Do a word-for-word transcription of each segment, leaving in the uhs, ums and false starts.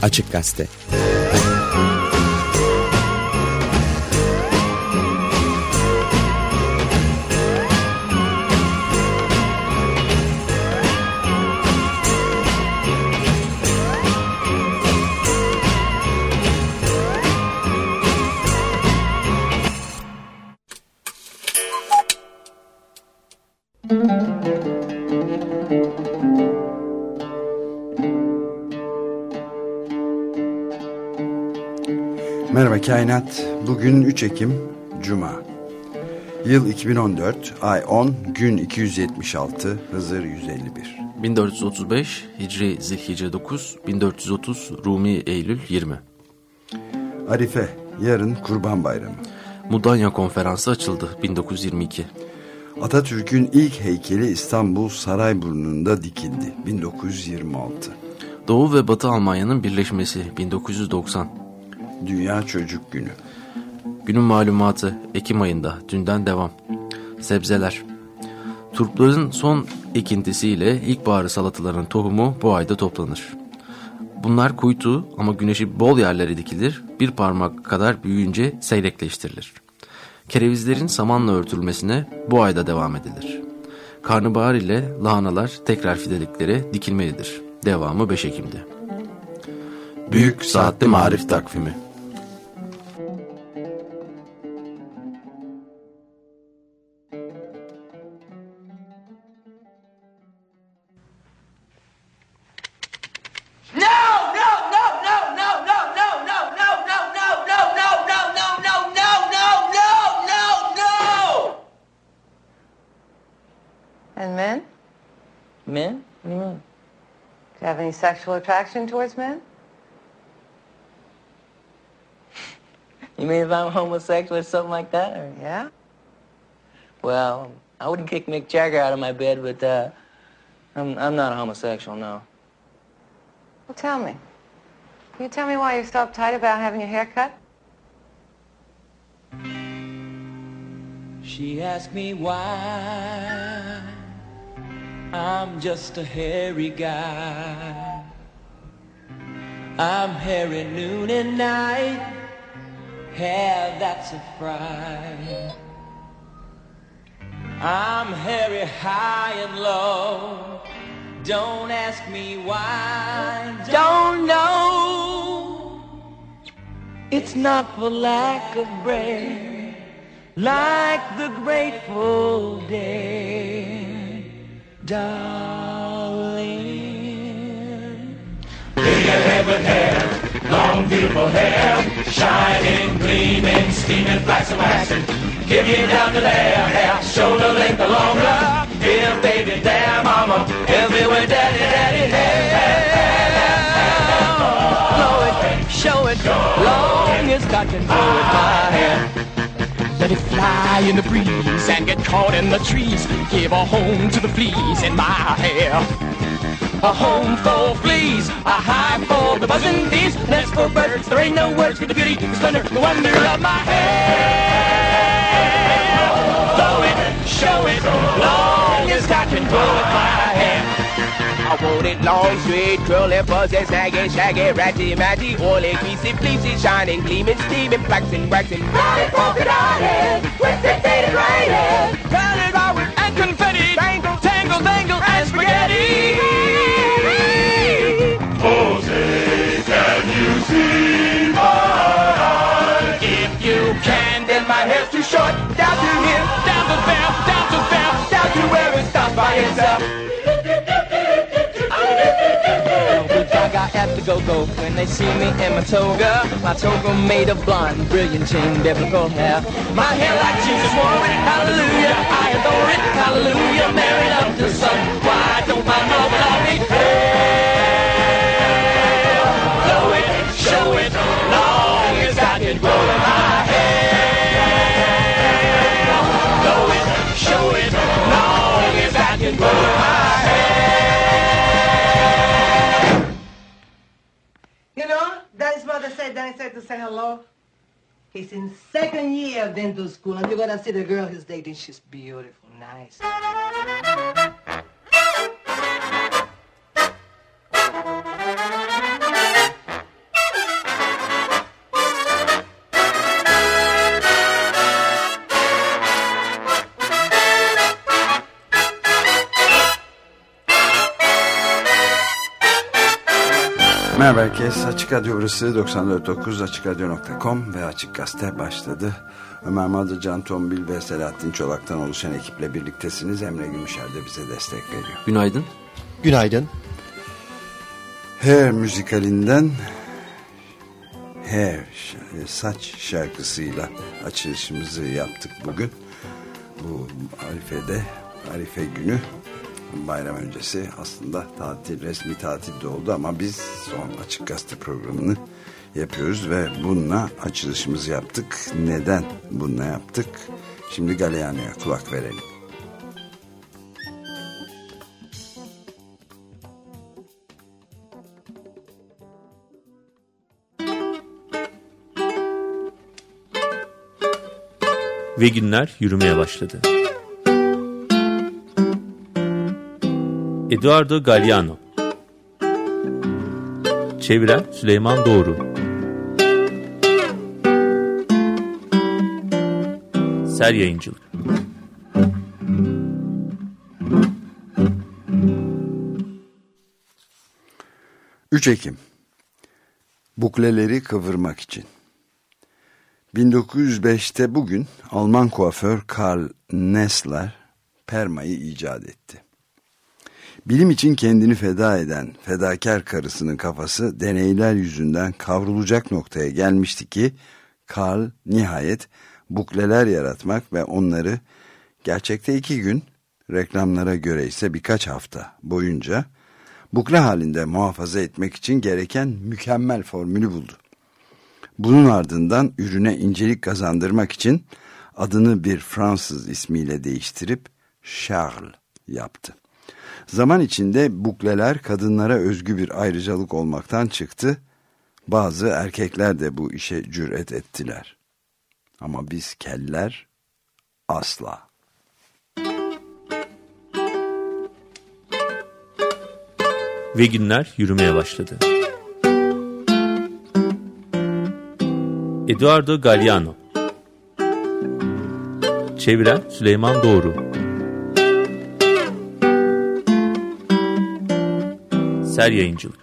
Açık Gazete. Merhaba Kainat. Bugün üç Ekim Cuma. Yıl iki bin on dört, ay on, gün iki yüz yetmiş altı, Hızır yüz elli bir. bin dört yüz otuz beş, Hicri Zilhice dokuz, bin dört yüz otuz, Rumi Eylül yirmi. Arife, yarın Kurban Bayramı. Mudanya Konferansı açıldı bin dokuz yüz yirmi iki. Atatürk'ün ilk heykeli İstanbul Sarayburnu'nda dikildi bin dokuz yüz yirmi altı. Doğu ve Batı Almanya'nın birleşmesi bin dokuz yüz doksan. Dünya Çocuk Günü. Günün malumatı Ekim ayında, dünden devam. Sebzeler. Turpların son ekintisiyle ilkbahar salatalarının tohumu bu ayda toplanır. Bunlar kuytu ama güneşi bol yerlere dikilir, bir parmak kadar büyüyünce seyrekleştirilir. Kerevizlerin samanla örtülmesine bu ayda devam edilir. Karnabahar ile lahanalar tekrar fideliklere dikilmelidir. Devamı beş Ekim'de. Büyük Saatli Marif Takvimi. And men? Men? What do you mean? Do you have any sexual attraction towards men? You mean if I'm homosexual or something like that? Or? Yeah? Well, I wouldn't kick Mick Jagger out of my bed, but uh, I'm, I'm not a homosexual, no. Well, tell me. Can you tell me why you're so uptight about having your hair cut? She asked me why I'm just a hairy guy. I'm hairy noon and night, hair that's a fright. I'm hairy high and low, don't ask me why, don't know. It's not for lack of bread, like the Grateful Dead, darling. Big head with hair, long beautiful hair, shining, gleaming, steaming, flaxen, waxen. Give you down to there, hair, shoulder length or longer. Here, baby, there, mama, everywhere, daddy, daddy, hair. Blow it, show it, long as God can blow it, my hair. Let it fly in the breeze and get caught in the trees. Give a home to the fleas in my hair. A home for fleas, a hive for the buzzing bees. Nest for birds, there ain't no words for the beauty, the splendor, the wonder of my hair. Blow it, show it, long as God can blow it, my hair. I want it long, straight, curly, fuzzy, saggy, shaggy, ratty, matty, oily, greasy, fleecy, shining, gleaming, steaming, flaxen, waxen. Bright polka dotted, twisted, faded, braided, Colored flowers and confetti, tangle, tangle, tangle, and spaghetti. Jose, can you see my eyes? If you can, then my hair's too short. Down to here, down to there, down to there, down to where it stops by itself. Gaga at the go-go when they see me in my toga. My toga made of blonde, brilliant chain, biblical hair. My hair like Jesus wore it, hallelujah, I adore it, hallelujah, married up to the sun. Why don't my mama love me? Hair, blow it, show it, long as I can grow in my hair. Blow it, show it, long as I can grow in my hair. You know, Daddy's mother said, Daddy said to say hello. He's in second year of dental school, and you're gonna see the girl he's dating. She's beautiful, nice. Merhaba herkes. Açık Radyo burası doksan dört nokta dokuz açık radyo nokta com ve Açık Gazete başladı. Ömer Madra, Can Tombil ve Selahattin Çolak'tan oluşan ekiple birliktesiniz. Emre Gümüşer de bize destek veriyor. Günaydın. Günaydın. Hair müzikalinden Hair, saç şarkısıyla açılışımızı yaptık bugün. Bu Arife'de, Arife günü, bayram öncesi aslında tatil, resmi tatil de oldu ama biz son Açık Gazete programını yapıyoruz ve bununla açılışımızı yaptık. Neden bununla yaptık? Şimdi Galliano'ya kulak verelim. Ve günler yürümeye başladı. Eduardo Galliano. Çeviren Süleyman Doğru. Ser Yayıncılık. üç Ekim. Bukleleri kıvırmak için. bin dokuz yüz beşte bugün Alman kuaför Karl Nessler permayı icat etti. Bilim için kendini feda eden fedakar karısının kafası deneyler yüzünden kavrulacak noktaya gelmişti ki Karl nihayet bukleler yaratmak ve onları gerçekte iki gün, reklamlara göre ise birkaç hafta boyunca bukle halinde muhafaza etmek için gereken mükemmel formülü buldu. Bunun ardından ürüne incelik kazandırmak için adını bir Fransız ismiyle değiştirip Charles yaptı. Zaman içinde bukleler kadınlara özgü bir ayrıcalık olmaktan çıktı. Bazı erkekler de bu işe cüret ettiler. Ama biz keller asla. Ve günler yürümeye başladı. Eduardo Galliano. Çeviren Süleyman Doğru. Ser Yayıncılık.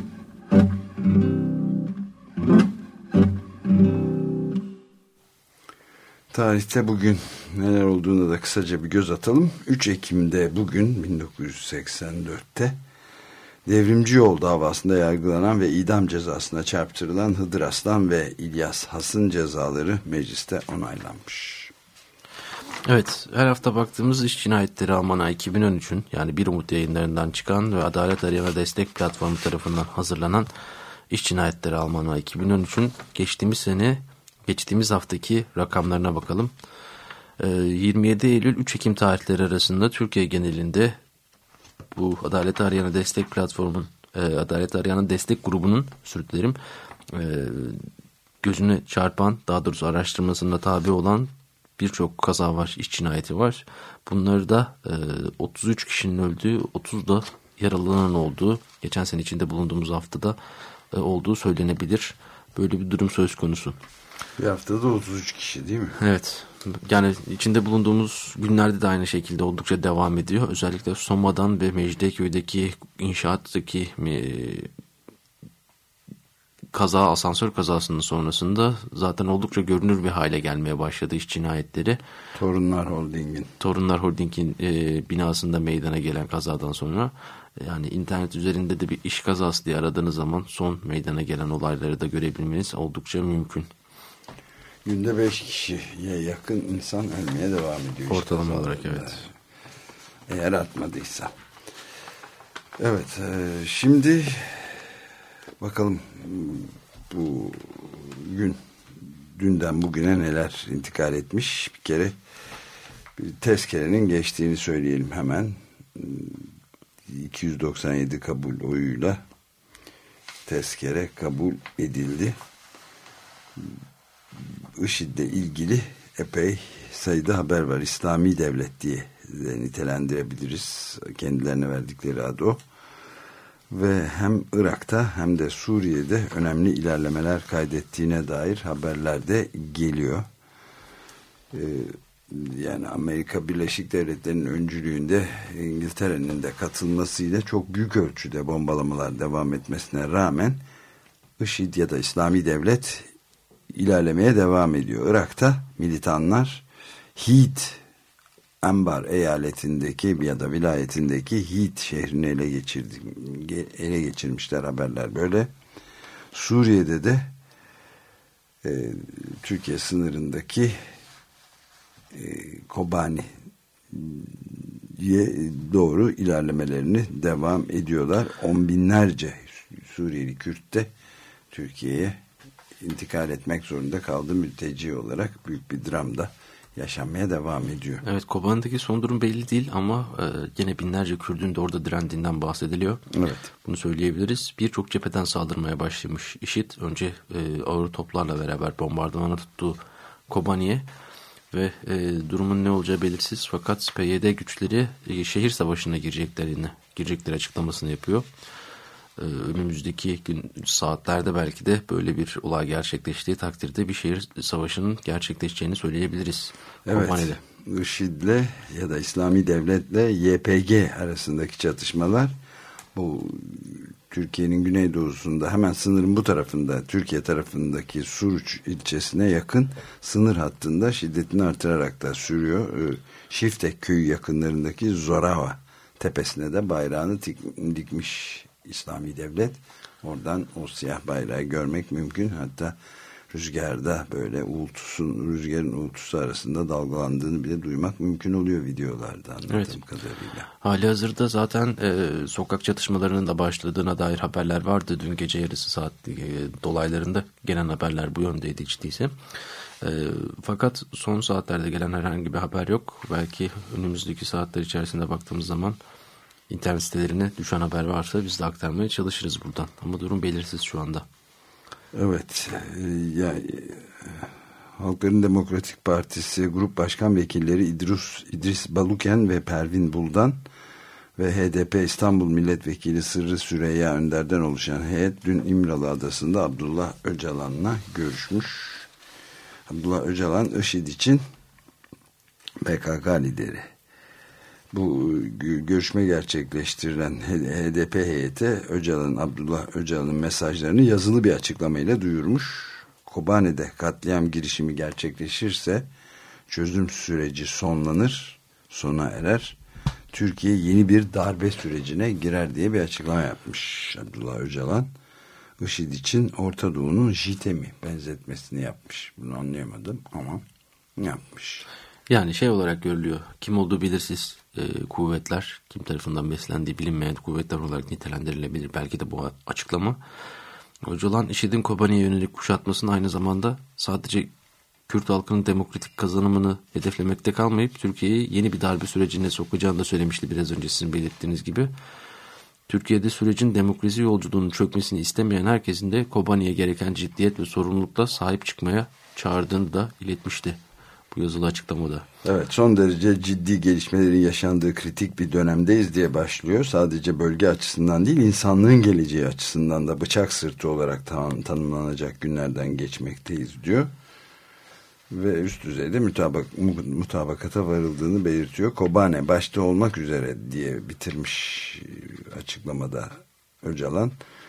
Tarihte bugün neler olduğuna da kısaca bir göz atalım. üç Ekim'de bugün bin dokuz yüz seksen dörtte Devrimci Yol davasında yargılanan ve idam cezasına çarptırılan Hıdır Aslan ve İlyas Has'ın cezaları mecliste onaylanmış. Evet, her hafta baktığımız iş cinayetleri Almanağı iki bin on üçün yani Bir Umut Yayınlarından çıkan ve Adalet Arayana Destek Platformu tarafından hazırlanan iş cinayetleri Almanağı iki bin on üçün geçtiğimiz sene, geçtiğimiz haftaki rakamlarına bakalım. yirmi yedi Eylül üç Ekim tarihleri arasında Türkiye genelinde bu Adalet Arayana Destek Platformu'nun, Adalet Arayana Destek Grubu'nun, özür dilerim, gözüne çarpan, daha doğrusu araştırmasında tabi olan birçok kaza var, iş cinayeti var. Bunları da e, otuz üç kişinin öldüğü, otuz da yaralanan olduğu, geçen sene içinde bulunduğumuz haftada e, olduğu söylenebilir. Böyle bir durum söz konusu. Bir haftada otuz üç kişi değil mi? Evet. Yani içinde bulunduğumuz günlerde de aynı şekilde oldukça devam ediyor. Özellikle Soma'dan ve Mecidiyeköy'deki inşaattaki e, kaza, asansör kazasının sonrasında zaten oldukça görünür bir hale gelmeye başladı iş cinayetleri. Torunlar Holding'in. Torunlar Holding'in e, binasında meydana gelen kazadan sonra, yani internet üzerinde de bir iş kazası diye aradığınız zaman son meydana gelen olayları da görebilmeniz oldukça mümkün. Günde beş kişiye yakın insan ölmeye devam ediyor. Ortalama işte olarak evet. Eğer artmadıysa. Evet, e, şimdi bakalım bu gün, dünden bugüne neler intikal etmiş. Bir kere bir tezkerenin geçtiğini söyleyelim hemen. iki yüz doksan yedi kabul oyuyla tezkere kabul edildi. IŞİD'le ilgili epey sayıda haber var. İslami devlet diye de nitelendirebiliriz. Kendilerine verdikleri adı o. Ve hem Irak'ta hem de Suriye'de önemli ilerlemeler kaydettiğine dair haberler de geliyor. Ee, yani Amerika Birleşik Devletleri'nin öncülüğünde İngiltere'nin de katılmasıyla çok büyük ölçüde bombalamalar devam etmesine rağmen IŞİD ya da İslami Devlet ilerlemeye devam ediyor. Irak'ta militanlar Hiit Anbar eyaletindeki ya da vilayetindeki Hiit şehrini ele geçirdi, ele geçirmişler, haberler böyle. Suriye'de de e, Türkiye sınırındaki e, Kobani'ye doğru ilerlemelerini devam ediyorlar. On binlerce Suriyeli Kürt de Türkiye'ye intikal etmek zorunda kaldı mülteci olarak. Büyük bir dramda yaşanmaya devam ediyor. Evet, Kobani'deki son durum belli değil ama e, gene binlerce Kürdün de orada direndiğinden bahsediliyor. Evet. Bunu söyleyebiliriz. Birçok cepheden saldırmaya başlamış IŞİD. Önce e, ağır toplarla beraber bombardımana tuttu Kobani'ye ve e, durumun ne olacağı belirsiz, fakat P Y D güçleri e, şehir savaşına gireceklerini, girecekleri açıklamasını yapıyor. Önümüzdeki gün saatlerde belki de böyle bir olay gerçekleştiği takdirde bir şehir savaşının gerçekleşeceğini söyleyebiliriz. Evet. IŞİD'le ya da İslami Devlet'le Y P G arasındaki çatışmalar, bu Türkiye'nin güneydoğusunda hemen sınırın bu tarafında, Türkiye tarafındaki Suruç ilçesine yakın sınır hattında şiddetini artırarak da sürüyor. Şiftek köyü yakınlarındaki Zorava tepesine de bayrağını dikmiş İslami Devlet. Oradan o siyah bayrağı görmek mümkün. Hatta rüzgarda böyle uğultusun, rüzgarın uğultusu arasında dalgalandığını bile duymak mümkün oluyor videolarda, anladığım evet. kadarıyla. Hali hazırda zaten e, sokak çatışmalarının da başladığına dair haberler vardı. Dün gece yarısı saat e, dolaylarında gelen haberler bu yöndeydi hiç değilse. E, fakat son saatlerde gelen herhangi bir haber yok. Belki önümüzdeki saatler içerisinde baktığımız zaman İnternet sitelerine düşen haber varsa biz de aktarmaya çalışırız buradan. Ama durum belirsiz şu anda. Evet. Yani Halkların Demokratik Partisi Grup Başkan Vekilleri İdris, İdris Baluken ve Pervin Buldan ve H D P İstanbul Milletvekili Sırrı Süreyya Önder'den oluşan heyet dün İmralı Adası'nda Abdullah Öcalan'la görüşmüş. Abdullah Öcalan, IŞİD için P K K lideri. Bu görüşme gerçekleştirilen H D P heyeti Öcalan, Abdullah Öcalan'ın mesajlarını yazılı bir açıklamayla duyurmuş. Kobani'de katliam girişimi gerçekleşirse çözüm süreci sonlanır, sona erer. Türkiye yeni bir darbe sürecine girer diye bir açıklama yapmış Abdullah Öcalan. IŞİD için Orta Doğu'nun JITEM'i benzetmesini yapmış. Bunu anlayamadım ama yapmış. Yani şey olarak görülüyor. Kim olduğu belirsiz e, kuvvetler, kim tarafından beslendiği bilinmeyen kuvvetler olarak nitelendirilebilir. Belki de bu açıklama. Öcalan, IŞİD'in Kobani'ye yönelik kuşatmasının aynı zamanda sadece Kürt halkının demokratik kazanımını hedeflemekte kalmayıp Türkiye'yi yeni bir darbe sürecine sokacağını da söylemişti biraz önce sizin belirttiğiniz gibi. Türkiye'de sürecin demokrasi yolculuğunun çökmesini istemeyen herkesin de Kobani'ye gereken ciddiyet ve sorumlulukla sahip çıkmaya çağırdığını da iletmişti bu yazılı açıklamada. Evet, son derece ciddi gelişmelerin yaşandığı kritik bir dönemdeyiz diye başlıyor. Sadece bölge açısından değil, insanlığın geleceği açısından da bıçak sırtı olarak tan- tanımlanacak günlerden geçmekteyiz diyor. Ve üst düzeyde mutabak, mutabakata varıldığını belirtiyor. Kobane başta olmak üzere diye bitirmiş açıklamada Öcalan.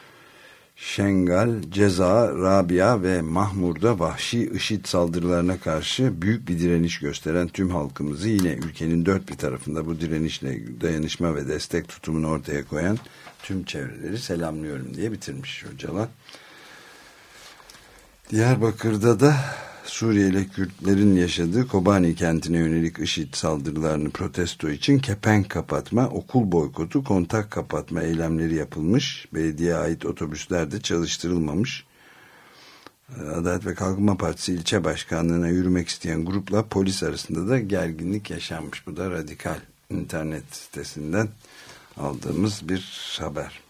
Şengal, Ceza, Rabia ve Mahmur'da vahşi IŞİD saldırılarına karşı büyük bir direniş gösteren tüm halkımızı, yine ülkenin dört bir tarafında bu direnişle dayanışma ve destek tutumunu ortaya koyan tüm çevreleri selamlıyorum diye bitirmiş Öcalan. Diyarbakır'da da Suriyeli Kürtlerin yaşadığı Kobani kentine yönelik IŞİD saldırılarını protesto için kepenk kapatma, okul boykotu, kontak kapatma eylemleri yapılmış. Belediyeye ait otobüsler de çalıştırılmamış. Adalet ve Kalkınma Partisi ilçe başkanlığına yürümek isteyen grupla polis arasında da gerginlik yaşanmış. Bu da Radikal internet sitesinden aldığımız bir haber.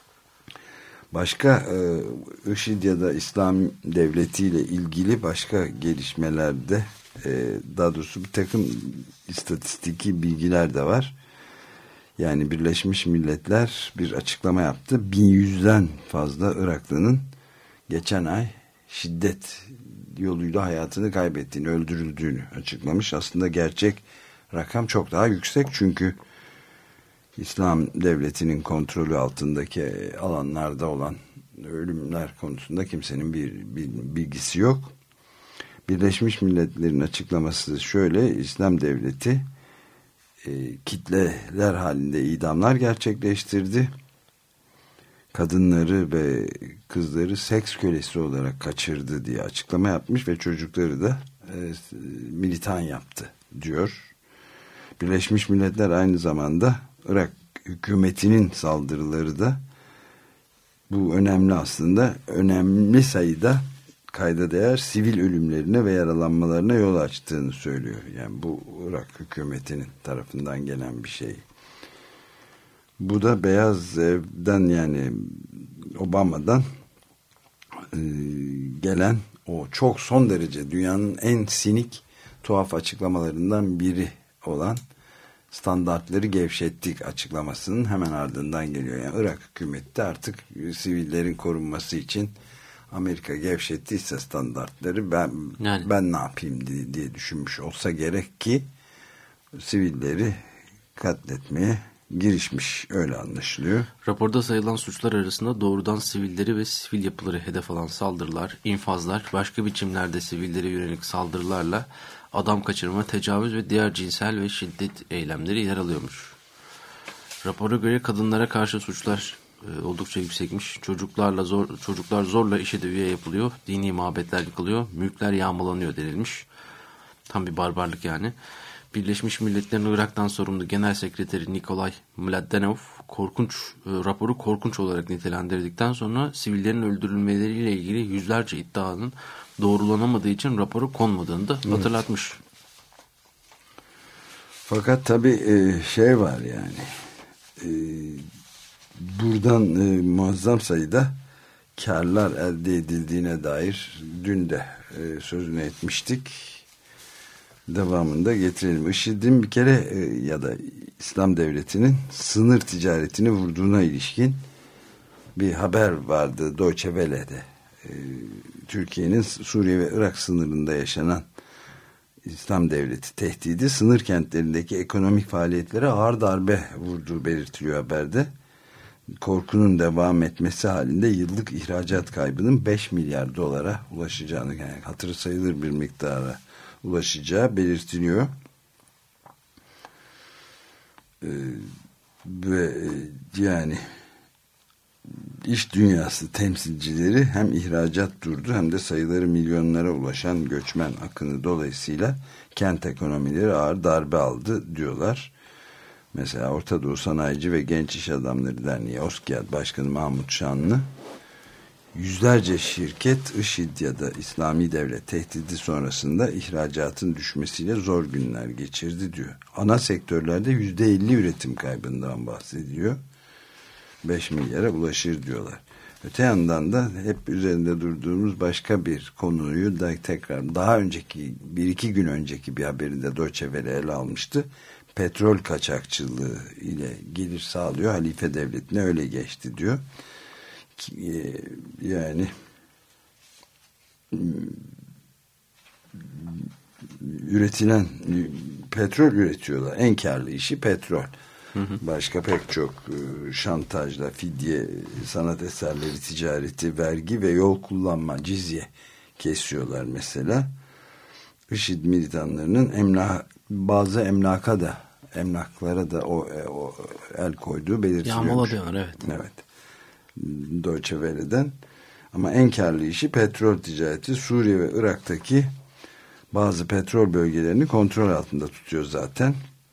Başka e, IŞİD ya da İslam Devleti ile ilgili başka gelişmelerde e, daha doğrusu bir takım istatistiki bilgiler de var. Yani Birleşmiş Milletler bir açıklama yaptı. bin yüzden fazla Iraklı'nın geçen ay şiddet yoluyla hayatını kaybettiğini, öldürüldüğünü açıklamış. Aslında gerçek rakam çok daha yüksek, çünkü İslam Devleti'nin kontrolü altındaki alanlarda olan ölümler konusunda kimsenin bir, bir bilgisi yok. Birleşmiş Milletler'in açıklaması şöyle: İslam Devleti e, kitleler halinde idamlar gerçekleştirdi. Kadınları ve kızları seks kölesi olarak kaçırdı diye açıklama yapmış ve çocukları da e, militan yaptı diyor. Birleşmiş Milletler aynı zamanda Irak hükümetinin saldırıları da, bu önemli aslında, önemli sayıda kayda değer sivil ölümlerine ve yaralanmalarına yol açtığını söylüyor. Yani bu Irak hükümetinin tarafından gelen bir şey. Bu da Beyaz Ev'den, yani Obama'dan e, gelen o çok son derece dünyanın en sinik, tuhaf açıklamalarından biri olan standartları gevşettik açıklamasının hemen ardından geliyor. Yani Irak hükümeti de artık sivillerin korunması için Amerika gevşettiyse standartları, ben yani. ben ne yapayım diye, diye düşünmüş olsa gerek ki sivilleri katletmeye girişmiş, öyle anlaşılıyor. Raporda sayılan suçlar arasında doğrudan sivilleri ve sivil yapıları hedef alan saldırılar, infazlar, başka biçimlerde sivillere yönelik saldırılarla adam kaçırma, tecavüz ve diğer cinsel ve şiddet eylemleri yer alıyormuş. Rapora göre kadınlara karşı suçlar e, oldukça yüksekmiş. Çocuklarla zor, çocuklar zorla işe de üye yapılıyor. Dini mabetler yıkılıyor. Mülkler yağmalanıyor denilmiş. Tam bir barbarlık yani. Birleşmiş Milletler'in Irak'tan sorumlu Genel Sekreteri Nikolay Mladenov korkunç e, raporu korkunç olarak nitelendirdikten sonra sivillerin öldürülmeleriyle ilgili yüzlerce iddianın doğrulanamadığı için raporu konmadığını da evet. hatırlatmış. Fakat tabii e, şey var yani e, buradan e, muazzam sayıda karlar elde edildiğine dair dün de e, sözünü etmiştik. Devamında getirelim. IŞİD'in bir kere e, ya da İslam Devleti'nin sınır ticaretini vurduğuna ilişkin bir haber vardı Deutsche Welle'de. E, Türkiye'nin Suriye ve Irak sınırında yaşanan İslam Devleti tehdidi sınır kentlerindeki ekonomik faaliyetlere ağır darbe vurduğu belirtiliyor haberde. Korkunun devam etmesi halinde yıllık ihracat kaybının beş milyar dolara ulaşacağını, yani hatırı sayılır bir miktara ulaşacağı belirtiliyor. Ee, ve yani iş dünyası temsilcileri hem ihracat durdu hem de sayıları milyonlara ulaşan göçmen akını dolayısıyla kent ekonomileri ağır darbe aldı diyorlar. Mesela Orta Doğu Sanayici ve Genç İş Adamları Derneği OSKİAD Başkanı Mahmut Şanlı, yüzlerce şirket IŞİD ya da İslami Devlet tehdidi sonrasında ihracatın düşmesiyle zor günler geçirdi diyor. Ana sektörlerde yüzde elli üretim kaybından bahsediyor. beş milyara ulaşır diyorlar. Öte yandan da hep üzerinde durduğumuz başka bir konuyu da tekrar daha önceki bir iki gün önceki bir haberinde Deutsche Welle ele almıştı. Petrol kaçakçılığı ile gelir sağlıyor. Halife devletine öyle geçti diyor. Yani üretilen petrol üretiyorlar. En karlı işi petrol. Hı hı. Başka pek çok şantajla, fidye, sanat eserleri ticareti, vergi ve yol kullanma, cizye kesiyorlar mesela. IŞİD militanlarının emlak, bazı emlaka da emlaklara da o, o el koyduğu belirtiliyormuş. Yağmalıyorlar, evet. Evet. Deutsche Welle'den. Ama en karlı işi petrol ticareti. Suriye ve Irak'taki bazı petrol bölgelerini kontrol altında tutuyor zaten.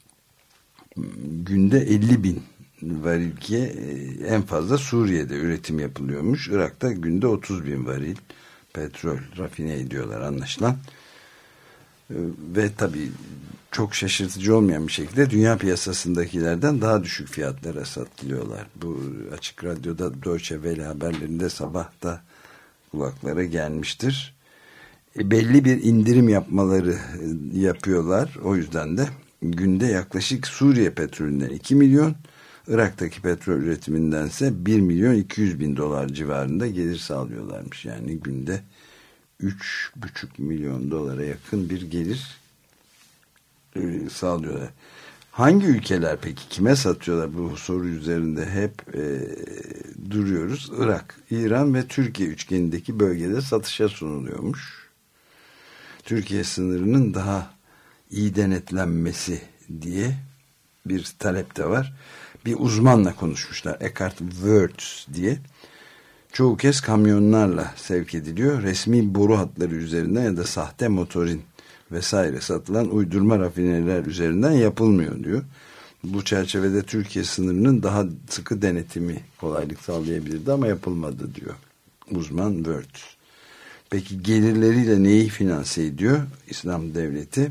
Günde elli bin varilke en fazla Suriye'de üretim yapılıyormuş. Irak'ta günde otuz bin varil petrol rafine ediyorlar anlaşılan. Ve tabii çok şaşırtıcı olmayan bir şekilde dünya piyasasındakilerden daha düşük fiyatlara satılıyorlar. Bu Açık Radyo'da Deutsche Welle haberlerinde sabah da kulaklara gelmiştir. E, belli bir indirim yapmaları yapıyorlar. O yüzden de günde yaklaşık Suriye petrolünden iki milyon, Irak'taki petrol üretimindense bir milyon iki yüz bin dolar civarında gelir sağlıyorlarmış. Yani günde üç buçuk milyon dolara yakın bir gelir e, sağlıyorlar. Hangi ülkeler peki kime satıyorlar, bu soru üzerinde hep e, duruyoruz. Irak, İran ve Türkiye üçgenindeki bölgede satışa sunuluyormuş. Türkiye sınırının daha iyi denetlenmesi diye bir talep de var. Bir uzmanla konuşmuşlar, Eckhart Wurtz diye. Çoğu kez kamyonlarla sevk ediliyor. Resmi boru hatları üzerinden ya da sahte motorin vesaire satılan uydurma rafineriler üzerinden yapılmıyor diyor. Bu çerçevede Türkiye sınırının daha sıkı denetimi kolaylık sağlayabilirdi ama yapılmadı diyor uzman Wurtz. Peki gelirleriyle neyi finanse ediyor İslam Devleti?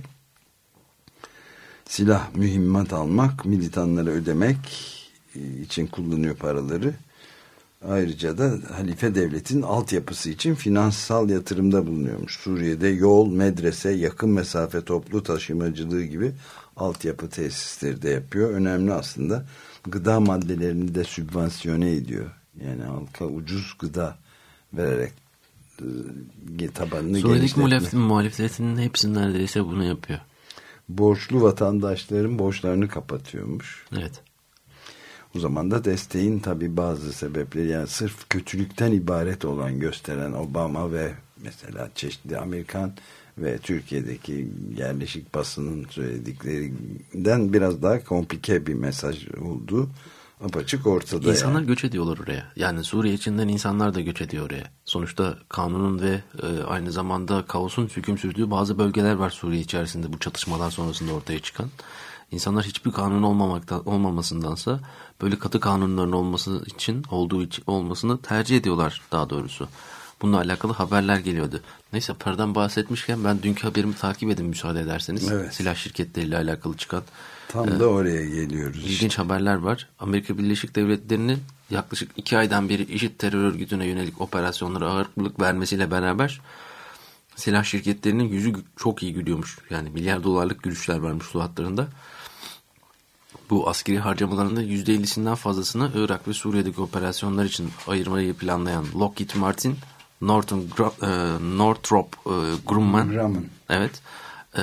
Silah, mühimmat almak, militanlara ödemek için kullanıyor paraları. Ayrıca da halife devletin altyapısı için finansal yatırımda bulunuyormuş. Suriye'de yol, medrese, yakın mesafe toplu taşımacılığı gibi altyapı tesisleri de yapıyor. Önemli aslında. Gıda maddelerini de sübvansiyone ediyor. Yani halka ucuz gıda vererek e, tabanını Suriye'deki genişletme. muhalefetinin hepsi neredeyse bunu yapıyor. Borçlu vatandaşların borçlarını kapatıyormuş. Evet. O zaman da desteğin tabii bazı sebepleri, yani sırf kötülükten ibaret olan gösteren Obama ve mesela çeşitli Amerikan ve Türkiye'deki yerleşik basının söylediklerinden biraz daha komplike bir mesaj olduğu apaçık ortada. İnsanlar yani. göç ediyorlar oraya. Yani Suriye içinden insanlar da göç ediyor oraya. Sonuçta kanunun ve e, aynı zamanda kaosun hüküm sürdüğü bazı bölgeler var Suriye içerisinde, bu çatışmalar sonrasında ortaya çıkan. İnsanlar hiçbir kanun olmamaktan, olmamasındansa böyle katı kanunların olması için olduğu için olmasını tercih ediyorlar daha doğrusu. Bununla alakalı haberler geliyordu. Neyse, paradan bahsetmişken ben dünkü haberimi takip edin müsaade ederseniz. Evet. Silah şirketleriyle alakalı çıkan. Tam e, da oraya geliyoruz. İlginç işte. haberler var. Amerika Birleşik Devletleri'nin yaklaşık iki aydan beri IŞİD terör örgütüne yönelik operasyonlara ağırlık vermesiyle beraber silah şirketlerinin yüzü çok iyi gülüyormuş. Yani milyar dolarlık gülüşler varmış su hatlarında. Bu askeri harcamalarında yüzde ellisinden fazlasını Irak ve Suriye'deki operasyonlar için ayırmayı planlayan Lockheed Martin, Norton, e, Northrop e, Grumman, Grumman. evet, e,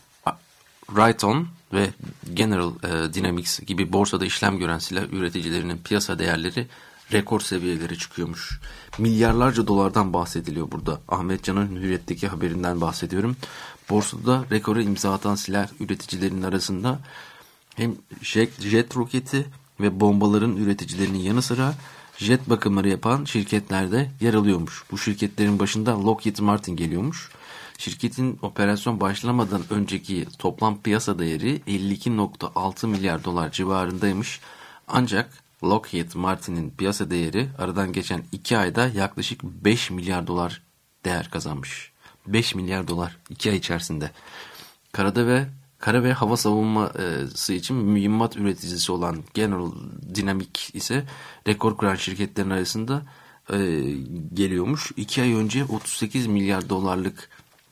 Raytheon ve General e, Dynamics gibi borsada işlem gören silah üreticilerinin piyasa değerleri rekor seviyelere çıkıyormuş. Milyarlarca dolardan bahsediliyor burada. Ahmet Can'ın Hürriyet'teki haberinden bahsediyorum. Borsada rekora imza atan silah üreticilerinin arasında hem jet, jet roketi ve bombaların üreticilerinin yanı sıra jet bakımları yapan şirketler de yer alıyormuş. Bu şirketlerin başında Lockheed Martin geliyormuş. Şirketin operasyon başlamadan önceki toplam piyasa değeri elli iki virgül altı milyar dolar civarındaymış. Ancak Lockheed Martin'in piyasa değeri aradan geçen iki ayda yaklaşık beş milyar dolar değer kazanmış. beş milyar dolar iki ay içerisinde. Karada ve Kara ve hava savunması için mühimmat üreticisi olan General Dynamics ise rekor kıran şirketlerin arasında e, geliyormuş. iki ay önce otuz sekiz milyar dolarlık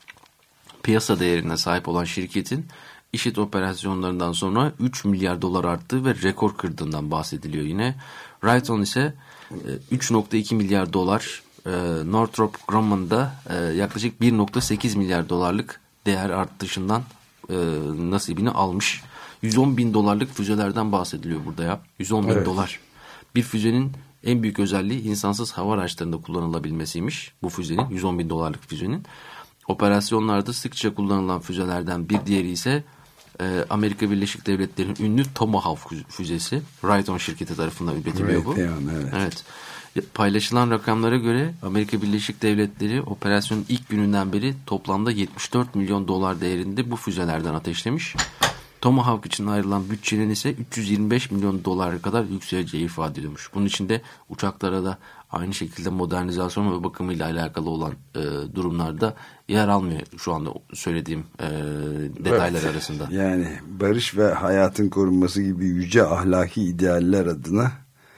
piyasa değerine sahip olan şirketin IŞİD operasyonlarından sonra üç milyar dolar arttığı ve rekor kırdığından bahsediliyor yine. Raytheon ise e, üç virgül iki milyar dolar, e, Northrop Grumman'da e, yaklaşık bir virgül sekiz milyar dolarlık değer artışından E, nasibini almış. yüz on bin dolarlık füzelerden bahsediliyor burada ya. yüz on bin Evet. dolar. Bir füzenin en büyük özelliği insansız hava araçlarında kullanılabilmesiymiş. Bu füzenin, yüz on bin dolarlık füzenin. Operasyonlarda sıkça kullanılan füzelerden bir diğeri ise e, Amerika Birleşik Devletleri'nin ünlü Tomahawk füzesi. Raytheon şirketi tarafından üretiliyor bu. Raytheon, evet. Evet. Paylaşılan rakamlara göre Amerika Birleşik Devletleri operasyonun ilk gününden beri toplamda yetmiş dört milyon dolar değerinde bu füzelerden ateşlemiş. Tomahawk için ayrılan bütçenin ise üç yüz yirmi beş milyon dolara kadar yükseleceği ifade edilmiş. Bunun içinde uçaklara da aynı şekilde modernizasyon ve bakımıyla alakalı olan e, durumlarda yer almıyor şu anda söylediğim e, detaylar Evet. arasında. Yani barış ve hayatın korunması gibi yüce ahlaki idealler adına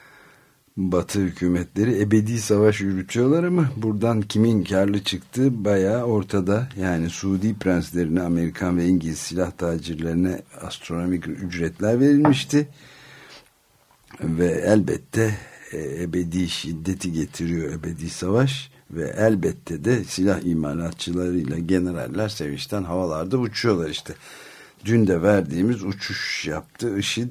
Batı hükümetleri ebedi savaş yürütüyorlar ama buradan kimin karlı çıktığı bayağı ortada. Yani Suudi prenslerine, Amerikan ve İngiliz silah tacirlerine astronomik ücretler verilmişti. Ve elbette ebedi şiddeti getiriyor ebedi savaş ve elbette de silah imalatçılarıyla generaller sevinçten havalarda uçuyorlar işte. dün de verdiğimiz uçuş yaptı. IŞİD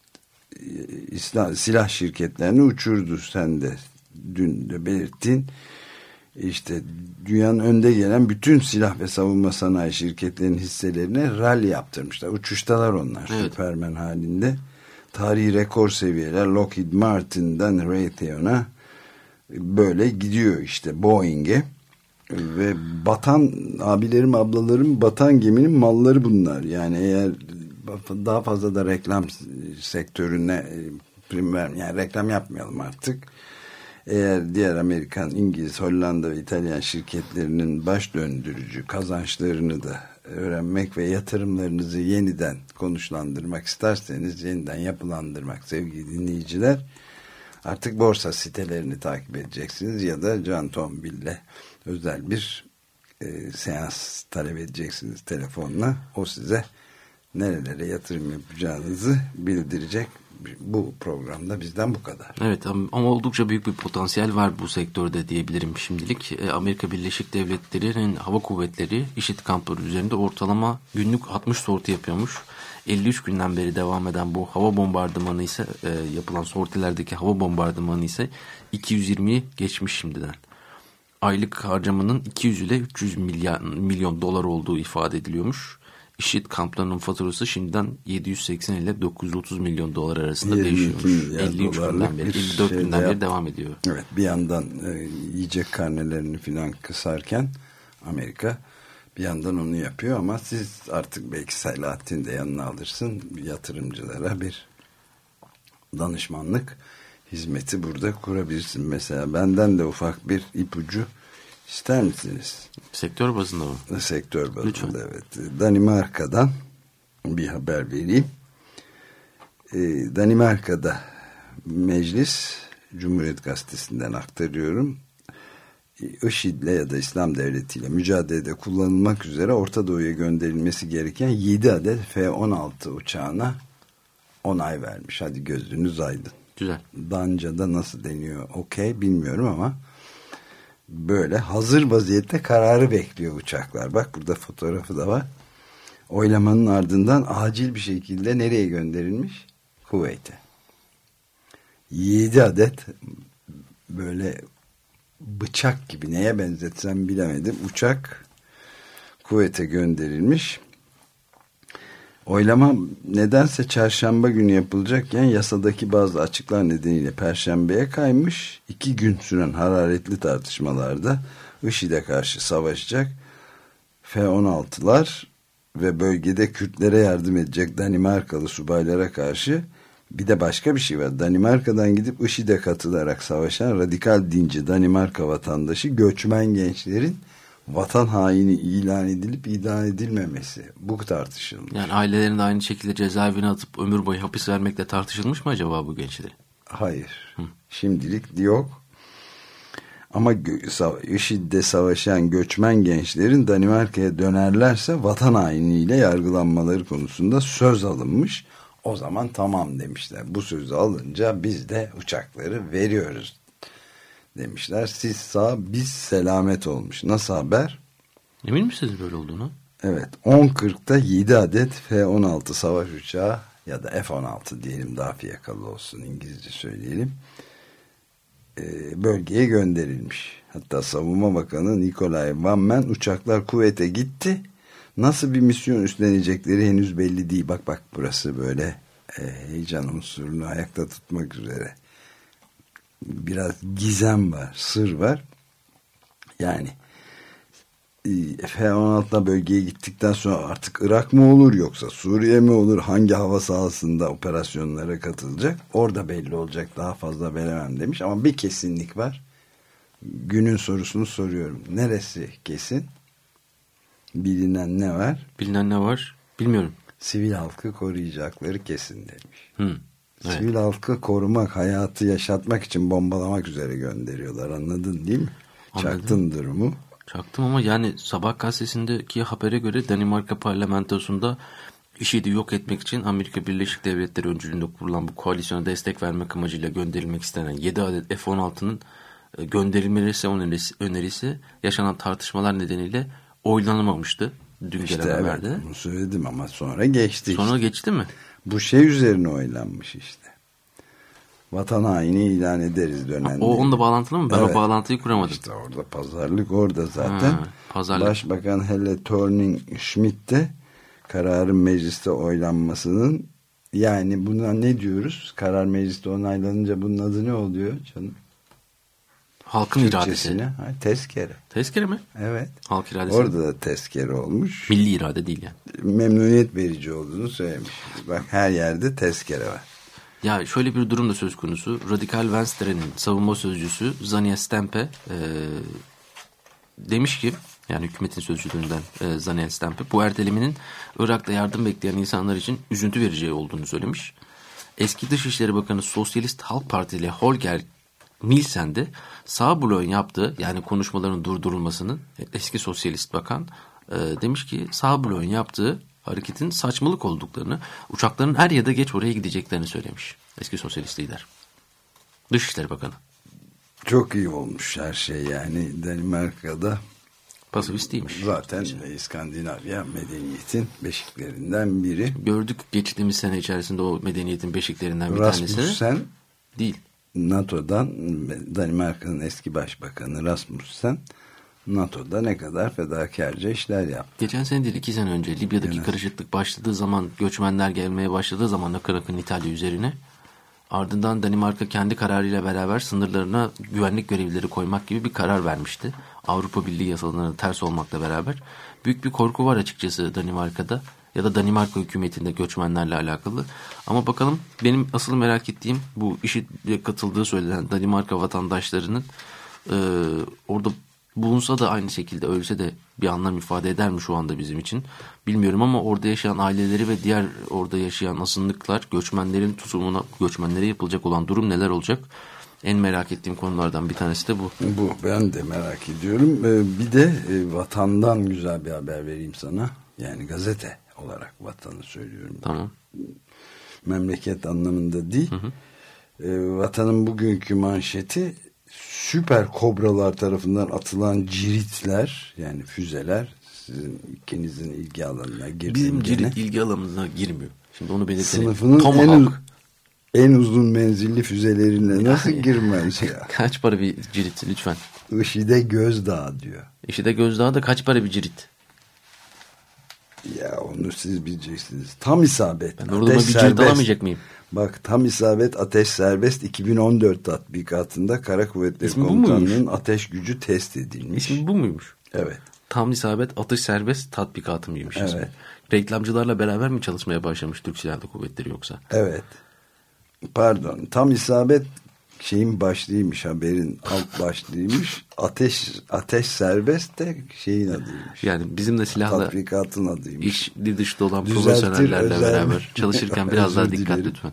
silah şirketlerini uçurdu. Sen de dün de belirttin. İşte dünyanın önde gelen bütün silah ve savunma sanayi şirketlerinin hisselerine rally yaptırmışlar. Uçuştalar onlar, evet. Süpermen halinde. Tarihi rekor seviyeler Lockheed Martin'den Raytheon'a böyle gidiyor işte Boeing'e. Ve batan abilerim ablalarım batan geminin malları bunlar. Yani eğer daha fazla da reklam sektörüne prim vermeyelim, yani reklam yapmayalım artık. Eğer diğer Amerikan, İngiliz, Hollanda ve İtalyan şirketlerinin baş döndürücü kazançlarını da öğrenmek ve yatırımlarınızı yeniden konuşlandırmak isterseniz, yeniden yapılandırmak sevgili dinleyiciler, artık borsa sitelerini takip edeceksiniz ya da Can Tombil'le özel bir e, seans talep edeceksiniz telefonla. O size nerelere yatırım yapacağınızı bildirecek. Bu programda bizden bu kadar. Evet, ama oldukça büyük bir potansiyel var bu sektörde diyebilirim şimdilik. Amerika Birleşik Devletleri'nin hava kuvvetleri IŞİD kampları üzerinde ortalama günlük altmış sorti yapıyormuş. elli üç günden beri devam eden bu hava bombardımanı ise e, yapılan sortilerdeki hava bombardımanı ise iki yüz yirmiyi geçmiş şimdiden. Aylık harcamanın iki yüz ile üç yüz milyar, milyon dolar olduğu ifade ediliyormuş. IŞİD kamplarının faturası şimdiden yedi yüz seksen ile dokuz yüz otuz milyon dolar arasında değişiyormuş. elli üç günden beri, elli dört günden beri devam ediyor. Evet, bir yandan e, yiyecek karnelerini filan kısarken Amerika bir yandan onu yapıyor ama siz artık belki Selahattin de yanına alırsın, yatırımcılara bir danışmanlık hizmeti burada kurabilirsin. Mesela benden de ufak bir ipucu İster misiniz? Sektör bazında mı? Sektör bazında, lütfen. Evet. Danimarka'dan bir haber vereyim. Ee, Danimarka'da meclis, Cumhuriyet Gazetesi'nden aktarıyorum. IŞİD'le ya da İslam Devleti'yle mücadelede kullanılmak üzere Orta Doğu'ya gönderilmesi gereken yedi adet F on altı uçağına onay vermiş. Hadi gözünüz aydın. Güzel. Danca'da nasıl deniyor? Okey, bilmiyorum ama böyle hazır vaziyette kararı bekliyor uçaklar. Bak burada fotoğrafı da var. Oylamanın ardından acil bir şekilde nereye gönderilmiş? Kuveyt'e. Yedi adet böyle bıçak gibi, neye benzetsem bilemedim, uçak Kuveyt'e gönderilmiş. Oylama nedense çarşamba günü yapılacakken yasadaki bazı açıklar nedeniyle perşembeye kaymış. İki gün süren hararetli tartışmalarda IŞİD'e karşı savaşacak F on altılar ve bölgede Kürtlere yardım edecek Danimarkalı subaylara karşı bir de başka bir şey var. Danimarka'dan gidip IŞİD'e katılarak savaşan radikal dinci Danimarka vatandaşı göçmen gençlerin vatan haini ilan edilip idam edilmemesi. Bu tartışılmış. Yani ailelerini de aynı şekilde cezaevine atıp ömür boyu hapis vermekle tartışılmış mı acaba bu gençleri? Hayır. Hı. Şimdilik yok. Ama IŞİD'de savaşan göçmen gençlerin Danimarka'ya dönerlerse vatan hainiyle yargılanmaları konusunda söz alınmış. O zaman tamam demişler. Bu sözü alınca biz de uçakları veriyoruz demişler. Siz sağ, biz selamet olmuş. Nasıl haber? Emin misiniz böyle olduğunu? Evet. on kırkta yedi adet F on altı savaş uçağı ya da F on altı diyelim, daha fiyakalı olsun, İngilizce söyleyelim, Ee, bölgeye gönderilmiş. Hatta Savunma Bakanı Nikolay Vammen uçaklar kuvvete gitti. Nasıl bir misyon üstlenecekleri henüz belli değil. Bak bak burası böyle e, heyecan unsurunu ayakta tutmak üzere. Biraz gizem var, sır var. Yani F on altı'da bölgeye gittikten sonra artık Irak mı olur yoksa Suriye mi olur? Hangi hava sahasında operasyonlara katılacak? Orada belli olacak. Daha fazla veremem demiş. Ama bir kesinlik var. Günün sorusunu soruyorum. Neresi kesin? Bilinen ne var? Bilinen ne var? Bilmiyorum. Sivil halkı koruyacakları kesin demiş. Hı. Evet. Sivil halkı korumak, hayatı yaşatmak için bombalamak üzere gönderiyorlar. Anladın değil mi? Anladım. Çaktın durumu. Çaktım ama yani Sabah gazetesindeki habere göre Danimarka parlamentosunda IŞİD'i yok etmek için Amerika Birleşik Devletleri öncülüğünde kurulan bu koalisyona destek vermek amacıyla gönderilmek istenen yedi adet F on altı'nın gönderilmesi önerisi, önerisi yaşanan tartışmalar nedeniyle oylanamamıştı. dün İşte gelen evet, haberde. bunu söyledim ama sonra geçti. Sonra işte. geçti mi? Bu şey üzerine oylanmış işte. Vatan haini ilan ederiz dönen. O onunla bağlantılı mı? Ben evet. o bağlantıyı kuramadım. İşte orada pazarlık orada zaten. Ha, pazarlık. Başbakan Helle Thorning-Schmidt de kararın mecliste oylanmasının, yani buna ne diyoruz? Karar mecliste onaylanınca bunun adı ne oluyor canım? Halkın iradesi. Ha, tezkere. Tezkere mi? Evet. Halk iradesi. Orada da tezkere olmuş. Milli irade değil yani. Memnuniyet verici olduğunu söylemiş. Bak her yerde tezkere var. Ya şöyle bir durum da söz konusu. Radikal Venstre'nin savunma sözcüsü Zania Stempe e, demiş ki, yani hükümetin sözcülüğünden e, Zania Stempe, bu ertelemenin Irak'ta yardım bekleyen insanlar için üzüntü vereceği olduğunu söylemiş. Eski Dışişleri Bakanı Sosyalist Halk Partili Holger Nielsen de sağ bloğun yaptığı, yani konuşmaların durdurulmasının, eski sosyalist bakan e, demiş ki sağ bloğun yaptığı hareketin saçmalık olduklarını, uçakların er ya da geç oraya gideceklerini söylemiş. Eski sosyalist lider. Dışişleri Bakanı. Çok iyi olmuş her şey yani. Danimarka'da pasifist değilmiş. Zaten İskandinavya medeniyetin beşiklerinden biri. Gördük geçtiğimiz sene içerisinde o medeniyetin beşiklerinden bir Rasmussen, tanesi. Rasmussen değil. NATO'dan, Danimarka'nın eski başbakanı Rasmussen NATO'da ne kadar fedakarca işler yaptı. Geçen sene değil, iki sene önce Libya'daki evet. karışıklık başladığı zaman, göçmenler gelmeye başladığı zaman akın akın İtalya üzerine, ardından Danimarka kendi kararıyla beraber sınırlarına güvenlik görevlileri koymak gibi bir karar vermişti. Avrupa Birliği yasalarına ters olmakla beraber. Büyük bir korku var açıkçası Danimarka'da ya da Danimarka hükümetinde göçmenlerle alakalı. Ama bakalım, benim asıl merak ettiğim bu IŞİD'e katıldığı söylenen Danimarka vatandaşlarının e, orada bulunsa da aynı şekilde ölse de bir anlam ifade eder mi şu anda bizim için bilmiyorum, ama orada yaşayan aileleri ve diğer orada yaşayan azınlıklar, göçmenlerin tutumuna, göçmenlere yapılacak olan durum neler olacak? En merak ettiğim konulardan bir tanesi de bu. Bu ben de merak ediyorum. Ee, bir de e, vatandan güzel bir haber vereyim sana. Yani gazete olarak vatanı söylüyorum. Tamam. Memleket anlamında değil. Hı hı. Ee, vatanın bugünkü manşeti: süper kobralar tarafından atılan ciritler, yani füzeler, sizin ikinizin ilgi alanına girdi. Bizim cirit ilgi alanımıza girmiyor. Şimdi onu belirtelim. Sınıfının en, uz en uzun menzilli füzelerine nasıl girmez ya? Kaç para bir cirit lütfen? IŞİD'e gözdağı diyor. IŞİD'e gözdağı da kaç para bir cirit? Ya onu siz bileceksiniz. Tam isabet. Ben orada bir cirit alamayacak mıyım? Bak, tam isabet ateş serbest iki bin on dört tatbikatında Kara Kuvvetleri Komutanlığı'nın ateş gücü test edilmiş. İsmi bu muymuş? Evet. Tam isabet atış serbest tatbikatı mıymış evet. ismi? Reklamcılarla beraber mi çalışmaya başlamış Türk Silahlı Kuvvetleri yoksa? Evet. Pardon. Tam isabet şeyin başlığıymış, haberin alt başlığıymış. Ateş ateş serbest de şeyin adıymış. Yani bizim de silahla tatbikatın adıymış. İçli dışta olan profesyonellerle beraber çalışırken biraz daha dikkat lütfen.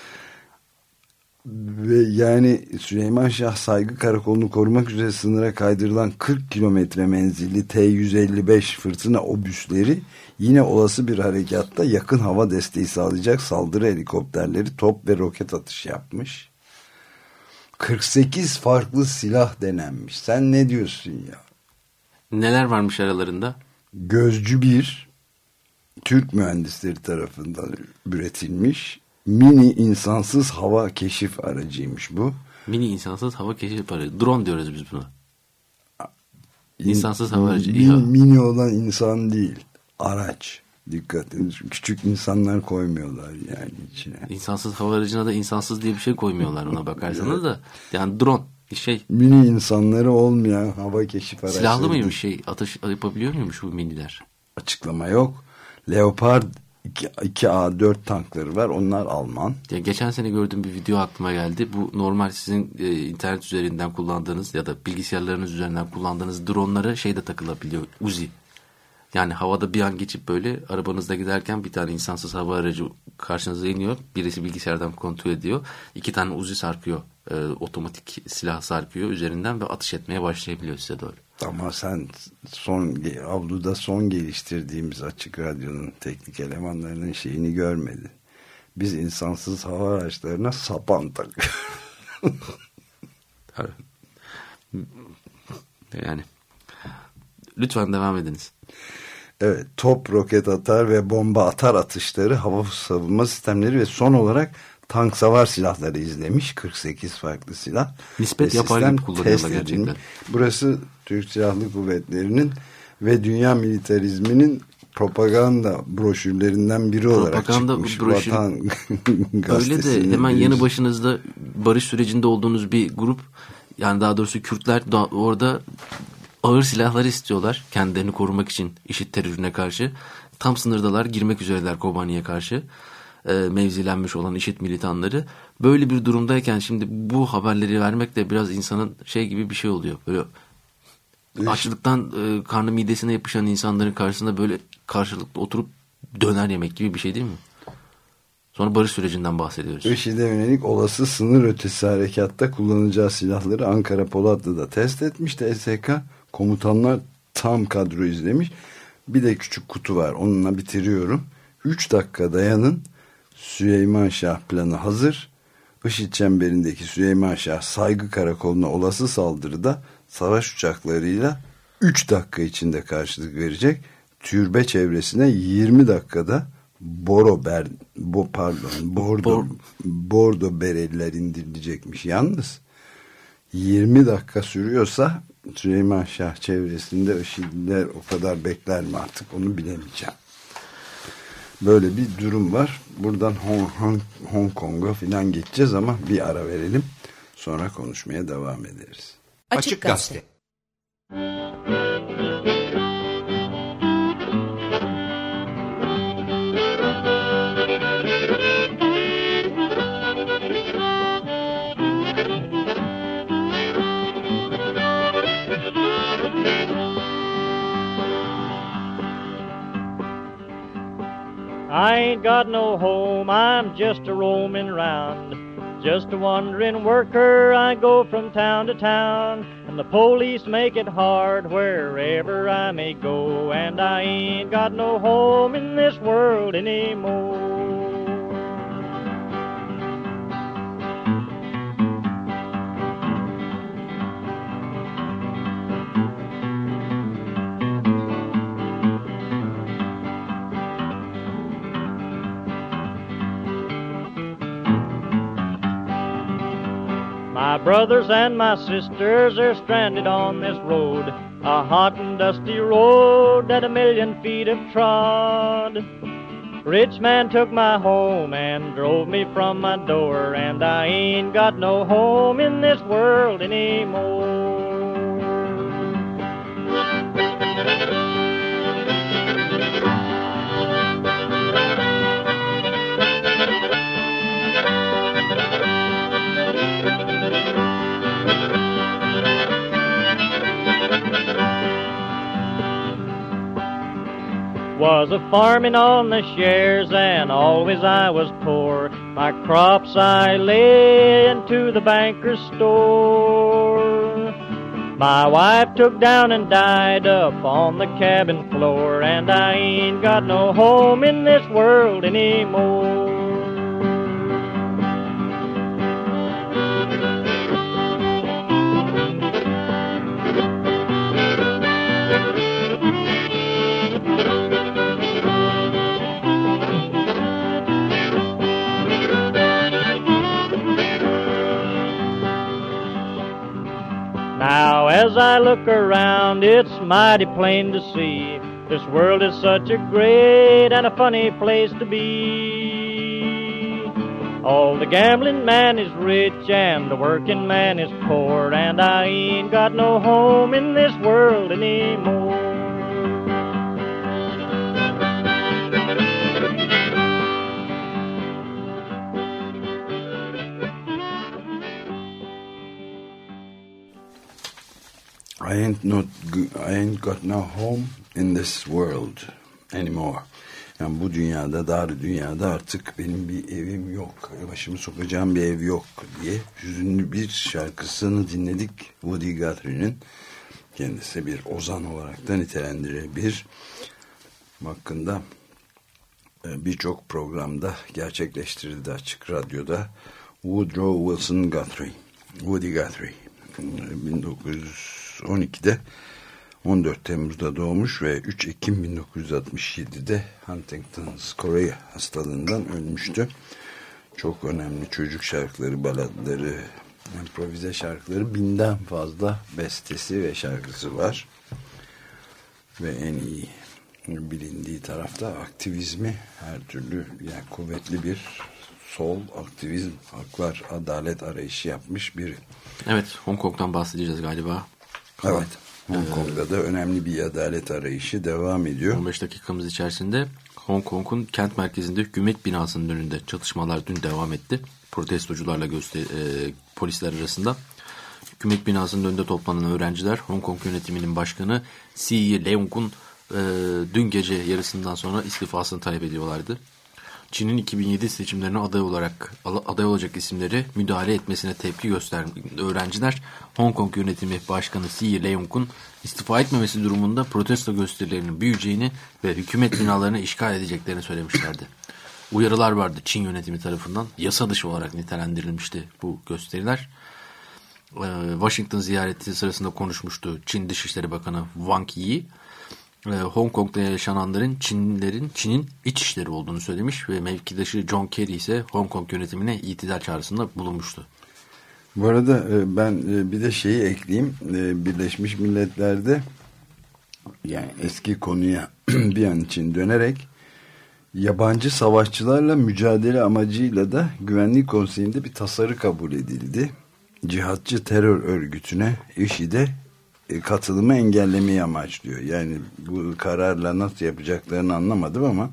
Ve yani Süleyman Şah Saygı Karakolu'nu korumak üzere sınıra kaydırılan kırk kilometre menzilli T yüz elli beş fırtına obüsleri yine olası bir harekatta yakın hava desteği sağlayacak saldırı helikopterleri top ve roket atışı yapmış. kırk sekiz farklı silah denenmiş. Sen ne diyorsun ya? Neler varmış aralarında? Gözcü bir, Türk mühendisleri tarafından üretilmiş mini insansız hava keşif aracıymış bu. Mini insansız hava keşif aracı. Drone diyoruz biz buna. İnsansız hava aracı. Mini, mini olan insan değil. Araç. Dikkat edin. Küçük insanlar koymuyorlar yani içine. İnsansız hava aracına da insansız diye bir şey koymuyorlar ona bakarsanız da. Yani drone bir şey. Mini insanları olmayan hava keşif araçları. Silahlı mıymış şey? Atış yapabiliyor muymuş bu miniler? Açıklama yok. Leopard iki A dört tankları var. Onlar Alman. Ya geçen sene gördüğüm bir video aklıma geldi. Bu normal sizin e, internet üzerinden kullandığınız ya da bilgisayarlarınız üzerinden kullandığınız dronlara şey de takılabiliyor. Uzi. Yani havada bir an geçip böyle arabanızda giderken bir tane insansız hava aracı karşınıza iniyor. Birisi bilgisayardan kontrol ediyor. İki tane Uzi sarkıyor. E, otomatik silah sarkıyor üzerinden ve atış etmeye başlayabiliyor size doğru. Ama sen son avluda son geliştirdiğimiz Açık Radyo'nun teknik elemanlarının şeyini görmedin. Biz insansız hava araçlarına sapan takıyoruz. Yani lütfen devam ediniz. Evet, top, roket atar ve bomba atar atışları, hava savunma sistemleri ve son olarak tank savar silahları izlemiş. kırk sekiz farklı silah. Nispet yapar gibi kullanıyorlar gerçekten. Burası Türk Silahlı Kuvvetleri'nin ve dünya militarizminin propaganda broşürlerinden biri olarak propaganda çıkmış. Broşür... Vatan Öyle de hemen yanı başınızda barış sürecinde olduğunuz bir grup, yani daha doğrusu Kürtler da orada ağır silahları istiyorlar kendilerini korumak için IŞİD terörüne karşı. Tam sınırdalar, girmek üzereler Kobani'ye karşı e, mevzilenmiş olan IŞİD militanları. Böyle bir durumdayken şimdi bu haberleri vermek de biraz insanın şey gibi bir şey oluyor. Böyle açlıktan e, karnı midesine yapışan insanların karşısında böyle karşılıklı oturup döner yemek gibi bir şey değil mi? Sonra barış sürecinden bahsediyoruz. IŞİD'e yönelik olası sınır ötesi harekatta kullanacağı silahları Ankara Polatlı'da test etmişti. S K komutanlar tam kadro izlemiş. Bir de küçük kutu var. Onunla bitiriyorum. üç dakika dayanın. Süleyman Şah planı hazır. IŞİD çemberindeki Süleyman Şah saygı karakoluna olası saldırıda savaş uçaklarıyla üç dakika içinde karşılık verecek. Türbe çevresine yirmi dakikada Boro ber, bo, pardon, bordo, Bor, bordo bereliler indirilecekmiş. Yalnız yirmi dakika sürüyorsa Süleyman Şah çevresinde IŞİD'liler o kadar bekler mi artık, onu bilemeyeceğim. Böyle bir durum var. Buradan Hong, Hong, Hong Kong'a falan geçeceğiz ama bir ara verelim. Sonra konuşmaya devam ederiz. Açık Gazete. I ain't got no home, I'm just a roaming round, just a wandering worker, I go from town to town, and the police make it hard wherever I may go, and I ain't got no home in this world anymore. My brothers and my sisters are stranded on this road, a hot and dusty road that a million feet have trod. Rich man took my home and drove me from my door, and I ain't got no home in this world anymore. Was a farming on the shares, and always I was poor. My crops I lay into the banker's store. My wife took down and died up on the cabin floor, and I ain't got no home in this world anymore. Now as I look around, it's mighty plain to see this world is such a great and a funny place to be. All the gambling man is rich and the working man is poor, and I ain't got no home in this world anymore. I ain't not I ain't got no home in this world anymore. Yani bu dünyada, dar dünyada artık benim bir evim yok, başımı sokacağım bir ev yok diye hüzünlü bir şarkısını dinledik. Woody Guthrie'nin, kendisi bir ozan olarak da nitelendirilebilir. Hakkında birçok programda gerçekleştirildi Açık Radyo'da. Woodrow Wilson Guthrie, Woody Guthrie bin dokuz yüz on ikide on dört Temmuz'da doğmuş ve üç Ekim bin dokuz yüz altmış yedi'de Huntington's Chorea hastalığından ölmüştü. Çok önemli çocuk şarkıları, baladları, improvize şarkıları, binden fazla bestesi ve şarkısı var. Ve en iyi bilindiği tarafta aktivizmi, her türlü yani kuvvetli bir sol aktivizm, haklar, adalet arayışı yapmış biri. Evet, Hong Kong'dan bahsedeceğiz galiba. Evet, Hong Kong'da da önemli bir adalet arayışı devam ediyor. on beş dakikamız içerisinde Hong Kong'un kent merkezinde hükümet binasının önünde çatışmalar dün devam etti. Protestocularla göster e, polisler arasında. Hükümet binasının önünde toplanan öğrenciler Hong Kong yönetiminin başkanı Xi Leung'un e, dün gece yarısından sonra istifasını talep ediyorlardı. Çin'in iki bin yedi seçimlerine aday olarak aday olacak isimleri müdahale etmesine tepki gösteren öğrenciler Hong Kong yönetimi başkanı Xi Leung'un istifa etmemesi durumunda protesto gösterilerinin büyüyeceğini ve hükümet binalarını işgal edeceklerini söylemişlerdi. Uyarılar vardı Çin yönetimi tarafından. Yasa dışı olarak nitelendirilmişti bu gösteriler. Washington ziyareti sırasında konuşmuştu Çin Dışişleri Bakanı Wang Yi. Hong Kong'da yaşananların Çinlilerin Çin'in iç işleri olduğunu söylemiş ve mevkidaşı John Kerry ise Hong Kong yönetimine itidal çağrısında bulunmuştu. Bu arada ben bir de şeyi ekleyeyim. Birleşmiş Milletler'de yani eski konuya bir an için dönerek yabancı savaşçılarla mücadele amacıyla da Güvenlik Konseyi'nde bir tasarı kabul edildi. Cihatçı terör örgütüne IŞİD'e katılımı engellemeyi amaçlıyor. Yani bu kararla nasıl yapacaklarını anlamadım ama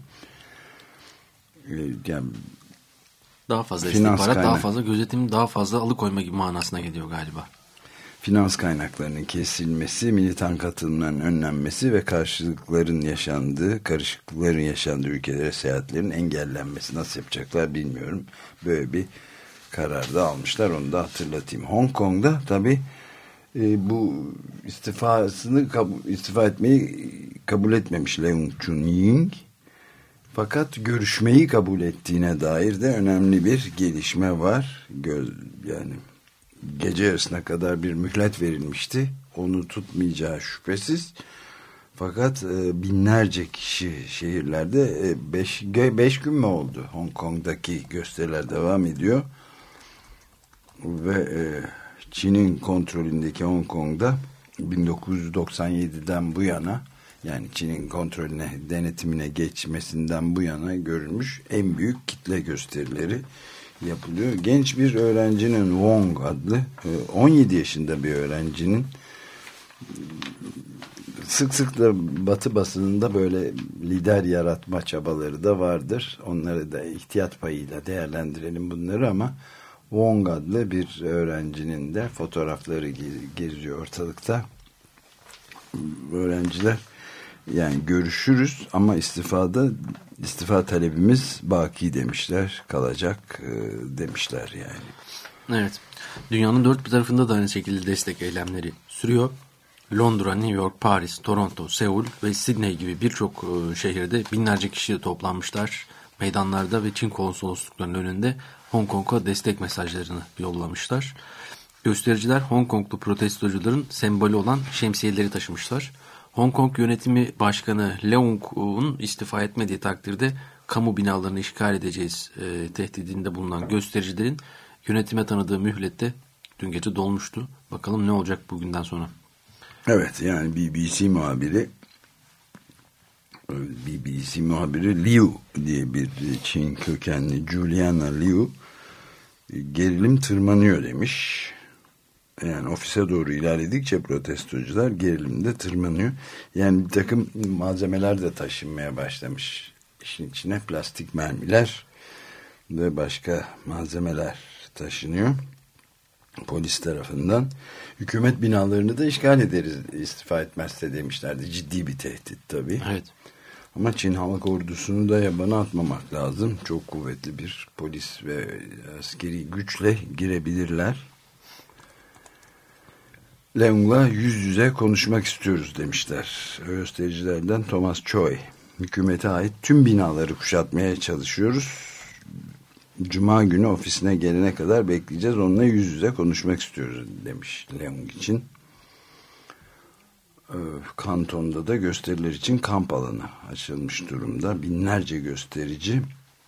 yani daha fazla istihbarat, daha fazla gözetim, daha fazla alıkoyma gibi manasına geliyor galiba. Finans kaynaklarının kesilmesi, militan katılımların önlenmesi ve karşılıkların yaşandığı, karışıklıkların yaşandığı ülkelere seyahatlerin engellenmesi. Nasıl yapacaklar bilmiyorum. Böyle bir karar da almışlar. Onu da hatırlatayım. Hong Kong'da tabii e, bu istifasını istifa etmeyi kabul etmemiş Leung Chun-ying. Fakat görüşmeyi kabul ettiğine dair de önemli bir gelişme var. Göz, yani gece yarısına kadar bir mühlet verilmişti. Onu tutmayacağı şüphesiz. Fakat e, binlerce kişi şehirlerde e, beş, beş gün mü oldu? Hong Kong'daki gösteriler devam ediyor. Ve e, Çin'in kontrolündeki Hong Kong'da bin dokuz yüz doksan yedi'den bu yana, yani Çin'in kontrolüne, denetimine geçmesinden bu yana görülmüş en büyük kitle gösterileri yapılıyor. Genç bir öğrencinin, Wong adlı on yedi yaşında bir öğrencinin, sık sık da Batı basınında böyle lider yaratma çabaları da vardır. Onları da ihtiyat payıyla değerlendirelim bunları ama Wong adlı bir öğrencinin de fotoğrafları geziyor ortalıkta. Öğrenciler yani görüşürüz ama istifada istifa talebimiz baki demişler, kalacak demişler yani. Evet. Dünyanın dört bir tarafında da aynı şekilde destek eylemleri sürüyor. Londra, New York, Paris, Toronto, Seul ve Sydney gibi birçok şehirde binlerce kişi toplanmışlar. Meydanlarda ve Çin konsolosluklarının önünde Hong Kong'a destek mesajlarını yollamışlar. Göstericiler Hong Konglu protestocuların sembolü olan şemsiyeleri taşımışlar. Hong Kong yönetimi başkanı Leung'un istifa etmediği takdirde kamu binalarını işgal edeceğiz e, tehdidinde bulunan göstericilerin yönetime tanıdığı mühlette dün gece dolmuştu. Bakalım ne olacak bugünden sonra. Evet, yani B B C muhabiri B B C muhabiri Liu diye bir Çin kökenli Juliana Liu, gerilim tırmanıyor demiş. Yani ofise doğru ilerledikçe protestocular gerilimde tırmanıyor. Yani bir takım malzemeler de taşınmaya başlamış. İşin içine plastik mermiler ve başka malzemeler taşınıyor. Polis tarafından. Hükümet binalarını da işgal ederiz istifa etmezse demişlerdi. Ciddi bir tehdit tabii. Evet. Ama Çin Halk Ordusu'nu da yabana atmamak lazım. Çok kuvvetli bir polis ve askeri güçle girebilirler. Leung'la yüz yüze konuşmak istiyoruz demişler. Göstericilerden Thomas Choi. Hükümete ait tüm binaları kuşatmaya çalışıyoruz. Cuma günü ofisine gelene kadar bekleyeceğiz. Onunla yüz yüze konuşmak istiyoruz demiş Leung için. Kanton'da da gösteriler için kamp alanı açılmış durumda. Binlerce gösterici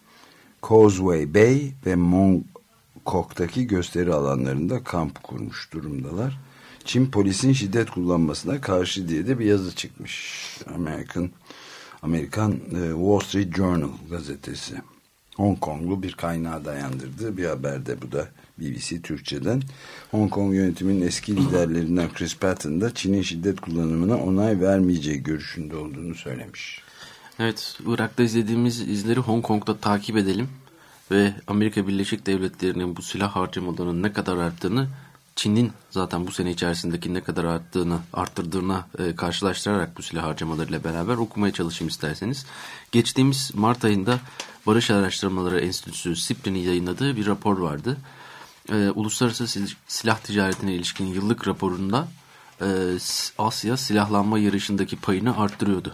Causeway Bay ve Mongkok'taki gösteri alanlarında kamp kurmuş durumdalar. Çin polisin şiddet kullanmasına karşı diye de bir yazı çıkmış. American Amerikan Wall Street Journal gazetesi. Hong Konglu bir kaynağa dayandırdığı bir haberde, bu da B B C Türkçe'den. Hong Kong yönetiminin eski liderlerinden Chris Patten da Çin'in şiddet kullanımına onay vermeyeceği görüşünde olduğunu söylemiş. Evet, Irak'ta izlediğimiz izleri Hong Kong'da takip edelim ve Amerika Birleşik Devletleri'nin bu silah harcamalarının ne kadar arttığını, Çin'in zaten bu sene içerisindeki ne kadar arttığını, arttırdığına e, karşılaştırarak bu silah harcamalarıyla beraber okumaya çalışayım isterseniz. Geçtiğimiz Mart ayında Barış Araştırmaları Enstitüsü S I P R I'nin yayınladığı bir rapor vardı. E, uluslararası sil- silah ticaretine ilişkin yıllık raporunda e, Asya silahlanma yarışındaki payını arttırıyordu.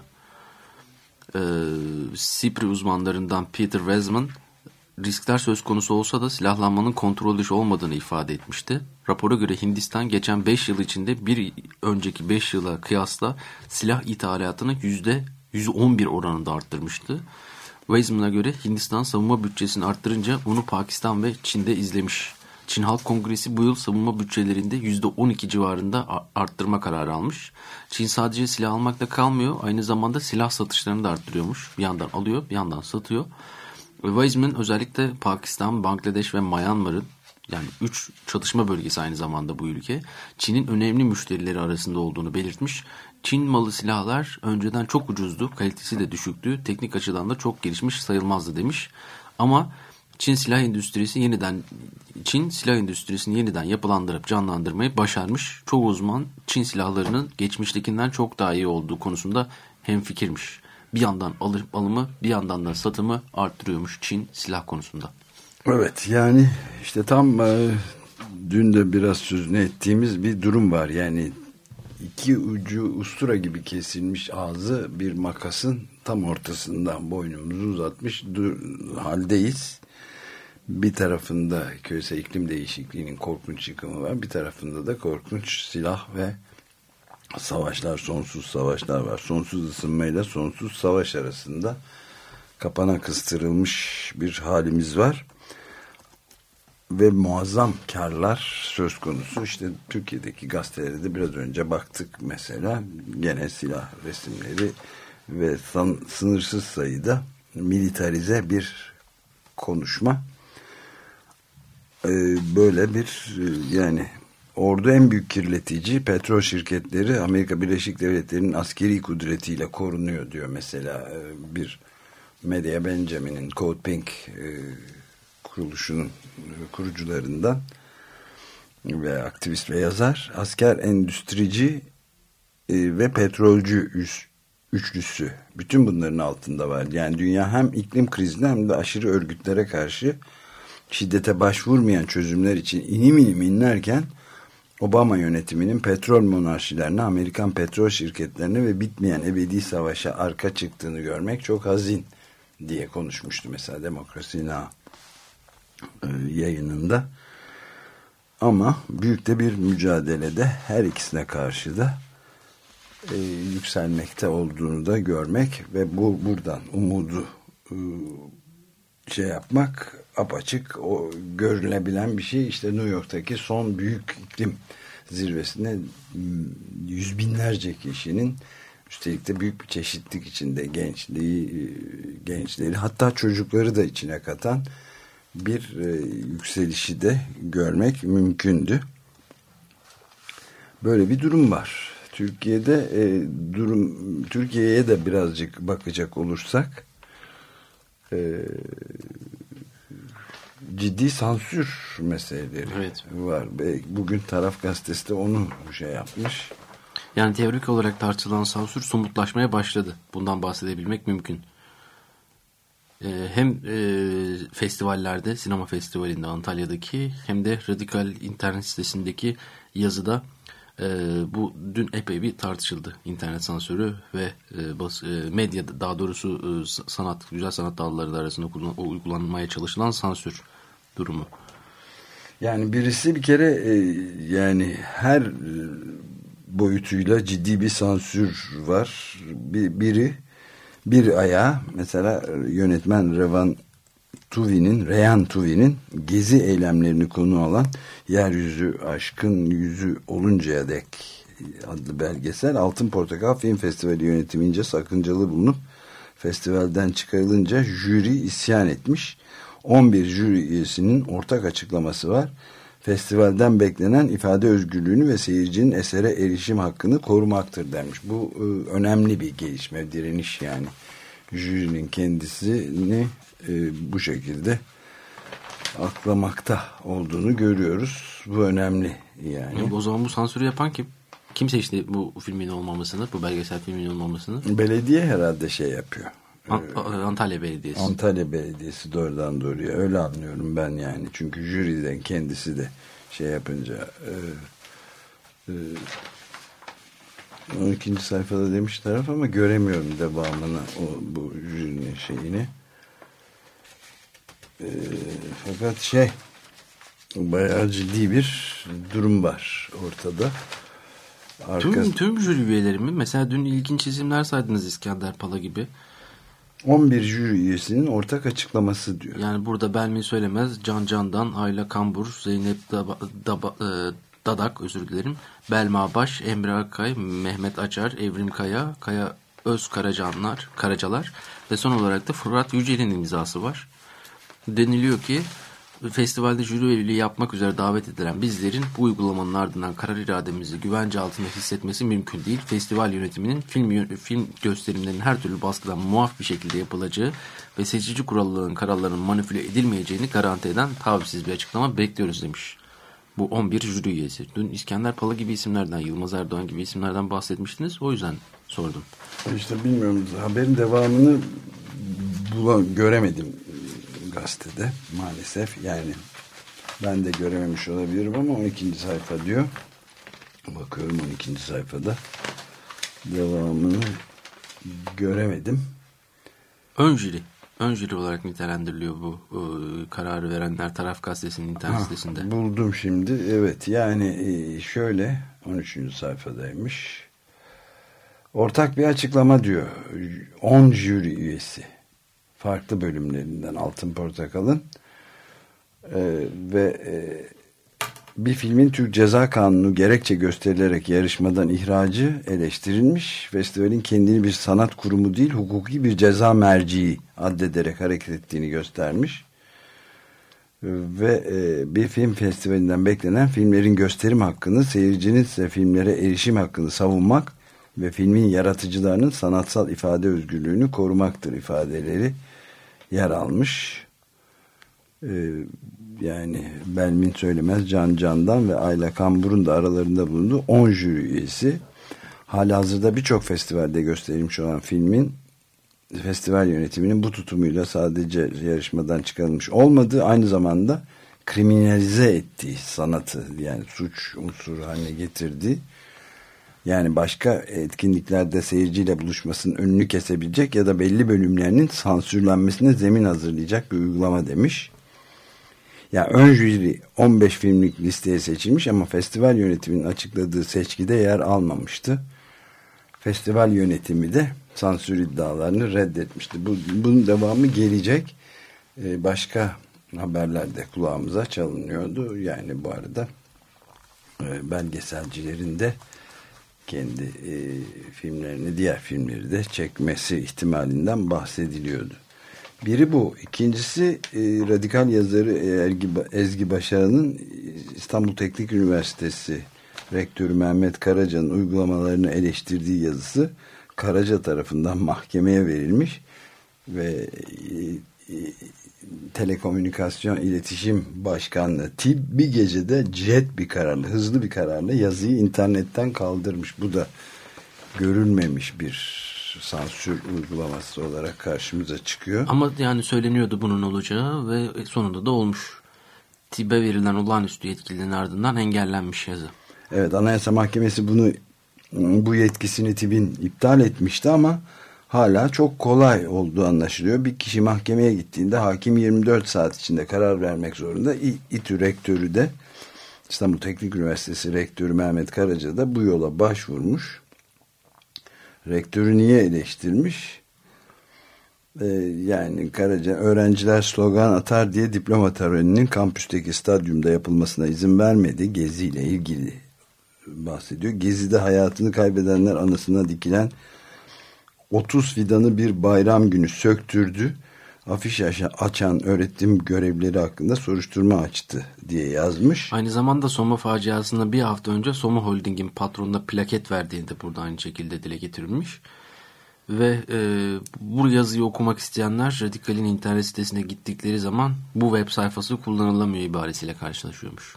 E, S I P R I uzmanlarından Peter Wesman, riskler söz konusu olsa da silahlanmanın kontrol dışı olmadığını ifade etmişti. Rapora göre Hindistan geçen beş yıl içinde bir önceki beş yıla kıyasla silah ithalatını yüzde yüz on bir oranında arttırmıştı. Weizmann'a göre Hindistan savunma bütçesini arttırınca bunu Pakistan ve Çin'de izlemiş. Çin Halk Kongresi bu yıl savunma bütçelerinde yüzde on iki civarında arttırma kararı almış. Çin sadece silah almakla kalmıyor, aynı zamanda silah satışlarını da arttırıyormuş. Bir yandan alıyor, bir yandan satıyor. Weizmann özellikle Pakistan, Bangladeş ve Myanmar'ın, yani üç çatışma bölgesi aynı zamanda bu ülke, Çin'in önemli müşterileri arasında olduğunu belirtmiş. Çin malı silahlar önceden çok ucuzdu, kalitesi de düşüktü, teknik açıdan da çok gelişmiş sayılmazdı demiş. Ama Çin silah endüstrisi yeniden Çin silah endüstrisini yeniden yapılandırıp canlandırmayı başarmış. Çoğu uzman Çin silahlarının geçmiştekinden çok daha iyi olduğu konusunda hemfikirmiş. Bir yandan alır, alımı, bir yandan da satımı arttırıyormuş Çin silah konusunda. Evet, yani işte tam e, dün de biraz sözünü ettiğimiz bir durum var. Yani iki ucu ustura gibi kesilmiş ağzı bir makasın tam ortasından boynumuzu uzatmış dur, haldeyiz. Bir tarafında küresel iklim değişikliğinin korkunç yıkımı var. Bir tarafında da korkunç silah ve savaşlar, sonsuz savaşlar var. Sonsuz ısınmayla sonsuz savaş arasında kapana kıstırılmış bir halimiz var. Ve muazzam karlar söz konusu. İşte Türkiye'deki gazetelere de biraz önce baktık mesela. Gene silah resimleri ve san, sınırsız sayıda militarize bir konuşma. Ee, böyle bir yani ordu en büyük kirletici, petrol şirketleri Amerika Birleşik Devletleri'nin askeri kudretiyle korunuyor diyor mesela bir Medya Benjamin'in Code Pink e, kuruluşunun kurucularından ve aktivist ve yazar, asker, endüstrici e, ve petrolcü üs, üçlüsü bütün bunların altında var. Yani dünya hem iklim krizine hem de aşırı örgütlere karşı şiddete başvurmayan çözümler için inim inim inlerken Obama yönetiminin petrol monarşilerine, Amerikan petrol şirketlerine ve bitmeyen ebedi savaşa arka çıktığını görmek çok hazin diye konuşmuştu mesela Demokrasi Now yayınında. Ama büyük de bir mücadelede her ikisine karşı da e, yükselmekte olduğunu da görmek ve bu buradan umudu e, şey yapmak apaçık o görülebilen bir şey. İşte New York'taki son büyük iklim zirvesine yüz binlerce kişinin, üstelik de büyük bir çeşitlilik içinde gençliği, gençleri hatta çocukları da içine katan bir e, yükselişi de görmek mümkündü. Böyle bir durum var. Türkiye'de e, durum Türkiye'ye de birazcık bakacak olursak e, ciddi sansür meseleleri evet. var. Bugün Taraf Gazetesi de onu şey yapmış. Yani teorik olarak tartışılan sansür somutlaşmaya başladı. Bundan bahsedebilmek mümkün. Ee, hem e, festivallerde, sinema festivalinde Antalya'daki hem de Radikal internet sitesindeki yazıda e, bu dün epey bir tartışıldı. İnternet sansürü ve e, bas, e, medya, daha doğrusu e, sanat, güzel sanat dalları arasında uygulanmaya çalışılan sansür durumu. Yani birisi bir kere e, yani her boyutuyla ciddi bir sansür var. Bir, biri bir ayağı mesela yönetmen Revan Tuvi'nin, Reyhan Tuvi'nin gezi eylemlerini konu alan Yeryüzü Aşkın Yüzü Oluncaya Dek adlı belgesel Altın Portakal Film Festivali yönetimince sakıncalı bulunup festivalden çıkarılınca jüri isyan etmiş. on bir jüri üyesinin ortak açıklaması var. Festivalden beklenen ifade özgürlüğünü ve seyircinin esere erişim hakkını korumaktır demiş. Bu e, önemli bir gelişme, direniş yani. Jürinin kendisini e, bu şekilde aklamakta olduğunu görüyoruz. Bu önemli yani. yani. O zaman bu sansürü yapan kim? Kim seçti bu filmin olmamasını, bu belgesel filmin olmamasını? Belediye herhalde şey yapıyor. Antalya Belediyesi. Antalya Belediyesi doğrudan doğruya öyle anlıyorum ben yani. Çünkü jüriden kendisi de şey yapınca e, e, on ikinci sayfada demiş taraf ama göremiyorum devamını o, bu jürinin şeyini. E, fakat şey bayağı ciddi bir durum var ortada. Arkası... Tüm, tüm jüri üyeleri mi? Mesela dün ilginç isimler saydınız, İskender Pala gibi. on bir jüri üyesinin ortak açıklaması diyor. Yani burada Belmin Söylemez, Can Candan, Ayla Kambur, Zeynep Daba, Daba, e, Dadak, özür dilerim, Belma Baş, Emre Akkay, Mehmet Açar, Evrim Kaya, Kaya Öz Karacanlar, Karacalar ve son olarak da Fırat Yücel'in imzası var. Deniliyor ki festivalde jüri üyeliği yapmak üzere davet edilen bizlerin bu uygulamanın ardından karar irademizi güvence altında hissetmesi mümkün değil. Festival yönetiminin film, film gösterimlerinin her türlü baskıdan muaf bir şekilde yapılacağı ve seçici kuralların kararlarının manipüle edilmeyeceğini garanti eden tavizsiz bir açıklama bekliyoruz demiş. Bu on bir jüri üyesi. Dün İskender Pala gibi isimlerden, Yılmaz Erdoğan gibi isimlerden bahsetmiştiniz. O yüzden sordum. İşte bilmiyorum, haberin devamını bulan, göremedim gazetede maalesef. Yani ben de görememiş olabilirim ama on ikinci sayfa diyor. Bakıyorum on ikinci sayfada. Devamını göremedim. Ön jüri. Ön jüri olarak nitelendiriliyor bu e, kararı verenler Taraf Gazetesi'nin internet ha, sitesinde. Buldum şimdi. Evet yani e, şöyle on üçüncü sayfadaymış. Ortak bir açıklama diyor. on jüri üyesi. Farklı bölümlerinden Altın Portakal'ın e, ve e, bir filmin Türk Ceza Kanunu gerekçe gösterilerek yarışmadan ihracı eleştirilmiş. Festivalin kendini bir sanat kurumu değil, hukuki bir ceza merciği addederek hareket ettiğini göstermiş. E, ve e, bir film festivalinden beklenen filmlerin gösterim hakkını, seyircinin ise filmlere erişim hakkını savunmak ve filmin yaratıcılarının sanatsal ifade özgürlüğünü korumaktır ifadeleri yer almış. Ee, yani Belmin Söylemez, Can Candan ve Ayla Kambur'un da aralarında bulunduğu on jüri üyesi. Halihazırda birçok festivalde gösterilmiş olan filmin festival yönetiminin bu tutumuyla sadece yarışmadan çıkarılmış olmadığı, aynı zamanda kriminalize ettiği sanatı, yani suç unsuru haline getirdiği, yani başka etkinliklerde seyirciyle buluşmasının önünü kesebilecek ya da belli bölümlerinin sansürlenmesine zemin hazırlayacak bir uygulama demiş. Yani ön jüri on beş filmlik listeye seçilmiş ama festival yönetiminin açıkladığı seçkide yer almamıştı. Festival yönetimi de sansür iddialarını reddetmişti. Bu, bunun devamı gelecek. Ee, başka haberlerde kulağımıza çalınıyordu. Yani bu arada e, belgeselcilerin de kendi e, filmlerini, diğer filmleri de çekmesi ihtimalinden bahsediliyordu. Biri bu. İkincisi e, radikal yazarı Ergi, Ezgi Başaran'ın İstanbul Teknik Üniversitesi Rektörü Mehmet Karaca'nın uygulamalarını eleştirdiği yazısı Karaca tarafından mahkemeye verilmiş ve e, e, Telekomünikasyon İletişim Başkanlığı T İ B bir gecede jet bir kararla, hızlı bir kararla yazıyı internetten kaldırmış. Bu da görülmemiş bir sansür uygulaması olarak karşımıza çıkıyor. Ama yani söyleniyordu bunun olacağı ve sonunda da olmuş. T İ B'e verilen olağanüstü yetkilinin ardından engellenmiş yazı. Evet, Anayasa Mahkemesi bunu, bu yetkisini T İ B'in iptal etmişti ama hala çok kolay olduğu anlaşılıyor. Bir kişi mahkemeye gittiğinde hakim yirmi dört saat içinde karar vermek zorunda. İ, İTÜ rektörü de İstanbul Teknik Üniversitesi Rektörü Mehmet Karaca da bu yola başvurmuş. Rektörü niye eleştirmiş? Ee, yani Karaca, öğrenciler slogan atar diye diploma töreninin kampüsteki stadyumda yapılmasına izin vermedi. Gezi ile ilgili bahsediyor. Gezi'de hayatını kaybedenler anısına dikilen otuz fidanı bir bayram günü söktürdü. Afiş açan öğretim görevlileri hakkında soruşturma açtı diye yazmış. Aynı zamanda Soma faciasında bir hafta önce Soma Holding'in patronuna plaket verdiğini de burada aynı şekilde dile getirilmiş. Ve e, bu yazıyı okumak isteyenler Radikal'in internet sitesine gittikleri zaman bu web sayfası kullanılamıyor ibaresiyle karşılaşıyormuş.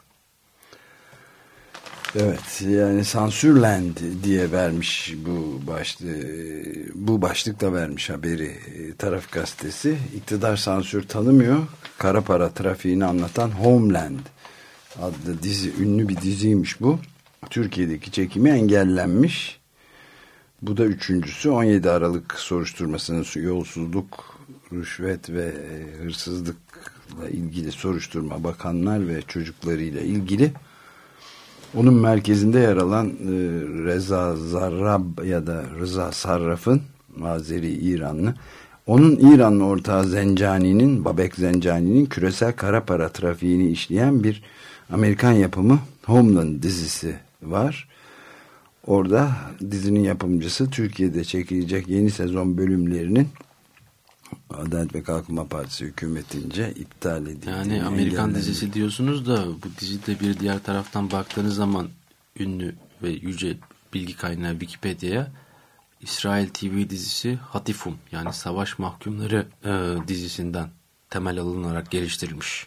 Evet, yani Sansürland diye vermiş bu başlığı, bu başlıkla vermiş haberi Taraf Gazetesi. İktidar sansür tanımıyor. Kara para trafiğini anlatan Homeland adlı dizi, ünlü bir diziymiş bu. Türkiye'deki çekimi engellenmiş. Bu da üçüncüsü. on yedi Aralık soruşturmasının yolsuzluk, rüşvet ve hırsızlıkla ilgili soruşturma, bakanlar ve çocuklarıyla ilgili. Onun merkezinde yer alan e, Reza Zarrab ya da Rıza Sarraf'ın, Azeri İranlı, onun İranlı ortağı Zencani'nin, Babek Zencani'nin küresel kara para trafiğini işleyen bir Amerikan yapımı Homeland dizisi var. Orada dizinin yapımcısı Türkiye'de çekilecek yeni sezon bölümlerinin Adalet ve Kalkınma Partisi hükümetince iptal edildi. Yani Amerikan dizisi diyorsunuz da bu dizide bir diğer taraftan baktığınız zaman ünlü ve yüce bilgi kaynağı Wikipedia'ya İsrail T V dizisi Hatifum, yani Savaş Mahkumları e, dizisinden temel alınarak geliştirilmiş.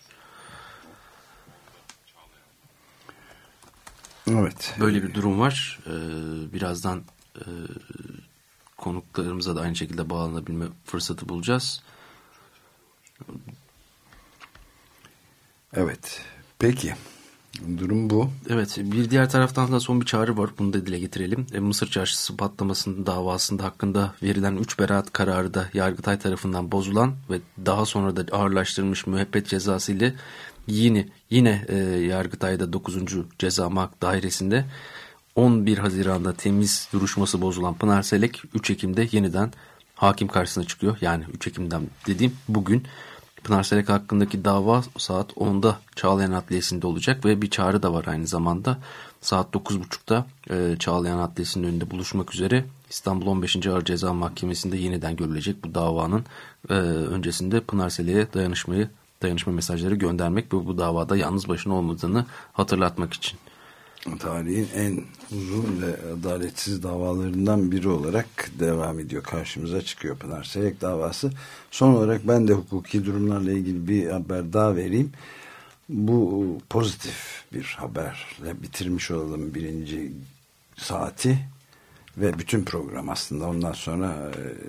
Evet. Böyle bir durum var. Ee, birazdan e, konuklarımıza da aynı şekilde bağlanabilme fırsatı bulacağız. Evet. Peki. Durum bu. Evet. Bir diğer taraftan da son bir çağrı var. Bunu da dile getirelim. E, Mısır Çarşısı patlamasının davasında hakkında verilen üç beraat kararı da Yargıtay tarafından bozulan ve daha sonra da ağırlaştırılmış müebbet cezası ile yine yine e, Yargıtay'da dokuzuncu Ceza Dairesi'nde on bir Haziran'da temiz duruşması bozulan Pınar Selek üç Ekim'de yeniden hakim karşısına çıkıyor. Yani üç Ekim'den dediğim bugün Pınar Selek hakkındaki dava saat onda Çağlayan Adliyesi'nde olacak ve bir çağrı da var aynı zamanda. Saat dokuz buçukta e, Çağlayan Adliyesi'nin önünde buluşmak üzere İstanbul on beşinci Ağır Ceza Mahkemesi'nde yeniden görülecek bu davanın e, öncesinde Pınar Selek'e dayanışmayı dayanışma mesajları göndermek ve bu davada yalnız başına olmadığını hatırlatmak için. Tarihin en uzun ve adaletsiz davalarından biri olarak devam ediyor. Karşımıza çıkıyor Pınar Selek davası. Son olarak ben de hukuki durumlarla ilgili bir haber daha vereyim. Bu pozitif bir haberle bitirmiş olalım birinci saati ve bütün program aslında. Ondan sonra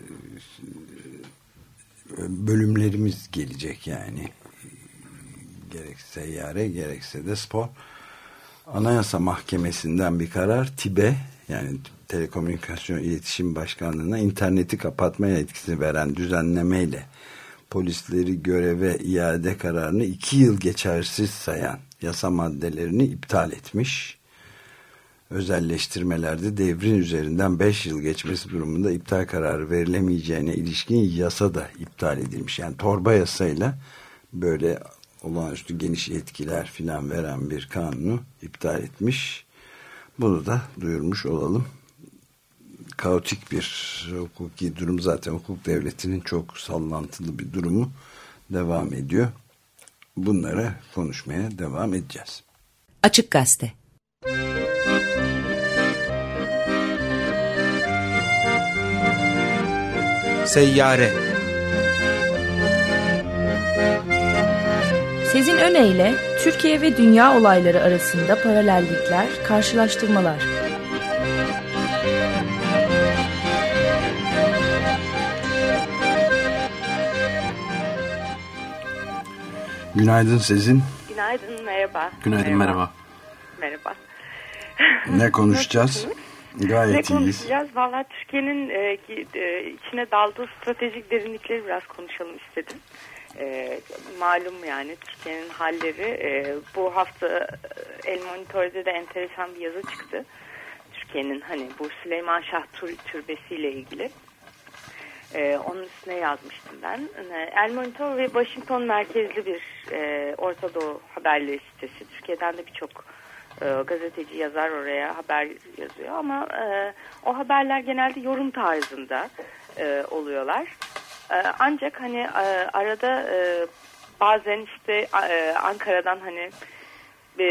bölümlerimiz gelecek yani. Gerek seyyare gerekse de spor. Anayasa Mahkemesi'nden bir karar TİB'e, yani Telekomünikasyon İletişim Başkanlığı'na interneti kapatmaya etkisi veren düzenlemeyle polisleri göreve iade kararını iki yıl geçersiz sayan yasa maddelerini iptal etmiş. Özelleştirmelerde devrin üzerinden beş yıl geçmesi durumunda iptal kararı verilemeyeceğine ilişkin yasa da iptal edilmiş. Yani torba yasayla böyle olağanüstü geniş yetkiler filan veren bir kanunu iptal etmiş. Bunu da duyurmuş olalım. Kaotik bir hukuki durum, zaten hukuk devletinin çok sallantılı bir durumu devam ediyor. Bunları konuşmaya devam edeceğiz. Açık Gazete. Seyyare. Sezin Öne Türkiye ve dünya olayları arasında paralellikler, karşılaştırmalar. Günaydın Sezin. Günaydın, merhaba. Günaydın, merhaba. Merhaba. Ne konuşacağız? Gayet ne iyiyiz. konuşacağız? Valla Türkiye'nin e, e, içine daldığı stratejik derinlikleri biraz konuşalım istedim. E, malum yani Türkiye'nin halleri. E, bu hafta El Monitor'da da enteresan bir yazı çıktı. Türkiye'nin hani bu Süleyman Şah Türbesi ile ilgili. Ee, onun üstüne yazmıştım ben. El Monitor ve Washington merkezli bir e, Orta Doğu haberleri sitesi. Türkiye'den de birçok e, gazeteci yazar oraya haber yazıyor ama e, o haberler genelde yorum tarzında e, oluyorlar. E, ancak hani e, arada e, bazen işte e, Ankara'dan hani e,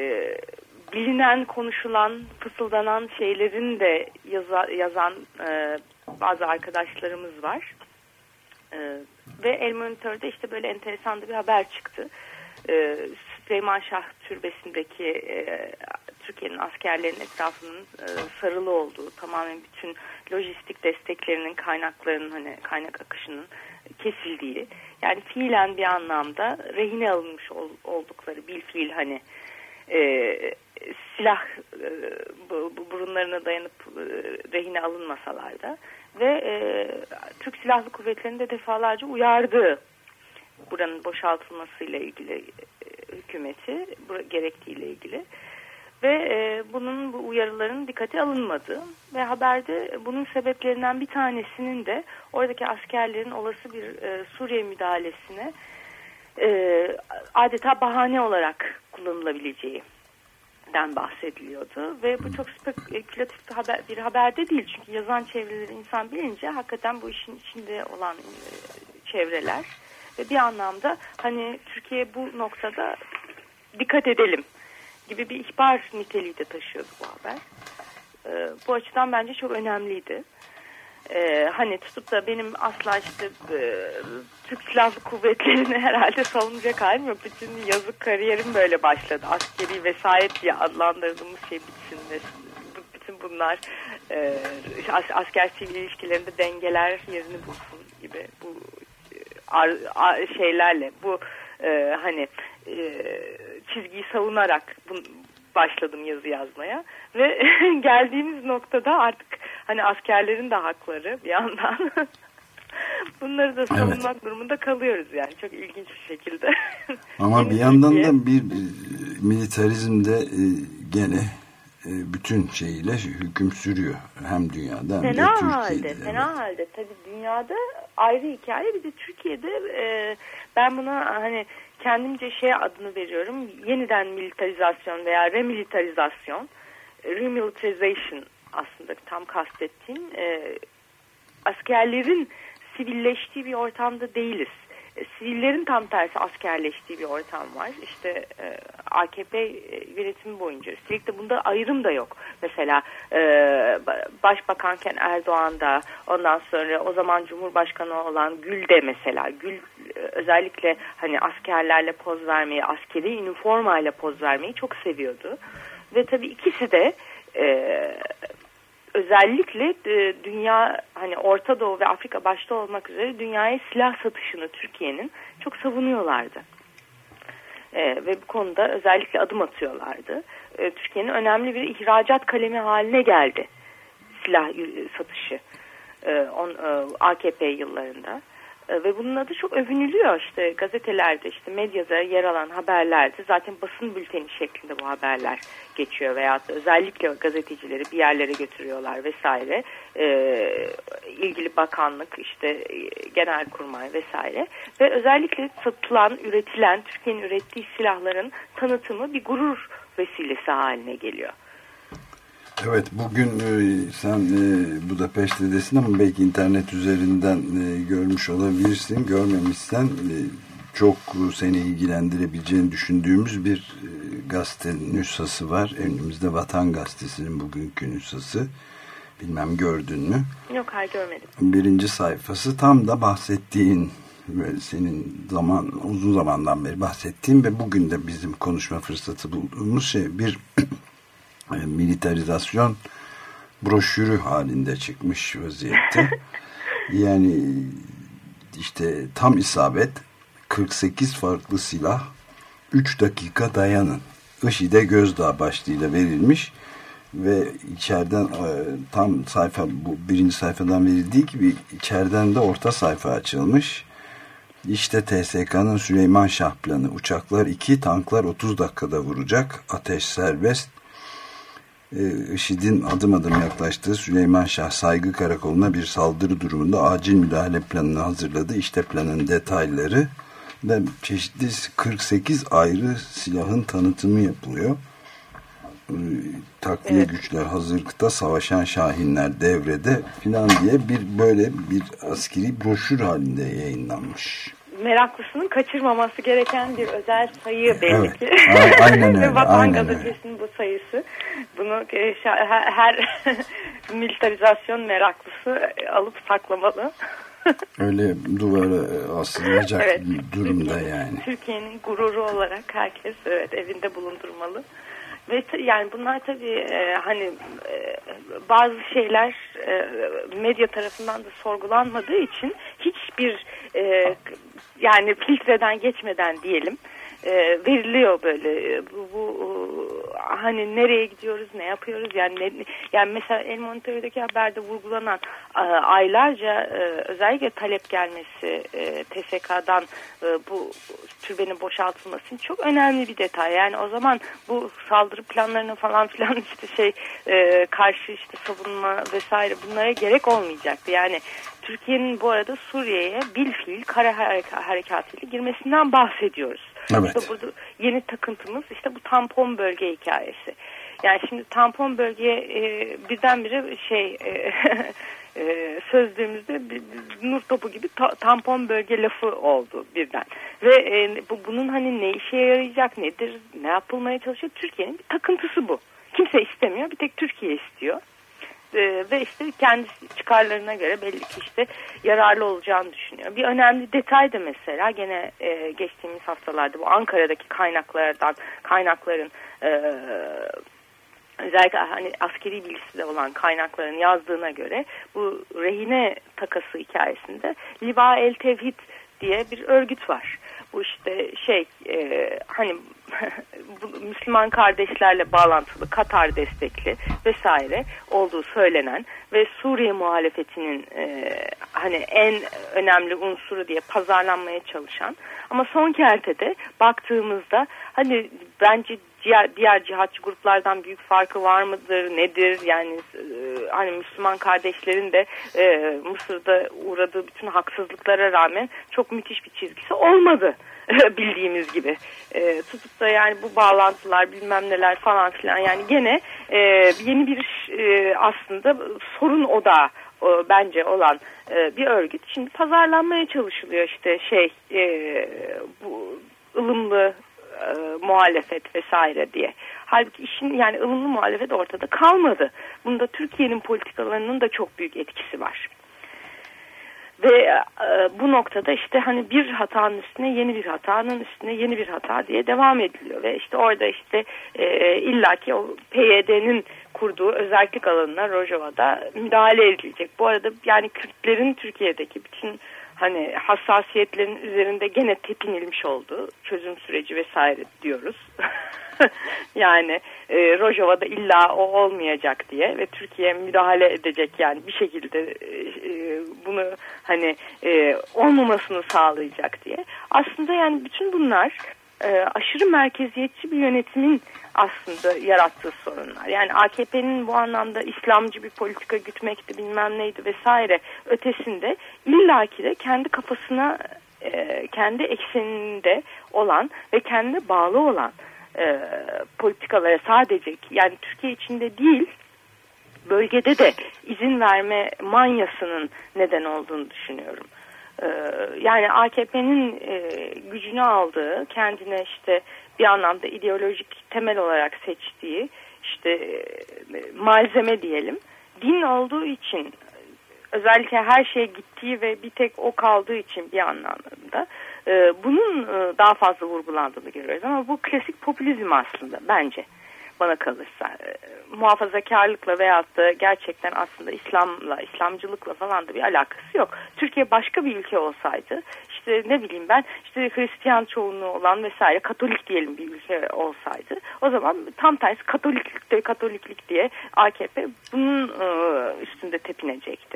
bilinen, konuşulan, fısıldanan şeylerin de yaza, yazan e, bazı arkadaşlarımız var. Ee, ve El Monitor'da işte böyle enteresan da bir haber çıktı. Ee, Süleyman Şah Türbesi'ndeki e, Türkiye'nin askerlerinin etrafının e, sarılı olduğu, tamamen bütün lojistik desteklerinin, kaynaklarının, hani kaynak akışının kesildiği, yani fiilen bir anlamda rehine alınmış ol, oldukları, bilfiil hani e, silah e, burunlarına dayanıp e, rehine alınmasalar da ve e, Türk Silahlı Kuvvetleri'nin de defalarca uyardığı buranın boşaltılmasıyla ilgili e, hükümeti bu, gerektiğiyle ilgili ve e, bunun bu uyarıların dikkate alınmadığı ve haberde bunun sebeplerinden bir tanesinin de oradaki askerlerin olası bir e, Suriye müdahalesine e, adeta bahane olarak kullanılabileceği den bahsediliyordu ve bu çok spekülatif bir haber, bir haberde değil çünkü yazan çevreleri insan bilince hakikaten bu işin içinde olan e, çevreler ve bir anlamda hani Türkiye bu noktada dikkat edelim gibi bir ihbar niteliği de taşıyordu bu haber. E, bu açıdan bence çok önemliydi. Ee, hani tutup da benim asla işte e, Türk Silahlı Kuvvetleri'ni herhalde savunacak halim yok. Bütün yazık kariyerim böyle başladı. Askeri vesayet diye adlandırdığımız şey bitsin ve bütün bunlar e, as, asker sivil ilişkilerinde dengeler yerini bulsun gibi bu ar, ar, şeylerle bu e, hani e, çizgiyi savunarak bu, başladım yazı yazmaya ve geldiğimiz noktada artık hani askerlerin de hakları bir yandan bunları da savunmak evet. durumunda kalıyoruz yani çok ilginç bir şekilde. Ama bir yandan Türkiye... da bir militarizm de e, gene e, bütün şeyiyle hüküm sürüyor hem dünyada hem fena de Türkiye'de. Halde, evet. Fena halde tabii dünyada ayrı hikaye bir de Türkiye'de e, ben buna hani kendimce şey adını veriyorum yeniden militarizasyon veya remilitarizasyon remilitarization aslında tam kastettiğim e, askerlerin sivilleştiği bir ortamda değiliz. E, sivillerin tam tersi askerleştiği bir ortam var. İşte e, A K P yönetimi boyunca. Üstelik de bunda ayrım da yok. Mesela e, başbakanken Erdoğan'da ondan sonra o zaman Cumhurbaşkanı olan Gül de mesela Gül e, özellikle hani askerlerle poz vermeyi, askeri üniformayla poz vermeyi çok seviyordu. Ve tabii ikisi de e, özellikle e, dünya hani Orta Doğu ve Afrika başta olmak üzere dünyaya silah satışını Türkiye'nin çok savunuyorlardı. E, ve bu konuda özellikle adım atıyorlardı. E, Türkiye'nin önemli bir ihracat kalemi haline geldi silah satışı e, on, e, A K P yıllarında. Ve bunun adı çok övünülüyor işte gazetelerde işte medyada yer alan haberlerde zaten basın bülteni şeklinde bu haberler geçiyor veya özellikle gazetecileri bir yerlere götürüyorlar vesaire ee, ilgili bakanlık işte genelkurmay vesaire ve özellikle satılan üretilen Türkiye'nin ürettiği silahların tanıtımı bir gurur vesilesi haline geliyor. Evet bugün e, sen e, Budapeşte'desin ama belki internet üzerinden e, görmüş olabilirsin. Görmemişsen e, çok seni ilgilendirebileceğini düşündüğümüz bir e, gazete nüshası var. Önümüzde Vatan Gazetesi'nin bugünkü nüshası. Bilmem gördün mü? Yok hayır görmedim. Birinci sayfası tam da bahsettiğin ve senin zaman uzun zamandan beri bahsettiğin ve bugün de bizim konuşma fırsatı bulduğumuz şey bir militarizasyon broşürü halinde çıkmış vaziyette. Yani işte tam isabet kırk sekiz farklı silah üç dakika dayanın. IŞİD'e gözdağı başlığıyla verilmiş ve içeriden tam sayfa bu birinci sayfadan verildiği gibi içeriden de orta sayfa açılmış. İşte T S K'nın Süleyman Şah planı. Uçaklar iki, tanklar otuz dakikada vuracak. Ateş serbest. IŞİD'in adım adım yaklaştığı Süleyman Şah Saygı Karakolu'na bir saldırı durumunda acil müdahale planını hazırladı. İşte planın detayları ve çeşitli kırk sekiz ayrı silahın tanıtımı yapılıyor. Takviye evet. Güçler hazırlıkta, savaşan şahinler devrede filan diye bir böyle bir askeri broşür halinde yayınlanmış. Meraklısının kaçırmaması gereken bir özel sayı belli evet. ki. A- aynen öyle. Vatan aynen Gazetesi'nin öyle. Bu sayısı. Bunu her, her militarizasyon meraklısı alıp saklamalı. Öyle duvara asılacak evet. bir durumda yani. Türkiye'nin gururu olarak herkes evet, evinde bulundurmalı. Ve yani bunlar tabii e, hani e, bazı şeyler e, medya tarafından da sorgulanmadığı için hiçbir e, yani filtreden geçmeden diyelim e, veriliyor böyle bu, bu hani nereye gidiyoruz, ne yapıyoruz yani ne, yani mesela El Monitore'deki haberde vurgulanan e, aylarca e, özellikle talep gelmesi e, T S K'dan e, bu türbenin boşaltılması için çok önemli bir detay. Yani o zaman bu saldırı planlarına falan filan işte şey e, karşı işte savunma vesaire bunlara gerek olmayacaktı. Yani Türkiye'nin bu arada Suriye'ye bilfiil kara harekatıyla girmesinden bahsediyoruz. Evet. İşte burada yeni takıntımız işte bu tampon bölge hikayesi. Yani şimdi tampon bölgeye e, birdenbire şey e, e, sözlüğümüzde bir, bir nur topu gibi ta, tampon bölge lafı oldu birden. Ve e, bu, bunun hani ne işe yarayacak, nedir, ne yapılmaya çalışıyor? Türkiye'nin bir takıntısı bu. Kimse istemiyor, bir tek Türkiye istiyor. Ee, ve işte kendi çıkarlarına göre belli ki işte yararlı olacağını düşünüyor. Bir önemli detay da mesela gene e, geçtiğimiz haftalarda bu Ankara'daki kaynaklardan kaynakların e, özellikle hani askeri bilgisi de olan kaynakların yazdığına göre bu rehine takası hikayesinde Liva El Tevhid diye bir örgüt var. Bu işte şey e, hani Müslüman kardeşlerle bağlantılı, Katar destekli vesaire olduğu söylenen ve Suriye muhalefetinin e, hani en önemli unsuru diye pazarlanmaya çalışan ama son kertede baktığımızda hani bence diğer, diğer cihatçı gruplardan büyük farkı var mıdır, nedir? Yani e, hani Müslüman kardeşlerin de e, Mısır'da uğradığı bütün haksızlıklara rağmen çok müthiş bir çizgisi olmadı. Bildiğimiz gibi e, tutup da yani bu bağlantılar bilmem neler falan filan yani gene e, yeni bir e, aslında sorun odağı e, bence olan e, bir örgüt şimdi pazarlanmaya çalışılıyor işte şey e, bu ılımlı e, muhalefet vesaire diye. Halbuki işin yani ılımlı muhalefet ortada kalmadı. Bunda Türkiye'nin politikalarının da çok büyük etkisi var. Ve e, bu noktada işte hani bir hatanın üstüne yeni bir hatanın üstüne yeni bir hata diye devam ediliyor. Ve işte orada işte e, illaki o P Y D'nin kurduğu özellik alanına Rojava'da müdahale edilecek. Bu arada yani Kürtlerin Türkiye'deki bütün hani hassasiyetlerin üzerinde gene tepinilmiş olduğu çözüm süreci vesaire diyoruz. Yani e, Rojava'da illa o olmayacak diye ve Türkiye müdahale edecek yani bir şekilde e, bunu hani e, olmamasını sağlayacak diye. Aslında yani bütün bunlar e, aşırı merkeziyetçi bir yönetimin aslında yarattığı sorunlar. Yani A K P'nin bu anlamda İslamcı bir politika gütmekti bilmem neydi vesaire ötesinde illaki de kendi kafasına e, kendi ekseninde olan ve kendine bağlı olan E, politikalara sadece yani Türkiye içinde değil bölgede de izin verme manyasının neden olduğunu düşünüyorum. E, yani A K P'nin e, gücünü aldığı kendine işte bir anlamda ideolojik temel olarak seçtiği işte e, malzeme diyelim din olduğu için özellikle her şey gittiği ve bir tek o kaldığı için bir anlamda e, bunun e, daha fazla vurgulandığını görüyoruz. Ama bu klasik popülizm aslında bence bana kalırsa. E, muhafazakarlıkla veyahut da gerçekten aslında İslam'la, İslamcılıkla falan da bir alakası yok. Türkiye başka bir ülke olsaydı işte ne bileyim ben işte Hristiyan çoğunluğu olan vesaire Katolik diyelim bir ülke olsaydı o zaman tam tersi Katoliklik de Katoliklik diye A K P bunun e, üstünde tepinecekti.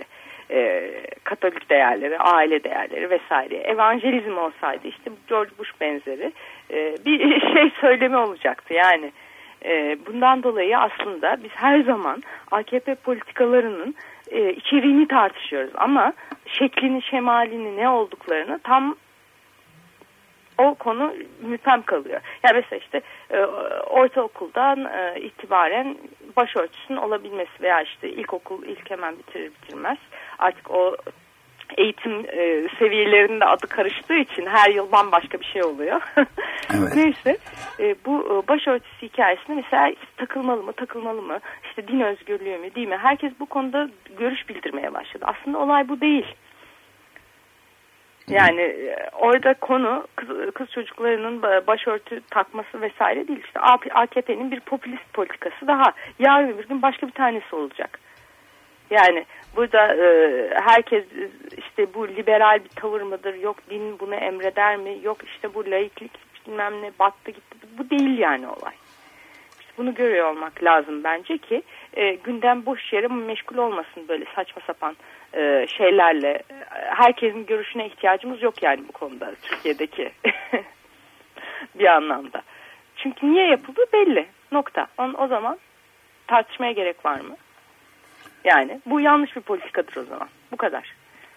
e, Katolik değerleri, aile değerleri vesaire, evangelizm olsaydı işte George Bush benzeri e, bir şey söylemi olacaktı. Yani e, bundan dolayı aslında biz her zaman A K P politikalarının e, içeriğini tartışıyoruz ama şeklini, şemalini, ne olduklarını tam o konu müphem kalıyor. Yani mesela işte e, ortaokuldan e, itibaren başörtüsünün olabilmesi veya işte ilkokul ilk hemen bitirir bitirmez artık o eğitim e, seviyelerinde adı karıştığı için her yıl bambaşka bir şey oluyor. Evet. Neyse e, bu e, başörtüsü hikayesinde mesela işte, takılmalı mı takılmalı mı işte din özgürlüğü mü değil mi? Herkes bu konuda görüş bildirmeye başladı. Aslında olay bu değil. Yani orada konu kız, kız çocuklarının başörtü takması vesaire değil. İşte A K P'nin bir popülist politikası daha. Yarın bir gün başka bir tanesi olacak. Yani burada e, herkes işte bu liberal bir tavır mıdır? Yok din bunu emreder mi? Yok işte bu laiklik bilmem ne battı gitti. Bu değil yani olay. İşte bunu görüyor olmak lazım bence ki e, gündem boş yere meşgul olmasın böyle saçma sapan e, şeylerle. Herkesin görüşüne ihtiyacımız yok yani bu konuda Türkiye'deki bir anlamda. Çünkü niye yapıldığı belli. Nokta. O, o zaman tartışmaya gerek var mı? Yani bu yanlış bir politikadır o zaman. Bu kadar.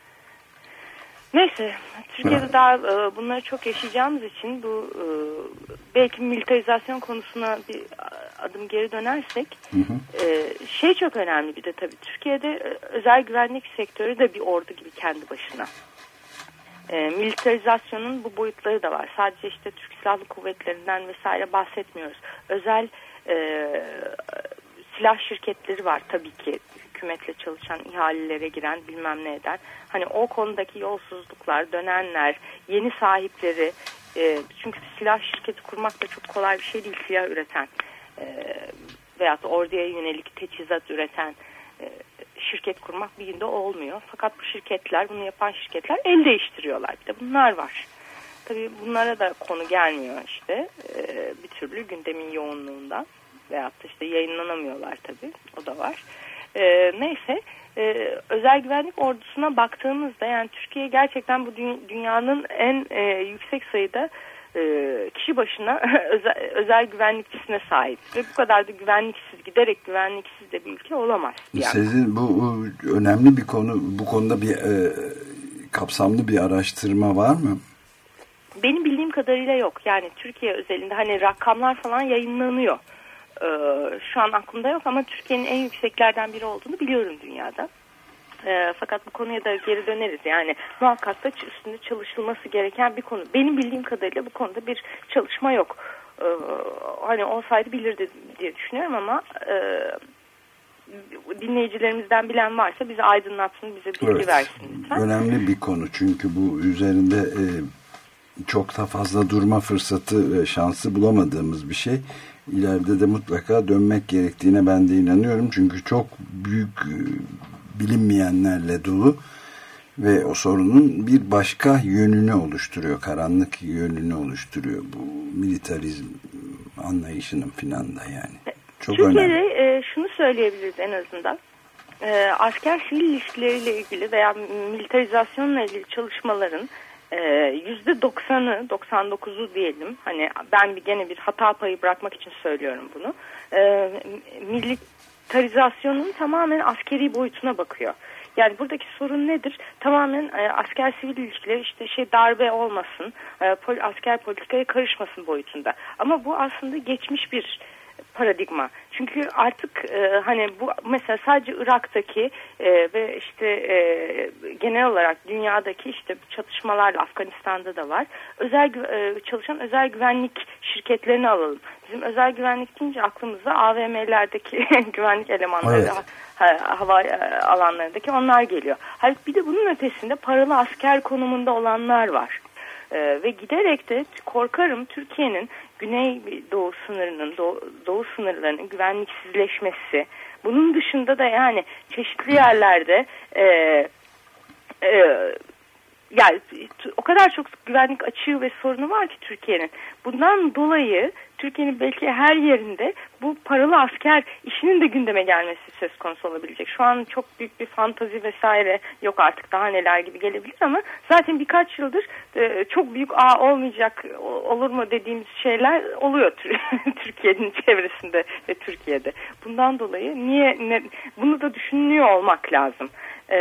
Neyse. Türkiye'de daha e, bunları çok yaşayacağımız için bu e, belki militarizasyon konusuna bir adım geri dönersek hı hı. E, şey çok önemli bir de tabii Türkiye'de özel güvenlik sektörü de bir ordu gibi kendi başına. E, militarizasyonun bu boyutları da var. Sadece işte Türk Silahlı Kuvvetleri'nden vesaire bahsetmiyoruz. Özel e, silah şirketleri var tabii ki. Hükümetle çalışan, ihalelere giren bilmem ne eder. Hani o konudaki yolsuzluklar, dönenler, yeni sahipleri e, çünkü silah şirketi kurmak da çok kolay bir şey değil. Silah üreten e, veyahut da orduya yönelik teçhizat üreten e, şirket kurmak bir günde olmuyor. Fakat bu şirketler, bunu yapan şirketler el değiştiriyorlar. Bir de bunlar var. Tabii bunlara da konu gelmiyor işte e, bir türlü gündemin yoğunluğundan veyahut da işte yayınlanamıyorlar tabii. O da var. Ee, neyse e, özel güvenlik ordusuna baktığımızda yani Türkiye gerçekten bu dü- dünyanın en e, yüksek sayıda e, kişi başına özel, özel güvenlikçisine sahip ve bu kadar da güvenliksiz giderek güvenliksiz de bir ülke olamaz. Yani. Sizin bu, bu önemli bir konu, bu konuda bir e, kapsamlı bir araştırma var mı? Benim bildiğim kadarıyla yok. Yani Türkiye özelinde hani rakamlar falan yayınlanıyor. Ee, şu an aklımda yok ama Türkiye'nin en yükseklerden biri olduğunu biliyorum dünyada. Ee, fakat bu konuya da geri döneriz. Yani muhakkak da üstünde çalışılması gereken bir konu. Benim bildiğim kadarıyla bu konuda bir çalışma yok. Ee, hani olsaydı bilirdi diye düşünüyorum ama e, dinleyicilerimizden bilen varsa bizi aydınlatsın, bize bilgi evet, versin lütfen. Önemli bir konu çünkü bu üzerinde e, çok da fazla durma fırsatı ve şansı bulamadığımız bir şey. İleride de mutlaka dönmek gerektiğine ben de inanıyorum. Çünkü çok büyük bilinmeyenlerle dolu ve o sorunun bir başka yönünü oluşturuyor. Karanlık yönünü oluşturuyor bu militarizm anlayışının filan da yani. Çok Türkiye'de önemli. E, şunu söyleyebiliriz en azından. E, asker sivil ilişkileriyle ilgili veya militarizasyonla ilgili çalışmaların yüzde doksanı, doksan dokuzu diyelim. Hani ben bir gene bir hata payı bırakmak için söylüyorum bunu. E, militarizasyonun tamamen askeri boyutuna bakıyor. Yani buradaki sorun nedir? Tamamen e, asker sivil ilişkileri işte şey darbe olmasın, e, pol, asker politikaya karışmasın boyutunda. Ama bu aslında geçmiş bir paradigma. Çünkü artık e, hani bu mesela sadece Irak'taki e, ve işte e, genel olarak dünyadaki işte çatışmalarla Afganistan'da da var. Özel e, çalışan özel güvenlik şirketlerini alalım. Bizim özel güvenlik deyince aklımıza A V M'lerdeki güvenlik elemanları, evet. ha, hava alanlarındaki onlar geliyor. Halbuki bir de bunun ötesinde paralı asker konumunda olanlar var. Ee, ve giderek de korkarım Türkiye'nin güneydoğu sınırının doğu, doğu sınırlarının güvenliksizleşmesi, bunun dışında da yani çeşitli yerlerde e, e, yani o kadar çok güvenlik açığı ve sorunu var ki Türkiye'nin. Bundan dolayı Türkiye'nin belki her yerinde bu paralı asker işinin de gündeme gelmesi söz konusu olabilecek. Şu an çok büyük bir fantazi vesaire yok artık, daha neler gibi gelebilir ama zaten birkaç yıldır e, çok büyük ağ olmayacak olur mu dediğimiz şeyler oluyor Türkiye'nin çevresinde ve Türkiye'de. Bundan dolayı niye ne, bunu da düşünüyor olmak lazım. E,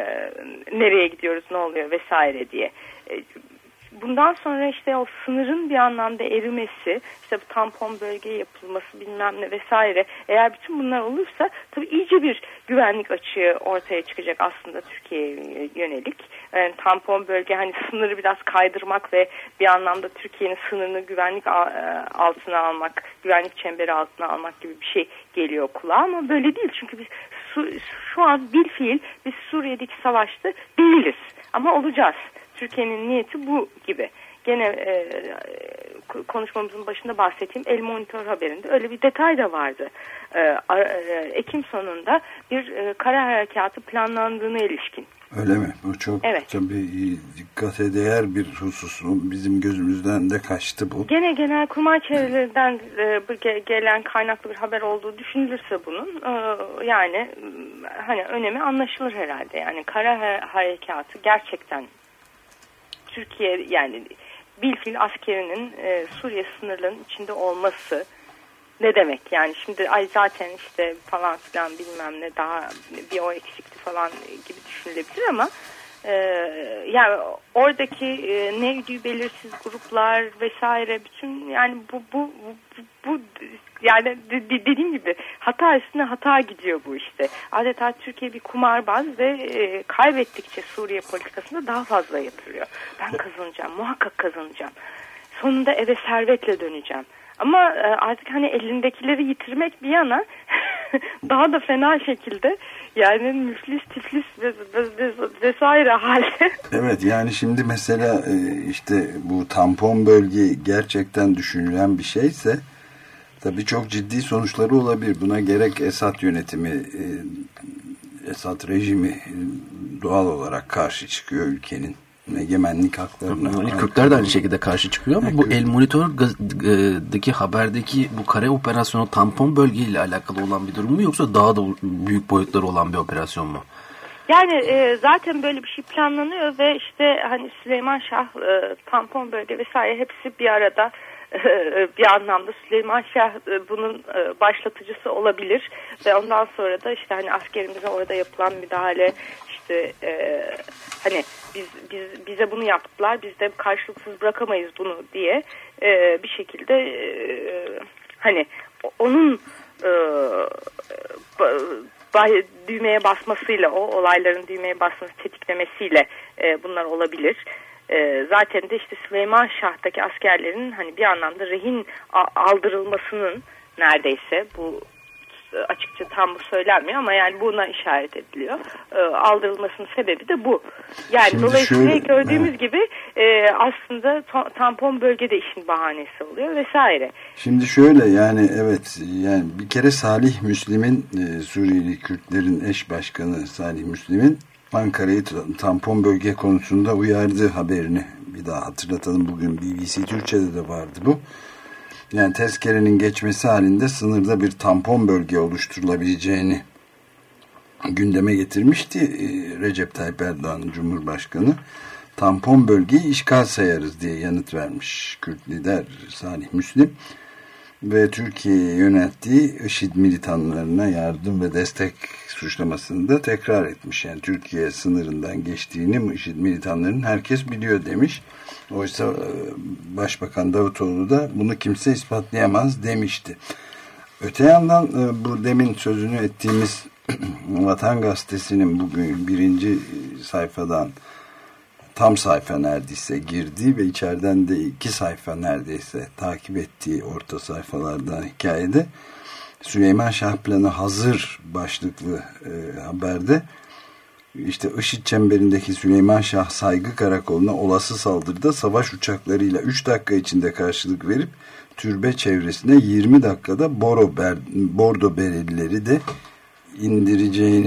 nereye gidiyoruz, ne oluyor vesaire diye. E, Bundan sonra işte o sınırın bir anlamda erimesi, işte bu tampon bölge yapılması bilmem ne vesaire, eğer bütün bunlar olursa tabii iyice bir güvenlik açığı ortaya çıkacak aslında Türkiye'ye yönelik. Yani tampon bölge hani sınırı biraz kaydırmak ve bir anlamda Türkiye'nin sınırını güvenlik altına almak, güvenlik çemberi altına almak gibi bir şey geliyor kulağa ama böyle değil. Çünkü biz şu an bilfiil biz Suriye'deki savaşta değiliz ama olacağız. Türkiye'nin niyeti bu gibi. Gene e, konuşmamızın başında bahsettiğim El Monitor haberinde öyle bir detay da vardı. E, e, Ekim sonunda bir e, kara harekatı planlandığına ilişkin. Öyle mi? Bu çok evet. Tabii dikkate değer bir husus. Bizim gözümüzden de kaçtı bu. Gene genelkurmay çevrelerinden e, gelen kaynaklı bir haber olduğu düşünülürse bunun e, yani hani önemi anlaşılır herhalde. Yani kara harekatı gerçekten Türkiye yani bilfil askerinin e, Suriye sınırlarının içinde olması ne demek? Yani şimdi ay zaten işte falan filan bilmem ne daha bir o eksikti falan gibi düşünülebilir ama e, yani oradaki e, nevdi belirsiz gruplar vesaire bütün yani bu bu bu, bu yani de, de, dediğim gibi hata üstüne hata gidiyor bu işte. Adeta Türkiye bir kumarbaz ve e, kaybettikçe Suriye politikasında daha fazla yatırıyor. Ben kazanacağım, muhakkak kazanacağım. Sonunda eve servetle döneceğim. Ama e, artık hani elindekileri yitirmek bir yana daha da fena şekilde yani müflis, tiflis vesaire halde. Evet yani şimdi mesela işte bu tampon bölge gerçekten düşünülen bir şeyse tabii çok ciddi sonuçları olabilir. Buna gerek Esad yönetimi, Esad rejimi doğal olarak karşı çıkıyor ülkenin egemenlik haklarına. Yani Kürtler de aynı şekilde karşı çıkıyor ama yani bu El Monitor'daki haberdeki bu kare operasyonu tampon bölgeyle alakalı olan bir durum mu yoksa daha da büyük boyutları olan bir operasyon mu? Yani e, zaten böyle bir şey planlanıyor ve işte hani Süleyman Şah, e, tampon bölge vesaire hepsi bir arada e, bir anlamda Süleyman Şah e, bunun e, başlatıcısı olabilir ve ondan sonra da işte hani askerimize orada yapılan müdahale işte e, hani biz, biz bize bunu yaptılar, biz de karşılıksız bırakamayız bunu diye e, bir şekilde e, hani onun e, ba- düğmeye basmasıyla, o olayların düğmeye basması tetiklemesiyle e, bunlar olabilir. E, zaten de işte Süleyman Şah'taki askerlerin hani bir anlamda rehin aldırılmasının neredeyse bu açıkça tam bu söylenmiyor ama yani buna işaret ediliyor. E, aldırılmasının sebebi de bu. Yani şimdi dolayısıyla şöyle, gördüğümüz evet. gibi e, aslında ta- tampon bölgede işin bahanesi oluyor vesaire. Şimdi şöyle yani evet yani bir kere Salih Müslim'in e, Suriyeli Kürtlerin eş başkanı Salih Müslim'in Ankara'yı tampon bölge konusunda uyardığı haberini bir daha hatırlatalım. Bugün B B C Türkçe'de de vardı bu. Yani tezkerenin geçmesi halinde sınırda bir tampon bölge oluşturulabileceğini gündeme getirmişti Recep Tayyip Erdoğan Cumhurbaşkanı. Tampon bölgeyi işgal sayarız diye yanıt vermiş Kürt lider Salih Müslim ve Türkiye'ye yönelttiği IŞİD militanlarına yardım ve destek suçlamasını da tekrar etmiş. Yani Türkiye sınırından geçtiğini IŞİD militanlarının herkes biliyor demiş. Oysa Başbakan Davutoğlu da bunu kimse ispatlayamaz demişti. Öte yandan bu demin sözünü ettiğimiz Vatan Gazetesi'nin bugün birinci sayfadan tam sayfa neredeyse girdiği ve içeriden de iki sayfa neredeyse takip ettiği orta sayfalardan hikayede Süleyman Şah planı hazır başlıklı e, haberde işte IŞİD çemberindeki Süleyman Şah Saygı Karakolu'na olası saldırıda savaş uçaklarıyla üç dakika içinde karşılık verip türbe çevresine yirmi dakikada Boro Ber, Bordo Berelileri de indireceğini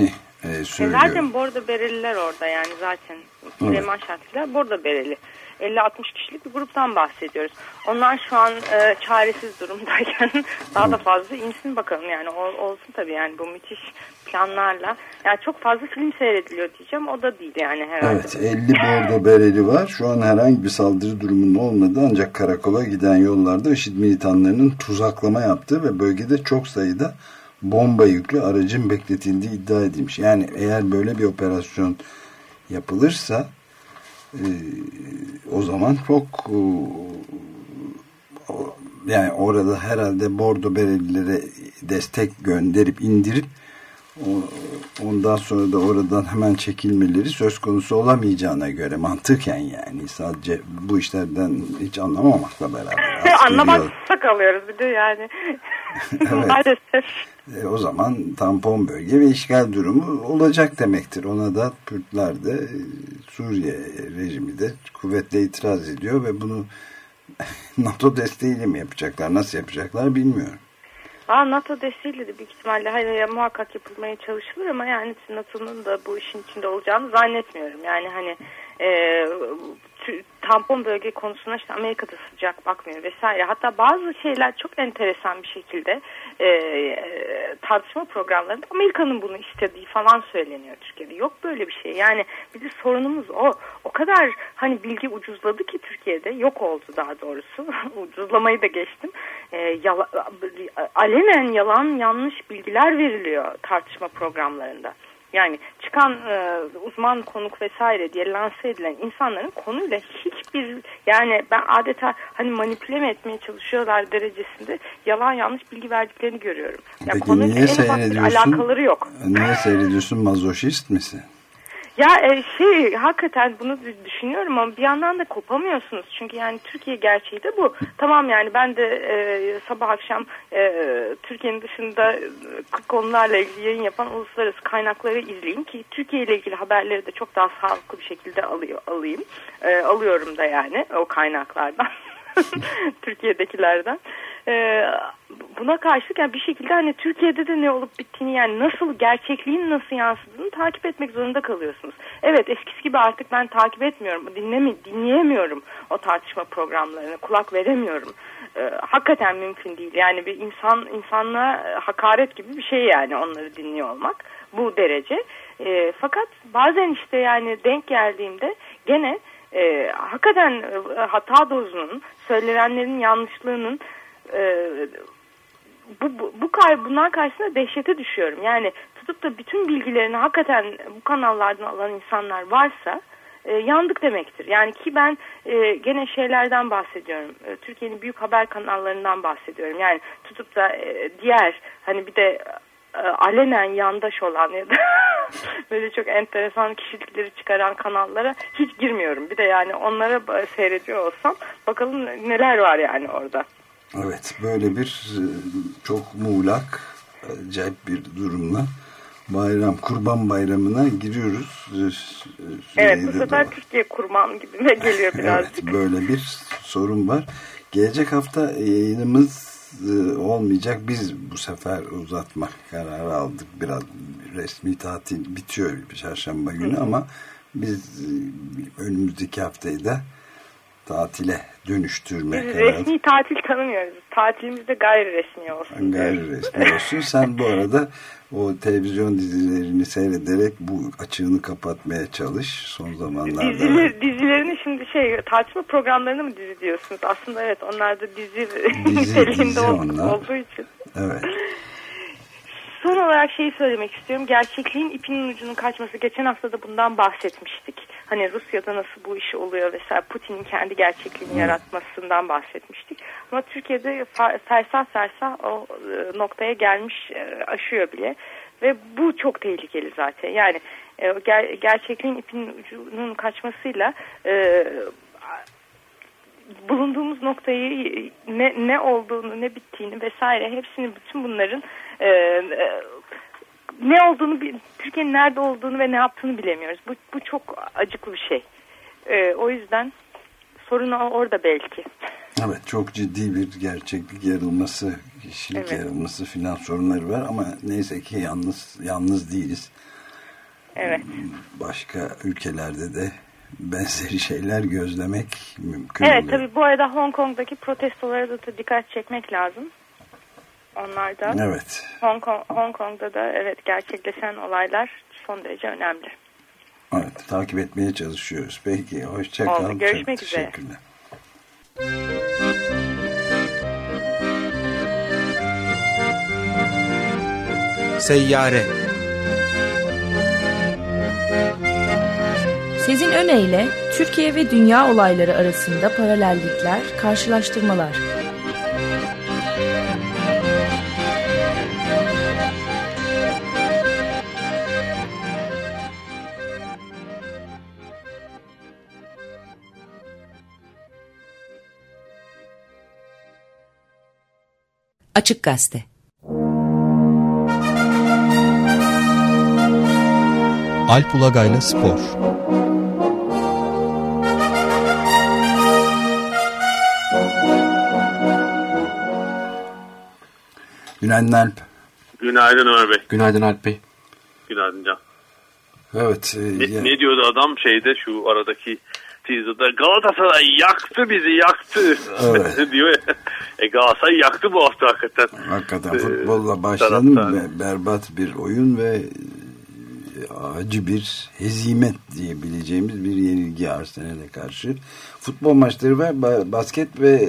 e, söylüyor. Zaten Bordo Bereliler orada yani zaten Süleyman evet. Şahtliler Bordo Bereli. elli altmış kişilik bir gruptan bahsediyoruz. Onlar şu an e, çaresiz durumdayken daha da fazla insin bakalım yani ol, olsun tabii yani bu müthiş planlarla. Yani çok fazla film seyrediliyor diyeceğim o da değil yani herhalde. Evet elli Bordo Bereli var. Şu an herhangi bir saldırı durumunun olmadığı ancak karakola giden yollarda IŞİD militanlarının tuzaklama yaptığı ve bölgede çok sayıda bomba yüklü aracın bekletildiği iddia edilmiş. Yani eğer böyle bir operasyon yapılırsa Ee, o zaman çok o, yani orada herhalde Bordo Berelilere destek gönderip indirip o, ondan sonra da oradan hemen çekilmeleri söz konusu olamayacağına göre mantıken yani sadece bu işlerden hiç anlamamakla beraber anlamaksa kalıyoruz bir de yani evet. Maalesef. E, o zaman tampon bölge ve işgal durumu olacak demektir. Ona da Kürtler de Suriye rejimi de kuvvetle itiraz ediyor ve bunu NATO desteğiyle mi yapacaklar? Nasıl yapacaklar bilmiyorum. Aa, NATO desteğiyle de büyük ihtimalle hayır, muhakkak yapılmaya çalışılır ama yani NATO'nun da bu işin içinde olacağını zannetmiyorum. Yani hani e, tampon bölge konusuna işte Amerika'da sıcak bakmıyor vesaire. Hatta bazı şeyler çok enteresan bir şekilde e, e, tartışma programlarında Amerika'nın bunu istediği falan söyleniyor Türkiye'de. Yok böyle bir şey. Yani bizim sorunumuz o. O kadar hani bilgi ucuzladı ki Türkiye'de. Yok oldu daha doğrusu. Ucuzlamayı da geçtim. E, yala, alenen yalan yanlış bilgiler veriliyor tartışma programlarında. Yani çıkan e, uzman konuk vesaire diye lanse edilen insanların konuyla hiçbir yani ben adeta hani manipüle mi etmeye çalışıyorlar derecesinde yalan yanlış bilgi verdiklerini görüyorum. Yani peki niye seyrediyorsun? Alakaları yok. Niye seyrediyorsun? Mazoşist misin? Ya e, şey hakikaten bunu düşünüyorum ama bir yandan da kopamıyorsunuz. Çünkü yani Türkiye gerçeği de bu. Tamam yani ben de e, sabah akşam e, Türkiye'nin dışında e, konularla ilgili yayın yapan uluslararası kaynakları izleyeyim ki Türkiye ile ilgili haberleri de çok daha sağlıklı bir şekilde alıyor, alayım. E, alıyorum da yani o kaynaklardan. Türkiye'dekilerden. Ee, buna karşılık yani bir şekilde hani Türkiye'de de ne olup bittiğini yani nasıl gerçekliğin nasıl yansıdığını takip etmek zorunda kalıyorsunuz. Evet eskisi gibi artık ben takip etmiyorum, dinlemi, dinleyemiyorum o tartışma programlarını, kulak veremiyorum. Ee, hakikaten mümkün değil. Yani bir insan insanlığa hakaret gibi bir şey yani onları dinliyor olmak bu derece. Ee, fakat bazen işte yani denk geldiğimde gene E, hakikaten e, hata dozunun, söylenenlerin yanlışlığının e, bu, bu, bu bunlar karşısında dehşete düşüyorum. Yani tutup da bütün bilgilerini hakikaten bu kanallardan alan insanlar varsa e, yandık demektir. Yani ki ben e, gene şeylerden bahsediyorum. E, Türkiye'nin büyük haber kanallarından bahsediyorum. Yani tutup da e, diğer hani bir de alenen yandaş olan ya da böyle çok enteresan kişilikleri çıkaran kanallara hiç girmiyorum. Bir de yani onlara seyrediyor olsam bakalım neler var yani orada. Evet böyle bir çok muğlak acayip bir durumla bayram, Kurban Bayramı'na giriyoruz. Evet bu sefer Türkiye kurban gibi geliyor birazcık. Evet böyle bir sorun var. Gelecek hafta yayınımız olmayacak. Biz bu sefer uzatma kararı aldık. Biraz resmi tatil bitiyor bir çarşamba günü ama biz önümüzdeki haftayı da tatile dönüştürme biz kararı. Resmi tatil tanımıyoruz. Tatilimiz de gayri resmi olsun. Gayri resmi olsun. Sen bu arada o televizyon dizilerini seyrederek bu açığını kapatmaya çalış son zamanlarda. Diziler, dizilerini şimdi şey tartışma programlarını mı dizi diyorsunuz? Aslında evet onlar da dizi niteliğinde olduğu için. Evet. Son olarak şeyi söylemek istiyorum. Gerçekliğin ipinin ucunun kaçması. Geçen hafta da bundan bahsetmiştik. Hani Rusya'da nasıl bu iş oluyor vesaire. Putin'in kendi gerçekliğini hmm. yaratmasından bahsetmiştik. Ama Türkiye'de fersah fersah o e, noktaya gelmiş e, aşıyor bile. Ve bu çok tehlikeli zaten. Yani e, ger gerçekliğin ipinin ucunun kaçmasıyla e, bulunduğumuz noktayı ne, ne olduğunu, ne bittiğini vesaire hepsini bütün bunların e, e, ne olduğunu, Türkiye'nin nerede olduğunu ve ne yaptığını bilemiyoruz. Bu, bu çok acıklı bir şey. E, o yüzden sorun orada belki. Evet çok ciddi bir gerçeklik yarılması, kişilik evet. yarılması filan sorunları var ama neyse ki yalnız yalnız değiliz. Evet. Başka ülkelerde de benzeri şeyler gözlemek mümkün. Evet, oluyor. tabii bu arada Hong Kong'daki protestolara da dikkat çekmek lazım. Onlar da. Evet. Hong Kong, Hong Kong'da da evet gerçekleşen olaylar son derece önemli. Evet, takip etmeye çalışıyoruz. Peki, hoşça kal. Oldu, görüşmek Çok üzere. teşekkürler. Seyyare. Sezin Öne Türkiye ve dünya olayları arasında paralellikler, karşılaştırmalar. Açık Gazete. Alp Ulagay'la Spor. Günaydın Alp. Günaydın Ömer Bey. Günaydın Alp Bey. Günaydın Can. Evet. E, ne, ya... ne diyordu adam şeyde şu aradaki teaser'da? Galatasaray yaktı bizi yaktı. Evet. diyor ya. E Galatasaray yaktı bu hafta hakikaten. Hakikaten ee, futbolla başladım ve berbat bir oyun ve acı bir hezimet diyebileceğimiz bir yenilgi Arsenal'e karşı. Futbol maçları var, basket ve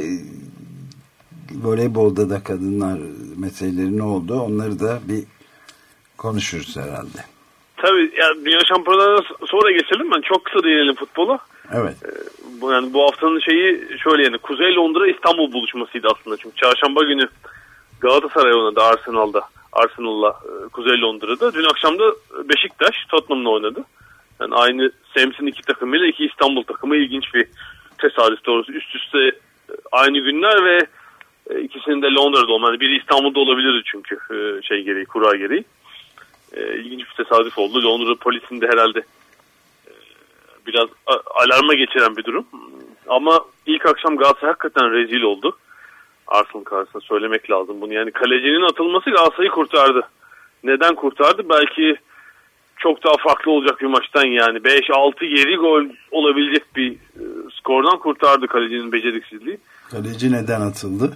voleybolda da kadınlar meseleleri ne oldu? Onları da bir konuşuruz herhalde. Tabii yani Dünya Şampiyonları'na sonra geçelim. Ben çok kısa değinelim futbola. Evet. Ee, bu, yani bu haftanın şeyi şöyle yani Kuzey Londra İstanbul buluşmasıydı aslında. Çünkü çarşamba günü Galatasaray oynadı Arsenal'da. Arsenal'la e, Kuzey Londra'da. Dün akşam da Beşiktaş Tottenham'la oynadı. Yani aynı Sems'in iki takımıyla iki İstanbul takımı, ilginç bir tesadüf doğrusu. Üst üste e, aynı günler ve e, ikisinin de Londra'da olmalı. Yani biri İstanbul'da olabilirdi çünkü e, şey gereği, kura gereği. E, ilginç bir tesadüf oldu. Londra polisinde herhalde e, biraz a- alarma geçiren bir durum. Ama ilk akşam Galatasaray hakikaten rezil oldu. Arsenal karşısında söylemek lazım bunu. Yani kalecinin atılması Galatasaray'ı kurtardı. Neden kurtardı? Belki çok daha farklı olacak bir maçtan yani. beş altı yedi gol olabilecek bir e, skordan kurtardı kalecinin beceriksizliği. Kaleci neden atıldı?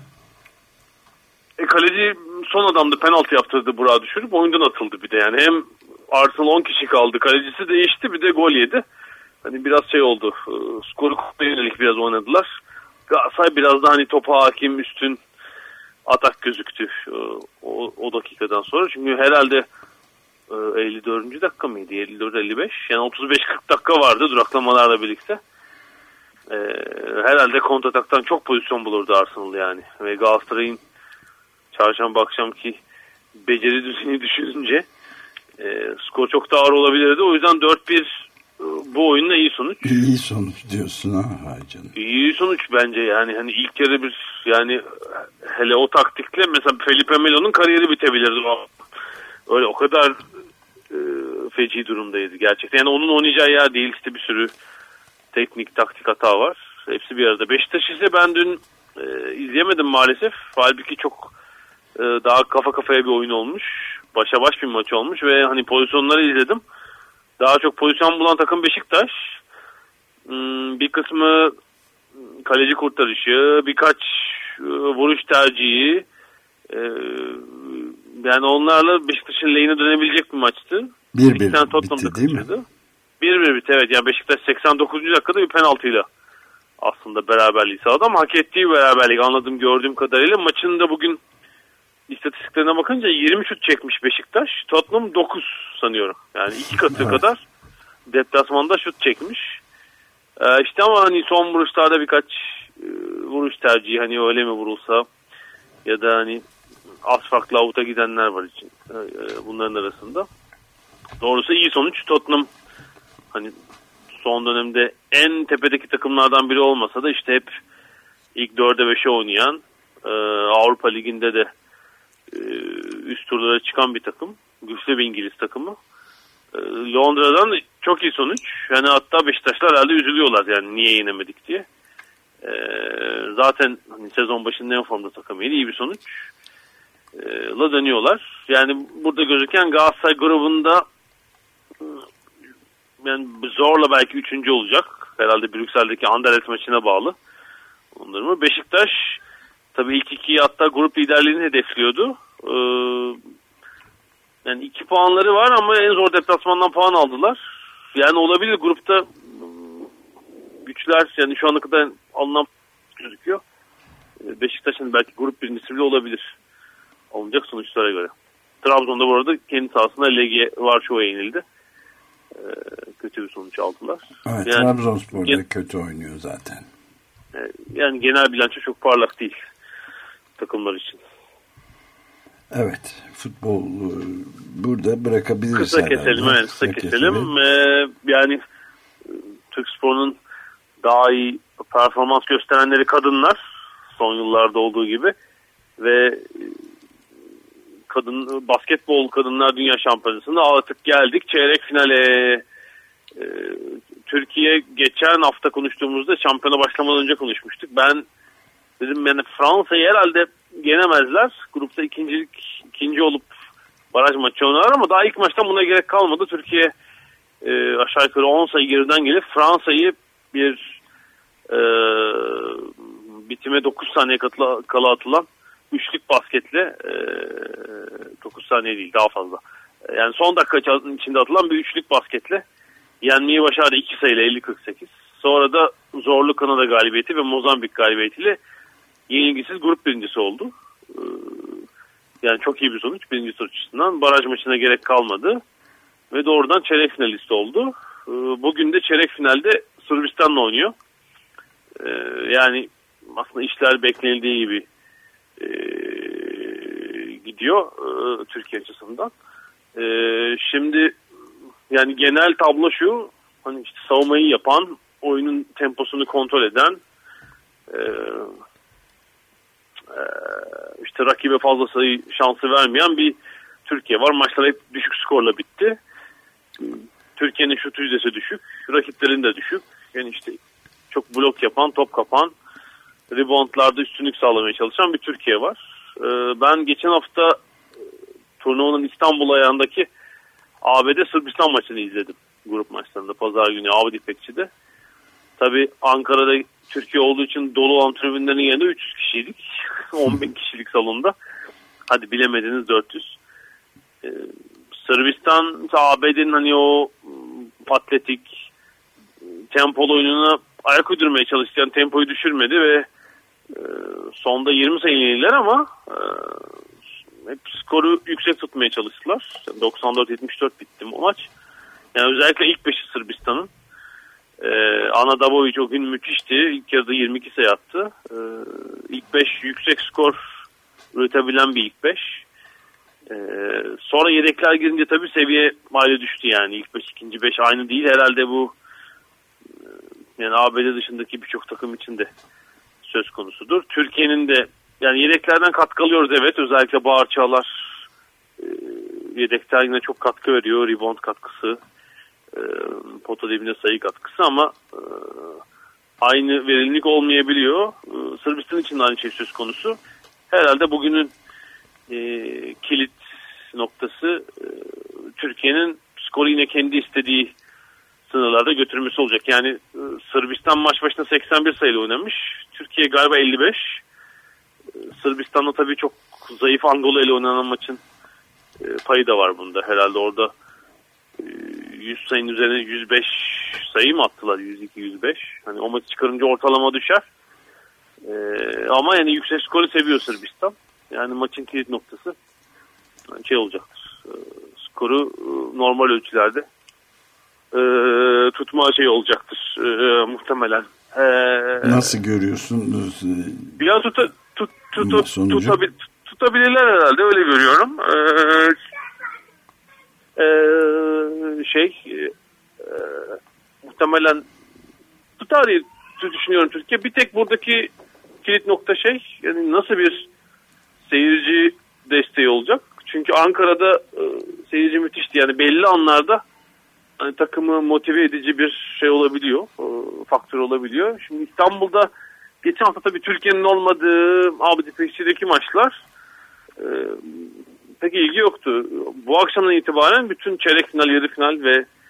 E, kaleci son adamda penaltı yaptırdı, Burak'ı düşürüp oyundan atıldı bir de. Yani hem Arsenal on kişi kaldı. Kalecisi değişti, bir de gol yedi. Hani biraz şey oldu. E, skoru kurtarmaya yönelik biraz oynadılar. Galatasaray biraz da hani topa hakim, üstün atak gözüktü o, o dakikadan sonra. Çünkü herhalde elli dördüncü dakika mıydı? elli dört elli beş yani otuz beş kırk dakika vardı duraklamalarla birlikte. Ee, herhalde kontrataktan çok pozisyon bulurdu Arsenal yani. Ve Galatasaray'ın çarşamba akşamki beceri düzeyini düşününce e, skor çok daha ağır olabilirdi. O yüzden dört bir bu oyunla iyi sonuç. İyi sonuç diyorsun ha. Hay canım. İyi sonuç bence yani hani ilk yarı bir yani hele o taktikle mesela Felipe Melo'nun kariyeri bitebilirdi o. Öyle o kadar e, feci durumdaydı gerçekten. Yani onun oynayacağı yer değil, işte bir sürü teknik taktik hata var. Hepsi bir arada. Beşiktaş ise ben dün e, izleyemedim maalesef. Halbuki çok e, daha kafa kafaya bir oyun olmuş. Başa baş bir maç olmuş ve hani pozisyonları izledim. Daha çok pozisyon bulan takım Beşiktaş. Bir kısmı kaleci kurtarışı, birkaç vuruş tercihi. Yani onlarla Beşiktaş'ın lehine dönebilecek bir maçtı. bir bir bitti değil mi? bir bir bitti evet. Yani Beşiktaş seksen dokuzuncu dakikada bir penaltıyla aslında beraberliği sağladı ama hak ettiği beraberlik anladığım, gördüğüm kadarıyla. Maçın da bugün İstatistiklerine bakınca yirmi şut çekmiş Beşiktaş. Tottenham dokuz sanıyorum. Yani iki katı evet. kadar deplasmanda şut çekmiş. Ee, işte ama hani son vuruşlarda birkaç e, vuruş tercihi, hani öyle mi vurulsa ya da hani az farklı avuta gidenler var için e, bunların arasında. Doğrusu iyi sonuç. Tottenham hani son dönemde en tepedeki takımlardan biri olmasa da işte hep ilk dörde beşe oynayan, e, Avrupa Ligi'nde de üst turlara çıkan bir takım. Güçlü bir İngiliz takımı. Londra'dan çok iyi sonuç. Yani hatta Beşiktaşlar herhalde üzülüyorlar yani niye yenemedik diye. Zaten hani sezon başında en formda takımıydı. İyi bir sonuç. La dönüyorlar. Yani burada gözüken Galatasaray grubunda yani zorla belki üçüncü olacak. Herhalde Brüksel'deki Anderlecht maçına bağlı. Onları mı? Beşiktaş tabii ilk ikiyi, hatta grup liderliğini hedefliyordu. Ee, yani iki puanları var ama en zor deplasmandan puan aldılar. Yani olabilir grupta güçler, yani şu ana kadar alınan gözüküyor. Beşiktaş'ın belki grup birincisi bile olabilir. Alınacak sonuçlara göre. Trabzon'da bu arada kendi sahasında L G Varşova'ya yenildi. Ee, kötü bir sonuç aldılar. Evet, yani, Trabzonspor da gen- kötü oynuyor zaten. Yani genel bilanço çok parlak değil takımlar için. Evet, futbol burada bırakabiliriz. Kısa keselim, evet, kısa, kısa keselim. keselim. Ee, yani Türk sporunun daha iyi performans gösterenleri kadınlar, son yıllarda olduğu gibi, ve kadın basketbol kadınlar dünya şampiyonasında artık geldik çeyrek finale. Ee, Türkiye geçen hafta konuştuğumuzda şampiyona başlamadan önce konuşmuştuk. Ben dedim yani Fransa'yı herhalde yenemezler. Grupta ikincilik ikinci olup baraj maçı oynar ama daha ilk maçtan buna gerek kalmadı. Türkiye e, aşağı yukarı on sayı geriden gelip Fransa'yı bir e, bitime dokuz saniye kala, kala atılan üçlük basketle, e, dokuz saniye değil daha fazla. Yani son dakika içinde atılan bir üçlük basketle yenmeyi başardı iki sayıyla elli kırk sekiz. Sonra da zorlu Kanada galibiyeti ve Mozambik galibiyetiyle yenilgisiz grup birincisi oldu. Ee, yani çok iyi bir sonuç birinci sonuç açısından. Baraj maçına gerek kalmadı ve doğrudan çeyrek finalist oldu. Ee, bugün de çeyrek finalde Sırbistan'la oynuyor. Ee, yani aslında işler beklenildiği gibi e, gidiyor e, Türkiye açısından. E, şimdi yani genel tablo şu, hani işte savunmayı yapan, oyunun temposunu kontrol eden, e, e, işte rakibe fazla sayı şansı vermeyen bir Türkiye var. Maçlar hep düşük skorla bitti. Türkiye'nin şut yüzdesi düşük, rakiplerin de düşük. Yani işte çok blok yapan, top kapan, reboundlarda üstünlük sağlamaya çalışan bir Türkiye var. E, ben geçen hafta turnuvanın İstanbul ayağındaki A B D Sırbistan maçını izledim. Grup maçlarında pazar günü Avdi İpekçi'de. Tabii Ankara'da Türkiye olduğu için dolu olan tribünlerin yanında üç yüz kişiydik. on bin kişilik salonda. Hadi bilemediniz dört yüz. Ee, Sırbistan A B D'nin hani o atletik tempolu oyununa ayak uydurmaya çalıştı. Yani tempoyu düşürmedi ve e, sonda yirmi sayı yenildiler ama e, hep skoru yüksek tutmaya çalıştılar. doksan dört yetmiş dört bitti bu maç. Yani özellikle ilk beşi Sırbistan'ın. Ee, Ana Dabovic o gün müthişti. İlk yarıda yirmi iki sayı attı. Ee, ilk beş yüksek skor üretebilen bir ilk beş. Ee, sonra yedekler girince tabii seviye ayrı düştü yani. İlk beş, ikinci beş aynı değil. Herhalde bu yani A B D dışındaki birçok takım için de söz konusudur. Türkiye'nin de yani yedeklerden katkı alıyoruz evet. Özellikle Bahar Çağlar e, yedekler yine çok katkı veriyor. Rebound katkısı, e, pota dibinde sayı katkısı ama e, aynı verimlilik olmayabiliyor. E, Sırbistan için de aynı şey söz konusu. Herhalde bugünün e, kilit noktası e, Türkiye'nin skoru yine kendi istediği sınırlarda götürmesi olacak. Yani e, Sırbistan maç başına seksen bir sayıyla oynamış. Türkiye galiba elli beş. Sırbistan'da tabii çok zayıf Angola ile oynanan maçın e, payı da var bunda. Herhalde orada e, yüz sayının üzerine yüz beş sayı mı attılar? yüz iki yüz beş. Hani o maçı çıkarınca ortalama düşer. E, ama yani yüksek skoru seviyor Sırbistan. Yani maçın kilit noktası yani şey olacaktır. E, skoru e, normal ölçülerde e, tutma şey olacaktır e, muhtemelen. E, Nasıl görüyorsun? Biraz tuta Tut, tut, tutabil, tutabilirler herhalde öyle görüyorum. Ee, e, şey e, muhtemelen tutar diye düşünüyorum Türkiye. Bir tek buradaki kilit nokta şey yani nasıl bir seyirci desteği olacak? Çünkü Ankara'da e, seyirci müthişti. Yani belli anlarda hani takımı motive edici bir şey olabiliyor. E, faktör olabiliyor. Şimdi İstanbul'da geçen hafta tabii Türkiye'nin olmadığı Avdi İpekçi'deki maçlar e, pek ilgi yoktu. Bu akşamdan itibaren bütün çeyrek final, yarı final ve işte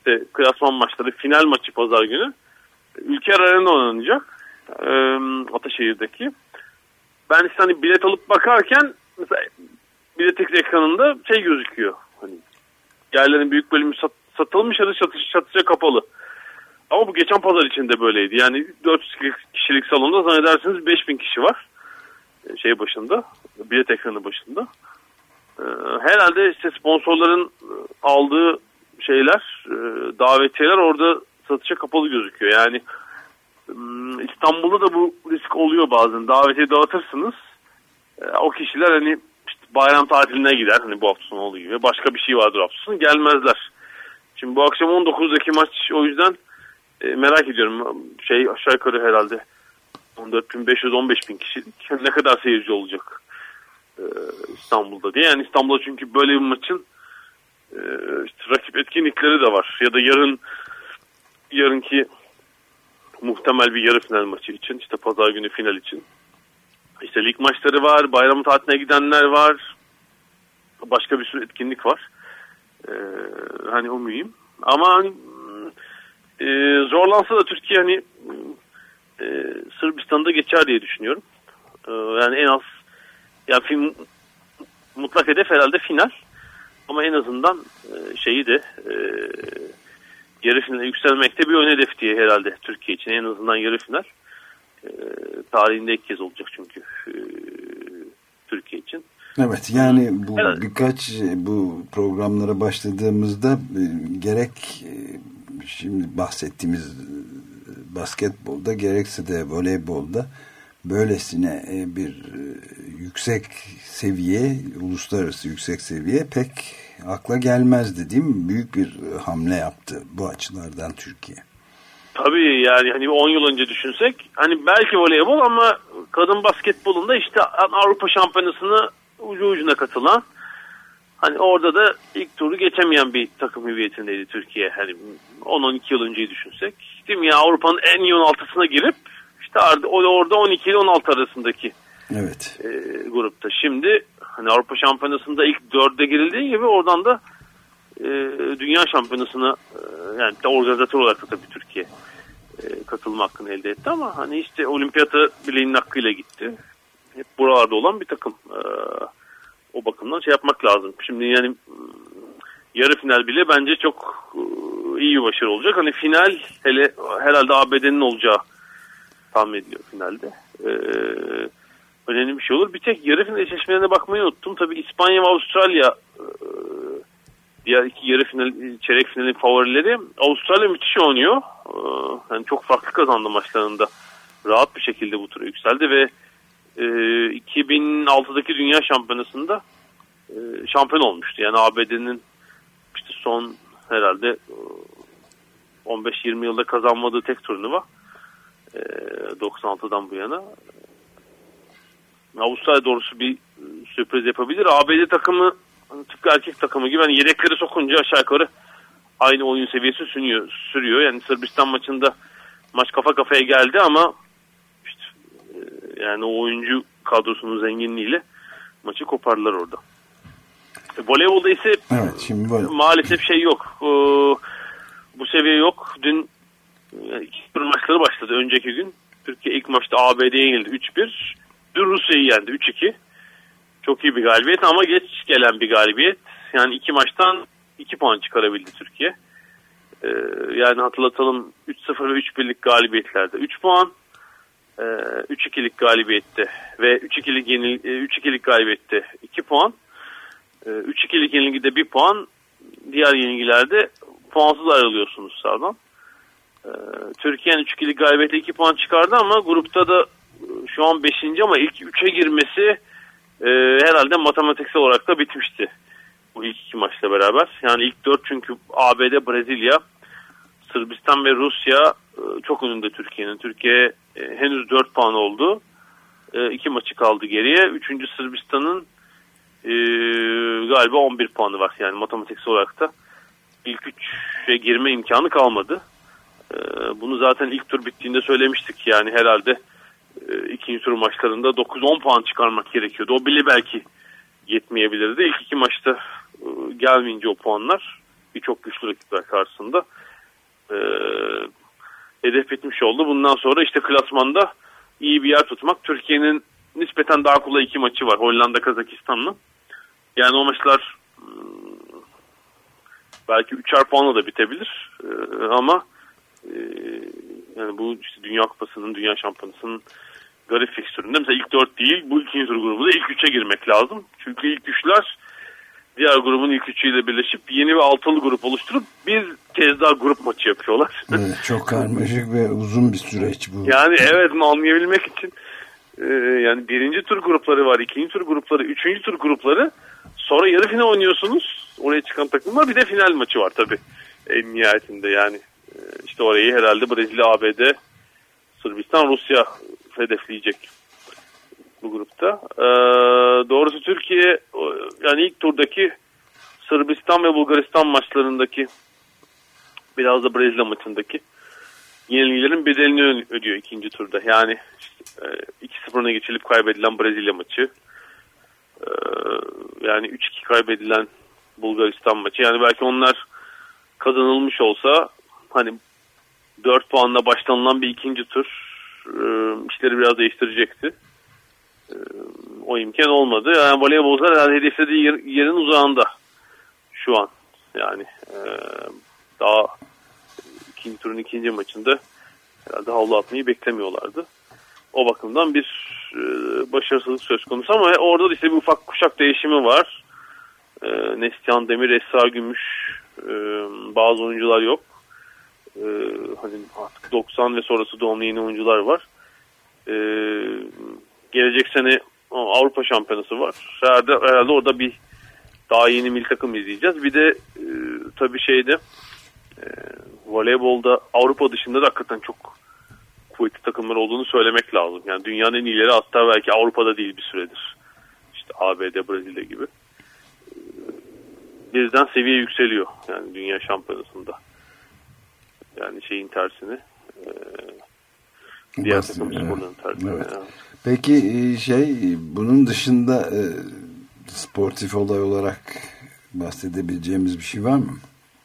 işte klasman maçları, final maçı pazar günü Ülker Arena'da oynanacak. E, Ataşehir'deki. Ben işte hani bilet alıp bakarken mesela bilet ekranında şey gözüküyor. Hani yerlerin büyük bölümü sat, satılmış ya da satış, satışa kapalı. Ama bu geçen pazar için de böyleydi. Yani dört yüz kişilik salonda zannedersiniz beş bin kişi var. Şey başında, bilet ekranı başında. Herhalde işte sponsorların aldığı şeyler, davetiyeler orada satışa kapalı gözüküyor. Yani İstanbul'da da bu risk oluyor bazen. Davetiye dağıtırsınız. O kişiler hani işte bayram tatiline gider. Hani bu hafta sonu olduğu gibi. Başka bir şey vardır hafta sonu. Gelmezler. Şimdi bu akşam on dokuzdaki maç o yüzden e, merak ediyorum. Şey aşağı yukarı herhalde on dört bin beş yüz on beş bin kişilik. Ne kadar seyirci olacak e, İstanbul'da diye. Yani İstanbul'da çünkü böyle bir maçın e, işte rakip etkinlikleri de var. Ya da yarın yarınki muhtemel bir yarı final maçı için, işte pazar günü final için. İşte lig maçları var, bayram tatiline gidenler var. Başka bir sürü etkinlik var. Ee, hani o mühim. Ama hani, e, zorlansa da Türkiye hani e, Sırbistan'da geçer diye düşünüyorum. E, yani en az yani film, mutlak hedef herhalde final. Ama en azından e, şeyi de e, yarı finale yükselmekte bir ön hedef diye herhalde Türkiye için. En azından yarı final. E, tarihinde ilk kez olacak çünkü e, Türkiye için. Evet, yani bu evet. birkaç bu programlara başladığımızda e, gerek e, şimdi bahsettiğimiz basketbolda gerekse de voleybolda böylesine e, bir e, yüksek seviye, uluslararası yüksek seviye pek akla gelmezdi değil mi? Büyük bir hamle yaptı bu açılardan Türkiye. Tabii yani hani on yıl önce düşünsek hani belki voleybol ama kadın basketbolunda işte Avrupa Şampiyonası'nı ucu ucuna katılan, hani orada da ilk turu geçemeyen bir takım hüviyetindeydi Türkiye. Hani on on iki yıl önceyi düşünsek. Değil mi ya, Avrupa'nın en iyi on altısına girip işte orada on iki ile on altı arasındaki evet. e, grupta. Şimdi hani Avrupa Şampiyonası'nda ilk dörde girildiği gibi oradan da e, Dünya Şampiyonası'na e, yani de organizatör olarak da tabii Türkiye e, katılma hakkını elde etti ama hani işte olimpiyata bileğinin hakkıyla gitti. Hep buralarda olan bir takım. Ee, o bakımdan şey yapmak lazım. Şimdi yani yarı final bile bence çok iyi bir başarı olacak. Hani final hele herhalde A B D'nin olacağı tahmin ediliyor finalde. Ee, önemli bir şey olur. Bir tek yarı final eşleşmelerine bakmayı unuttum. Tabii İspanya ve Avustralya e, diğer iki yarı final, çeyrek finalin favorileri. Avustralya müthiş oynuyor. Ee, yani çok farklı kazandı maçlarında. Rahat bir şekilde bu tura yükseldi ve iki bin altıdaki Dünya Şampiyonası'nda şampiyon olmuştu. Yani A B D'nin işte son herhalde on beş yirmi yılda kazanmadığı tek turnuva doksan altıdan bu yana. Avustralya doğrusu bir sürpriz yapabilir. A B D takımı tıpkı erkek takımı gibi hani yedekleri sokunca aşağı yukarı aynı oyun seviyesi sürüyor. sürüyor. Yani Sırbistan maçında maç kafa kafaya geldi ama yani o oyuncu kadrosunun zenginliğiyle maçı kopardılar orada. E, voleybolda ise evet, şimdi böyle. Maalesef şey yok. E, bu seviye yok. Dün e, iki tur maçları başladı. Önceki gün Türkiye ilk maçta A B D'ye yenildi üç bir. Dün Rusya'yı yendi üç iki. Çok iyi bir galibiyet ama geç gelen bir galibiyet. Yani iki maçtan iki puan çıkarabildi Türkiye. E, yani hatırlatalım üç sıfır ve üç birlik galibiyetlerde üç puan. üç ikilik galibiyette ve üç ikilik yenil üç ikilik galibiyette iki puan. üç ikilik yenilgide bir puan. Diğer yenilgilerde puansız ayrılıyorsunuz sağdan. Türkiye'nin üç ikilik galibiyette iki puan çıkardı ama grupta da şu an beşinci ama ilk üçe girmesi e, herhalde matematiksel olarak da bitmişti. Bu ilk iki maçla beraber. Yani ilk dört çünkü A B D, Brezilya, Sırbistan ve Rusya çok önünde Türkiye'nin. Türkiye henüz dört puan oldu. iki maçı kaldı geriye. Üçüncü Sırbistan'ın e, galiba on bir puanı var. Yani matematiksel olarak da ilk üçe girme imkanı kalmadı. E, bunu zaten ilk tur bittiğinde söylemiştik. Yani herhalde e, ikinci tur maçlarında dokuz on puan çıkarmak gerekiyordu. O bile belki yetmeyebilirdi. İlk iki maçta e, gelmeyince o puanlar ki çok güçlü rakipler karşısında e, hedef etmiş oldu. Bundan sonra işte klasmanda iyi bir yer tutmak. Türkiye'nin nispeten daha kolay iki maçı var. Hollanda, Kazakistan'la. Yani o maçlar belki üçer puanla da bitebilir. E, ama e, yani bu işte Dünya Kupası'nın, Dünya Şampiyonası'nın garip fikstüründe mesela ilk dört değil, bu ikinci tur grubunda ilk üçe girmek lazım. Çünkü ilk üçler diğer grubun ilk üçüyle birleşip yeni bir altılı grup oluşturup bir kez daha grup maçı yapıyorlar. Evet, çok karmaşık ve uzun bir süreç bu. Yani evet, anlayabilmek için e, yani birinci tur grupları var, ikinci tur grupları, üçüncü tur grupları, sonra yarı final oynuyorsunuz. Oraya çıkan takımlar, bir de final maçı var tabii en nihayetinde. Yani e, işte orayı herhalde Brezilya, A B D, Sırbistan, Rusya hedefleyecek bu grupta. Ee, doğrusu Türkiye yani ilk turdaki Sırbistan ve Bulgaristan maçlarındaki, biraz da Brezilya maçındaki yenilgilerin bedelini ödüyor ikinci turda. Yani işte, e, iki sıfır öne geçilip kaybedilen Brezilya maçı, e, yani üç iki kaybedilen Bulgaristan maçı. Yani belki onlar kazanılmış olsa hani dört puanla başlanılan bir ikinci tur e, işleri biraz değiştirecekti. E, o imkan olmadı. Yani voleybolcular herhalde hedeflediği yer, yerin uzağında şu an. Yani e, daha ikinci turun ikinci maçında herhalde havlu atmayı beklemiyorlardı. O bakımdan bir e, başarısızlık söz konusu, ama orada da işte bir ufak kuşak değişimi var. E, Neslihan Demir, Esra Gümüş, e, bazı oyuncular yok. E, hani artık doksan ve sonrası doğumlu yeni oyuncular var. E, gelecek sene Avrupa Şampiyonası var. Herhalde, herhalde orada bir daha yeni milli takım izleyeceğiz. Bir de e, tabii şeyde e, voleybolda Avrupa dışında da hakikaten çok kuvvetli takımlar olduğunu söylemek lazım. Yani dünyanın en iyileri, hatta belki Avrupa'da değil bir süredir. İşte A B D, Brezilya gibi. E, birden seviye yükseliyor. Yani dünya şampiyonasında. Yani şeyin tersine. E, diğer Bas, takım sporların evet, tersine. evet. Yani. Peki şey, bunun dışında e, sportif olay olarak bahsedebileceğimiz bir şey var mı?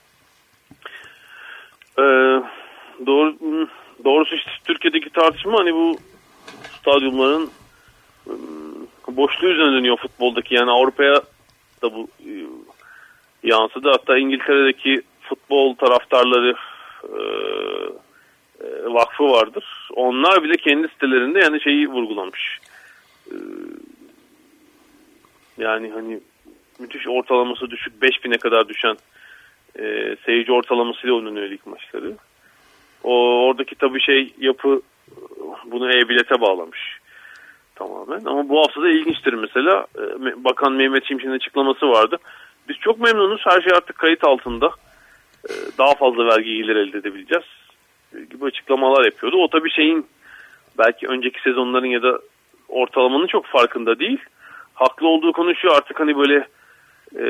Ee, doğru, doğrusu işte Türkiye'deki tartışma hani bu stadyumların boşluğu üzerine dönüyor futboldaki. Yani Avrupa'ya da bu yansıdı. Hatta İngiltere'deki futbol taraftarları e, e, vakfı vardır. Onlar bile kendi sitelerinde yani şeyi vurgulamış. E, yani hani müthiş ortalaması düşük, beş bine kadar düşen e, seyirci ortalamasıyla oynanıyor lig maçları. O oradaki tabii şey yapı bunu e-bilete bağlamış tamamen. Ama bu hafta da ilginçtir mesela. E, Bakan Mehmet Şimşek'in açıklaması vardı. Biz çok memnunuz. Her şey artık kayıt altında. E, daha fazla vergi geliri elde edebileceğiz e, gibi açıklamalar yapıyordu. O tabii şeyin belki önceki sezonların ya da ortalamanın çok farkında değil. Haklı olduğu konuşuyor artık, hani böyle e,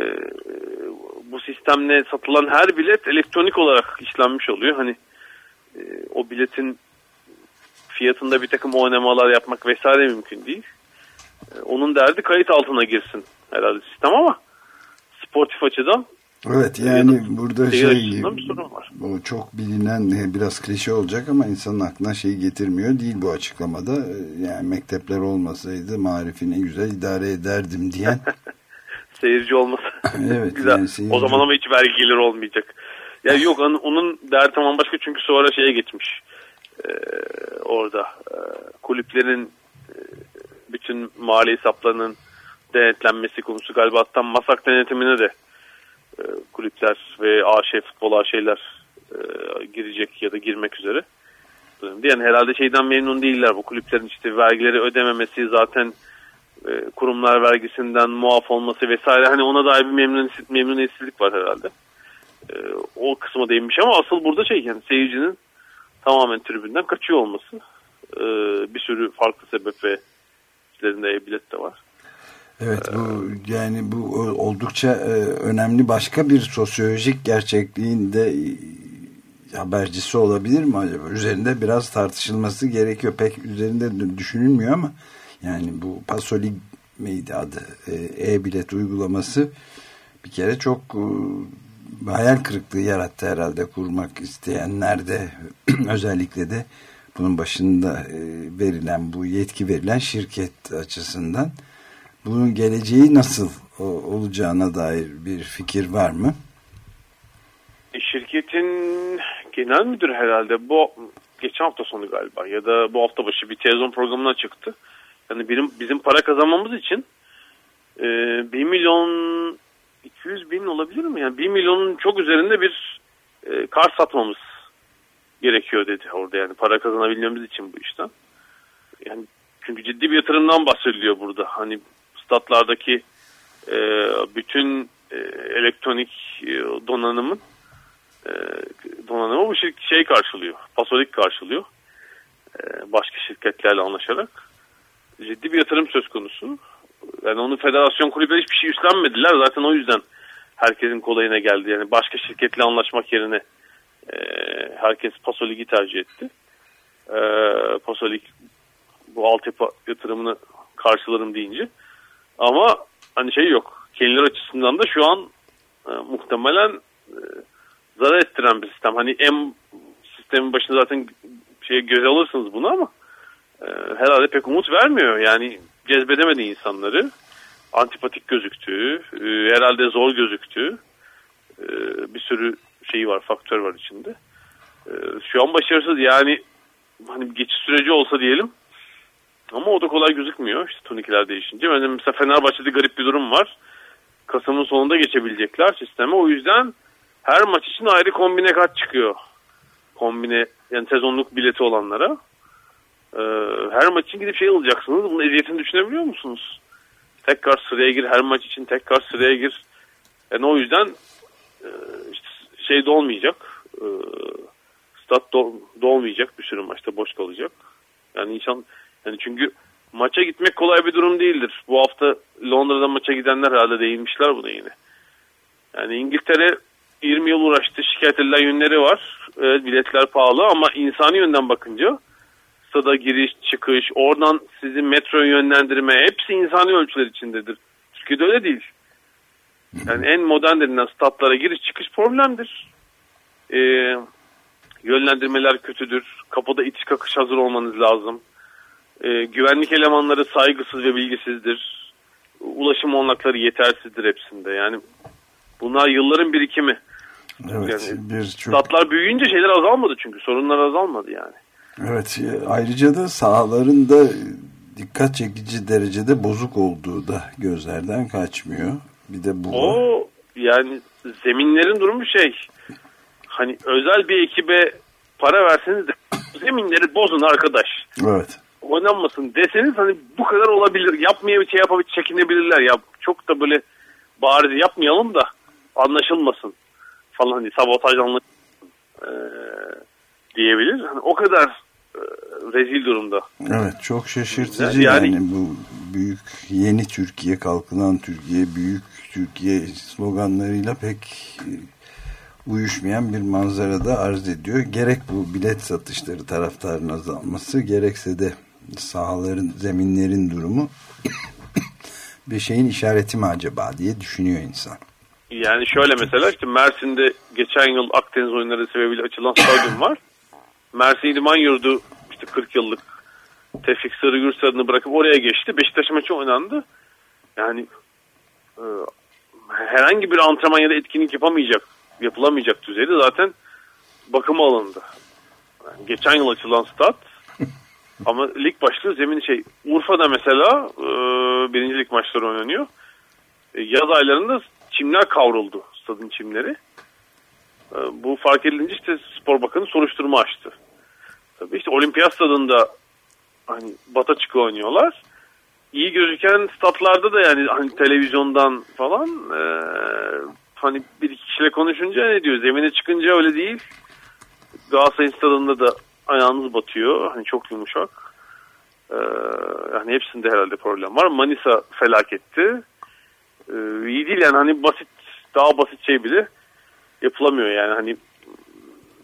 bu sistemle satılan her bilet elektronik olarak işlenmiş oluyor. Hani e, o biletin fiyatında bir takım oynamalar yapmak vesaire mümkün değil. E, onun derdi kayıt altına girsin herhalde sistem, ama sportif açıdan evet, yani burada şey, var. O çok bilinen, biraz klişe olacak ama insanın aklına şeyi getirmiyor değil bu açıklamada. Yani mektepler olmasaydı marifine güzel idare ederdim diyen. Seyirci olmasa. Evet. Güzel. Yani seyirci... O zaman ama hiç vergi geliri olmayacak. Ya yok, onun derdi tamam başka, çünkü sonra şeye geçmiş. Ee, orada e, kulüplerin e, bütün mali hesaplarının denetlenmesi konusu galiba, hatta MASAK denetimine de e, kulüpler ve A Ş, futbol A Ş'ler e, girecek ya da girmek üzere. Yani herhalde şeyden memnun değiller, bu kulüplerin işte vergileri ödememesi, zaten e, kurumlar vergisinden muaf olması vesaire, hani ona dair bir memnun, memnuniyetsizlik var herhalde. E, o kısma değinmiş, ama asıl burada şey, yani seyircinin tamamen tribünden kaçıyor olması. E, bir sürü farklı sebep ve içlerinde e-bilet de var. Evet, bu yani bu oldukça önemli başka bir sosyolojik gerçekliğin de habercisi olabilir mi acaba? Üzerinde biraz tartışılması gerekiyor. Pek üzerinde düşünülmüyor ama yani bu Pasolik miydi adı? E-bilet uygulaması bir kere çok hayal kırıklığı yarattı herhalde kurmak isteyenler de özellikle de bunun başında verilen bu yetki verilen şirket açısından. Bunun geleceği nasıl olacağına dair bir fikir var mı? Şirketin genel müdürü herhalde bu geçen hafta sonu galiba ya da bu hafta başı bir televizyon programına çıktı. Yani bizim, bizim para kazanmamız için e, bir milyon iki yüz bin olabilir mi? Yani bir milyonun çok üzerinde bir e, kar satmamız gerekiyor dedi orada, yani para kazanabilmemiz için bu işten. Yani çünkü ciddi bir yatırımdan bahsediliyor burada. Hani statlardaki e, bütün e, elektronik e, donanımın e, donanımı bu şey, şey karşılıyor. Pasolik karşılıyor. E, başka şirketlerle anlaşarak. Ciddi bir yatırım söz konusu. Yani onu federasyon kulüpleri hiçbir şey üstlenmediler. Zaten o yüzden herkesin kolayına geldi. Yani başka şirketle anlaşmak yerine e, herkes Pasolik'i tercih etti. E, Pasolik bu altyapı yatırımını karşılarım deyince. Ama hani şey yok. Kendileri açısından da şu an e, muhtemelen e, zarar ettiren bir sistem. Hani en sistemin başında zaten şey göze alırsınız bunu ama e, herhalde pek umut vermiyor. Yani cezbedemedi insanları. Antipatik gözüktüğü, e, herhalde zor gözüktüğü e, bir sürü şeyi var, faktör var içinde. E, şu an başarısız, yani hani bir geçiş süreci olsa diyelim. Ama o da kolay gözükmüyor işte turnikiler değişince. Yani mesela Fenerbahçe'de garip bir durum var. Kasım'ın sonunda geçebilecekler sisteme. O yüzden her maç için ayrı kombine kart çıkıyor. Kombine, yani sezonluk bileti olanlara. Ee, her maç için gidip şey alacaksınız. Bunun eziyetini düşünebiliyor musunuz? Tekrar sıraya gir, her maç için tekrar sıraya gir. Yani o yüzden e, işte şey de olmayacak. E, stat do, dolmayacak. Bir sürü maçta boş kalacak. Yani insan, yani çünkü maça gitmek kolay bir durum değildir. Bu hafta Londra'da maça gidenler herhalde değinmişler buna yine. Yani İngiltere yirmi yıl uğraştı. Şikayet edilen yönleri var. Evet, biletler pahalı ama insani yönden bakınca stada giriş, çıkış, oradan sizi metroya yönlendirme, hepsi insani ölçüler içindedir. Türkiye'de öyle değil. Yani en modern denilen statlara giriş çıkış problemdir. Ee, yönlendirmeler kötüdür. Kapıda itiş kakış hazır olmanız lazım. Ee, güvenlik elemanları saygısız ve bilgisizdir. Ulaşım olanakları yetersizdir hepsinde. Yani bunlar yılların birikimi. Evet, yani bir çok... statlar büyüyünce şeyler azalmadı çünkü. Sorunlar azalmadı yani. Evet, ayrıca da sahaların da dikkat çekici derecede bozuk olduğu da gözlerden kaçmıyor. Bir de bu o var. Yani zeminlerin durumu şey, hani özel bir ekibe para verseniz de zeminleri bozun arkadaş. Evet. Oynanmasın deseniz hani bu kadar olabilir. Yapmaya bir şey yapabilir, çekinebilirler ya. Çok da böyle bariz yapmayalım da anlaşılmasın falan, hani sabotaj anlaşılmasın ee, diyebilir. Hani o kadar e, rezil durumda. Evet, çok şaşırtıcı yani, yani bu büyük yeni Türkiye, kalkınan Türkiye, büyük Türkiye sloganlarıyla pek uyuşmayan bir manzara da arz ediyor. Gerek bu bilet satışları taraftarın azalması, gerekse de sahaların, zeminlerin durumu bir şeyin işareti mi acaba diye düşünüyor insan. Yani şöyle mesela işte Mersin'de geçen yıl Akdeniz oyunları sebebiyle açılan stadyum var. Mersin İdman Yurdu işte kırk yıllık Tevfik Sarı Gürsar'ını bırakıp oraya geçti. Beşiktaş maçı oynandı. Yani e, herhangi bir antrenman ya da etkinlik yapamayacak, yapılamayacak düzeyde zaten bakıma alındı. Yani geçen yıl açılan stat ama lig başlığı zemini şey, Urfa'da mesela e, birinci lig maçları oynanıyor. E, yaz aylarında çimler kavruldu, stadın çimleri. E, bu fark edilince işte Spor Bakanı soruşturma açtı. Tabii işte Olimpiyat stadında hani bata çıkı oynuyorlar. İyi gözüken statlarda da yani hani televizyondan falan e, hani bir iki kişiyle konuşunca ne diyor? Zemine çıkınca öyle değil. Galatasaray stadında da ayağınız batıyor. Hani çok yumuşak. E, yani hepsinde herhalde problem var. Manisa felaketti. E, iyi değil yani, hani basit, daha basit şey bile yapılamıyor yani, hani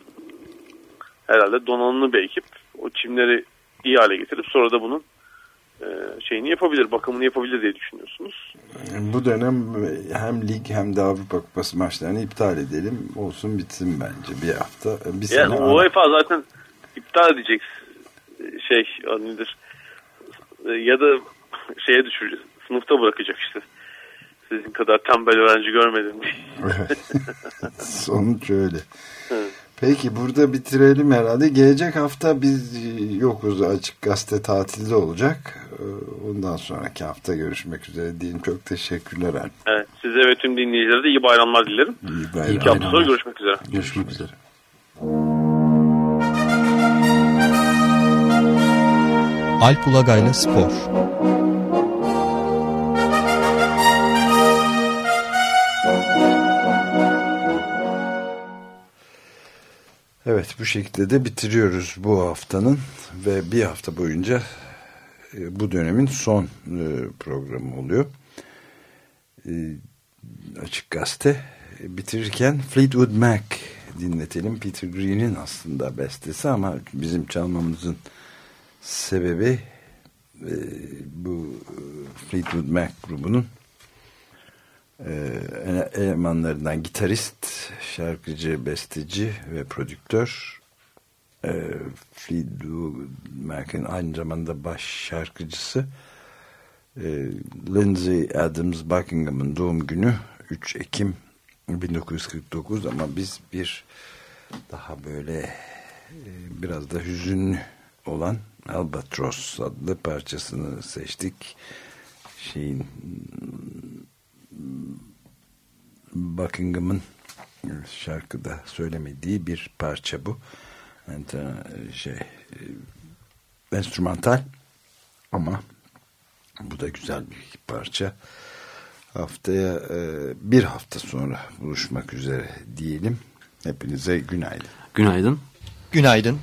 herhalde donanımlı bir ekip o çimleri iyi hale getirip sonra da bunun şeyini yapabilir, bakımını yapabilir diye düşünüyorsunuz. Bu dönem hem lig hem de Avrupa Kupası maçlarını iptal edelim. Olsun bitsin bence bir hafta. Bir yani sene UEFA ara... zaten iptal edecek şey nedir? Ya da şeye düşürecek. Sınıfta bırakacak işte. Sizin kadar tembel öğrenci görmedim diye. Sonuç öyle. Peki burada bitirelim herhalde. Gelecek hafta biz yokuz. Açık Gazete tatilde olacak. Ondan sonraki hafta görüşmek üzere diyeyim. Çok teşekkürler Alp. Evet, size ve tüm dinleyicilere de iyi bayramlar dilerim. İyi bayramlar. İlk hafta sonra görüşmek üzere. Görüşmek üzere. Alp Ulagay'la Spor. Evet, bu şekilde de bitiriyoruz bu haftanın ve bir hafta boyunca e, bu dönemin son e, programı oluyor. E, Açık Gazete e, bitirirken Fleetwood Mac dinletelim. Peter Green'in aslında bestesi ama bizim çalmamızın sebebi e, bu e, Fleetwood Mac grubunun Ee, elemanlarından gitarist, şarkıcı, besteci ve prodüktör e, Fleetwood Mac'in aynı zamanda baş şarkıcısı e, Lindsay Adams Buckingham'ın doğum günü üç Ekim bin dokuz yüz kırk dokuz ama biz bir daha böyle e, biraz da hüzünlü olan Albatross adlı parçasını seçtik. Şeyin Buckingham'ın şarkıda söylemediği bir parça bu. Yani şey enstrümantal ama bu da güzel bir parça. Haftaya bir hafta sonra buluşmak üzere diyelim. Hepinize günaydın. Günaydın. Günaydın.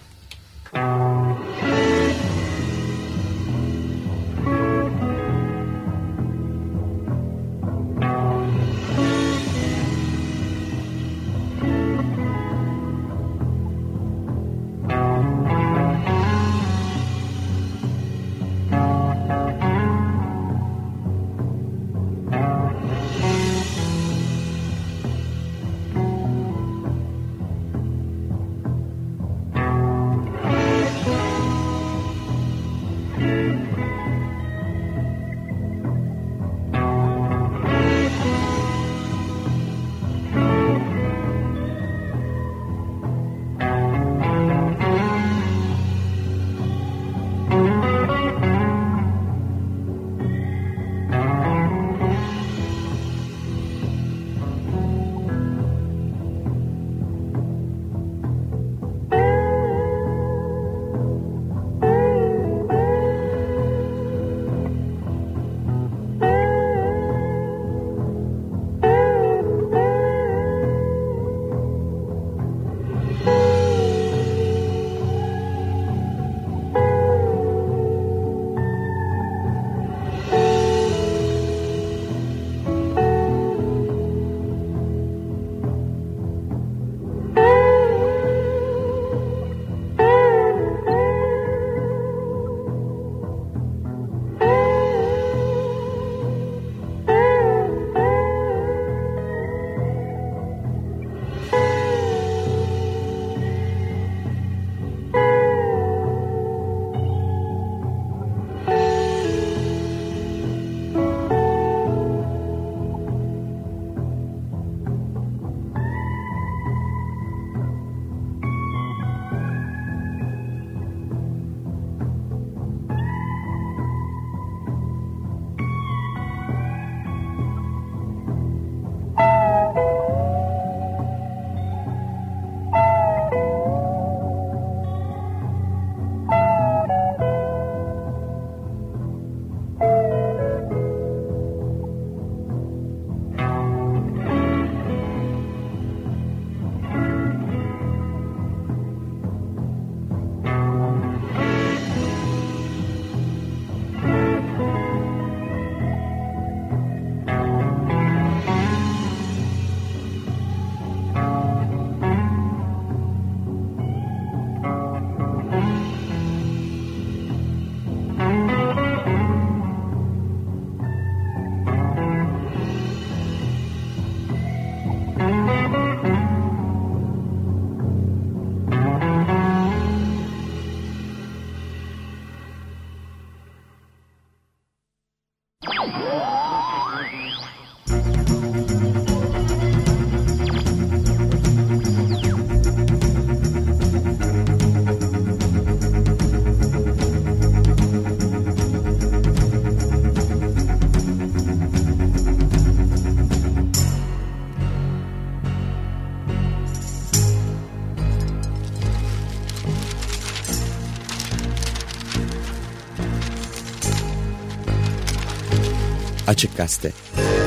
Açık Gazete.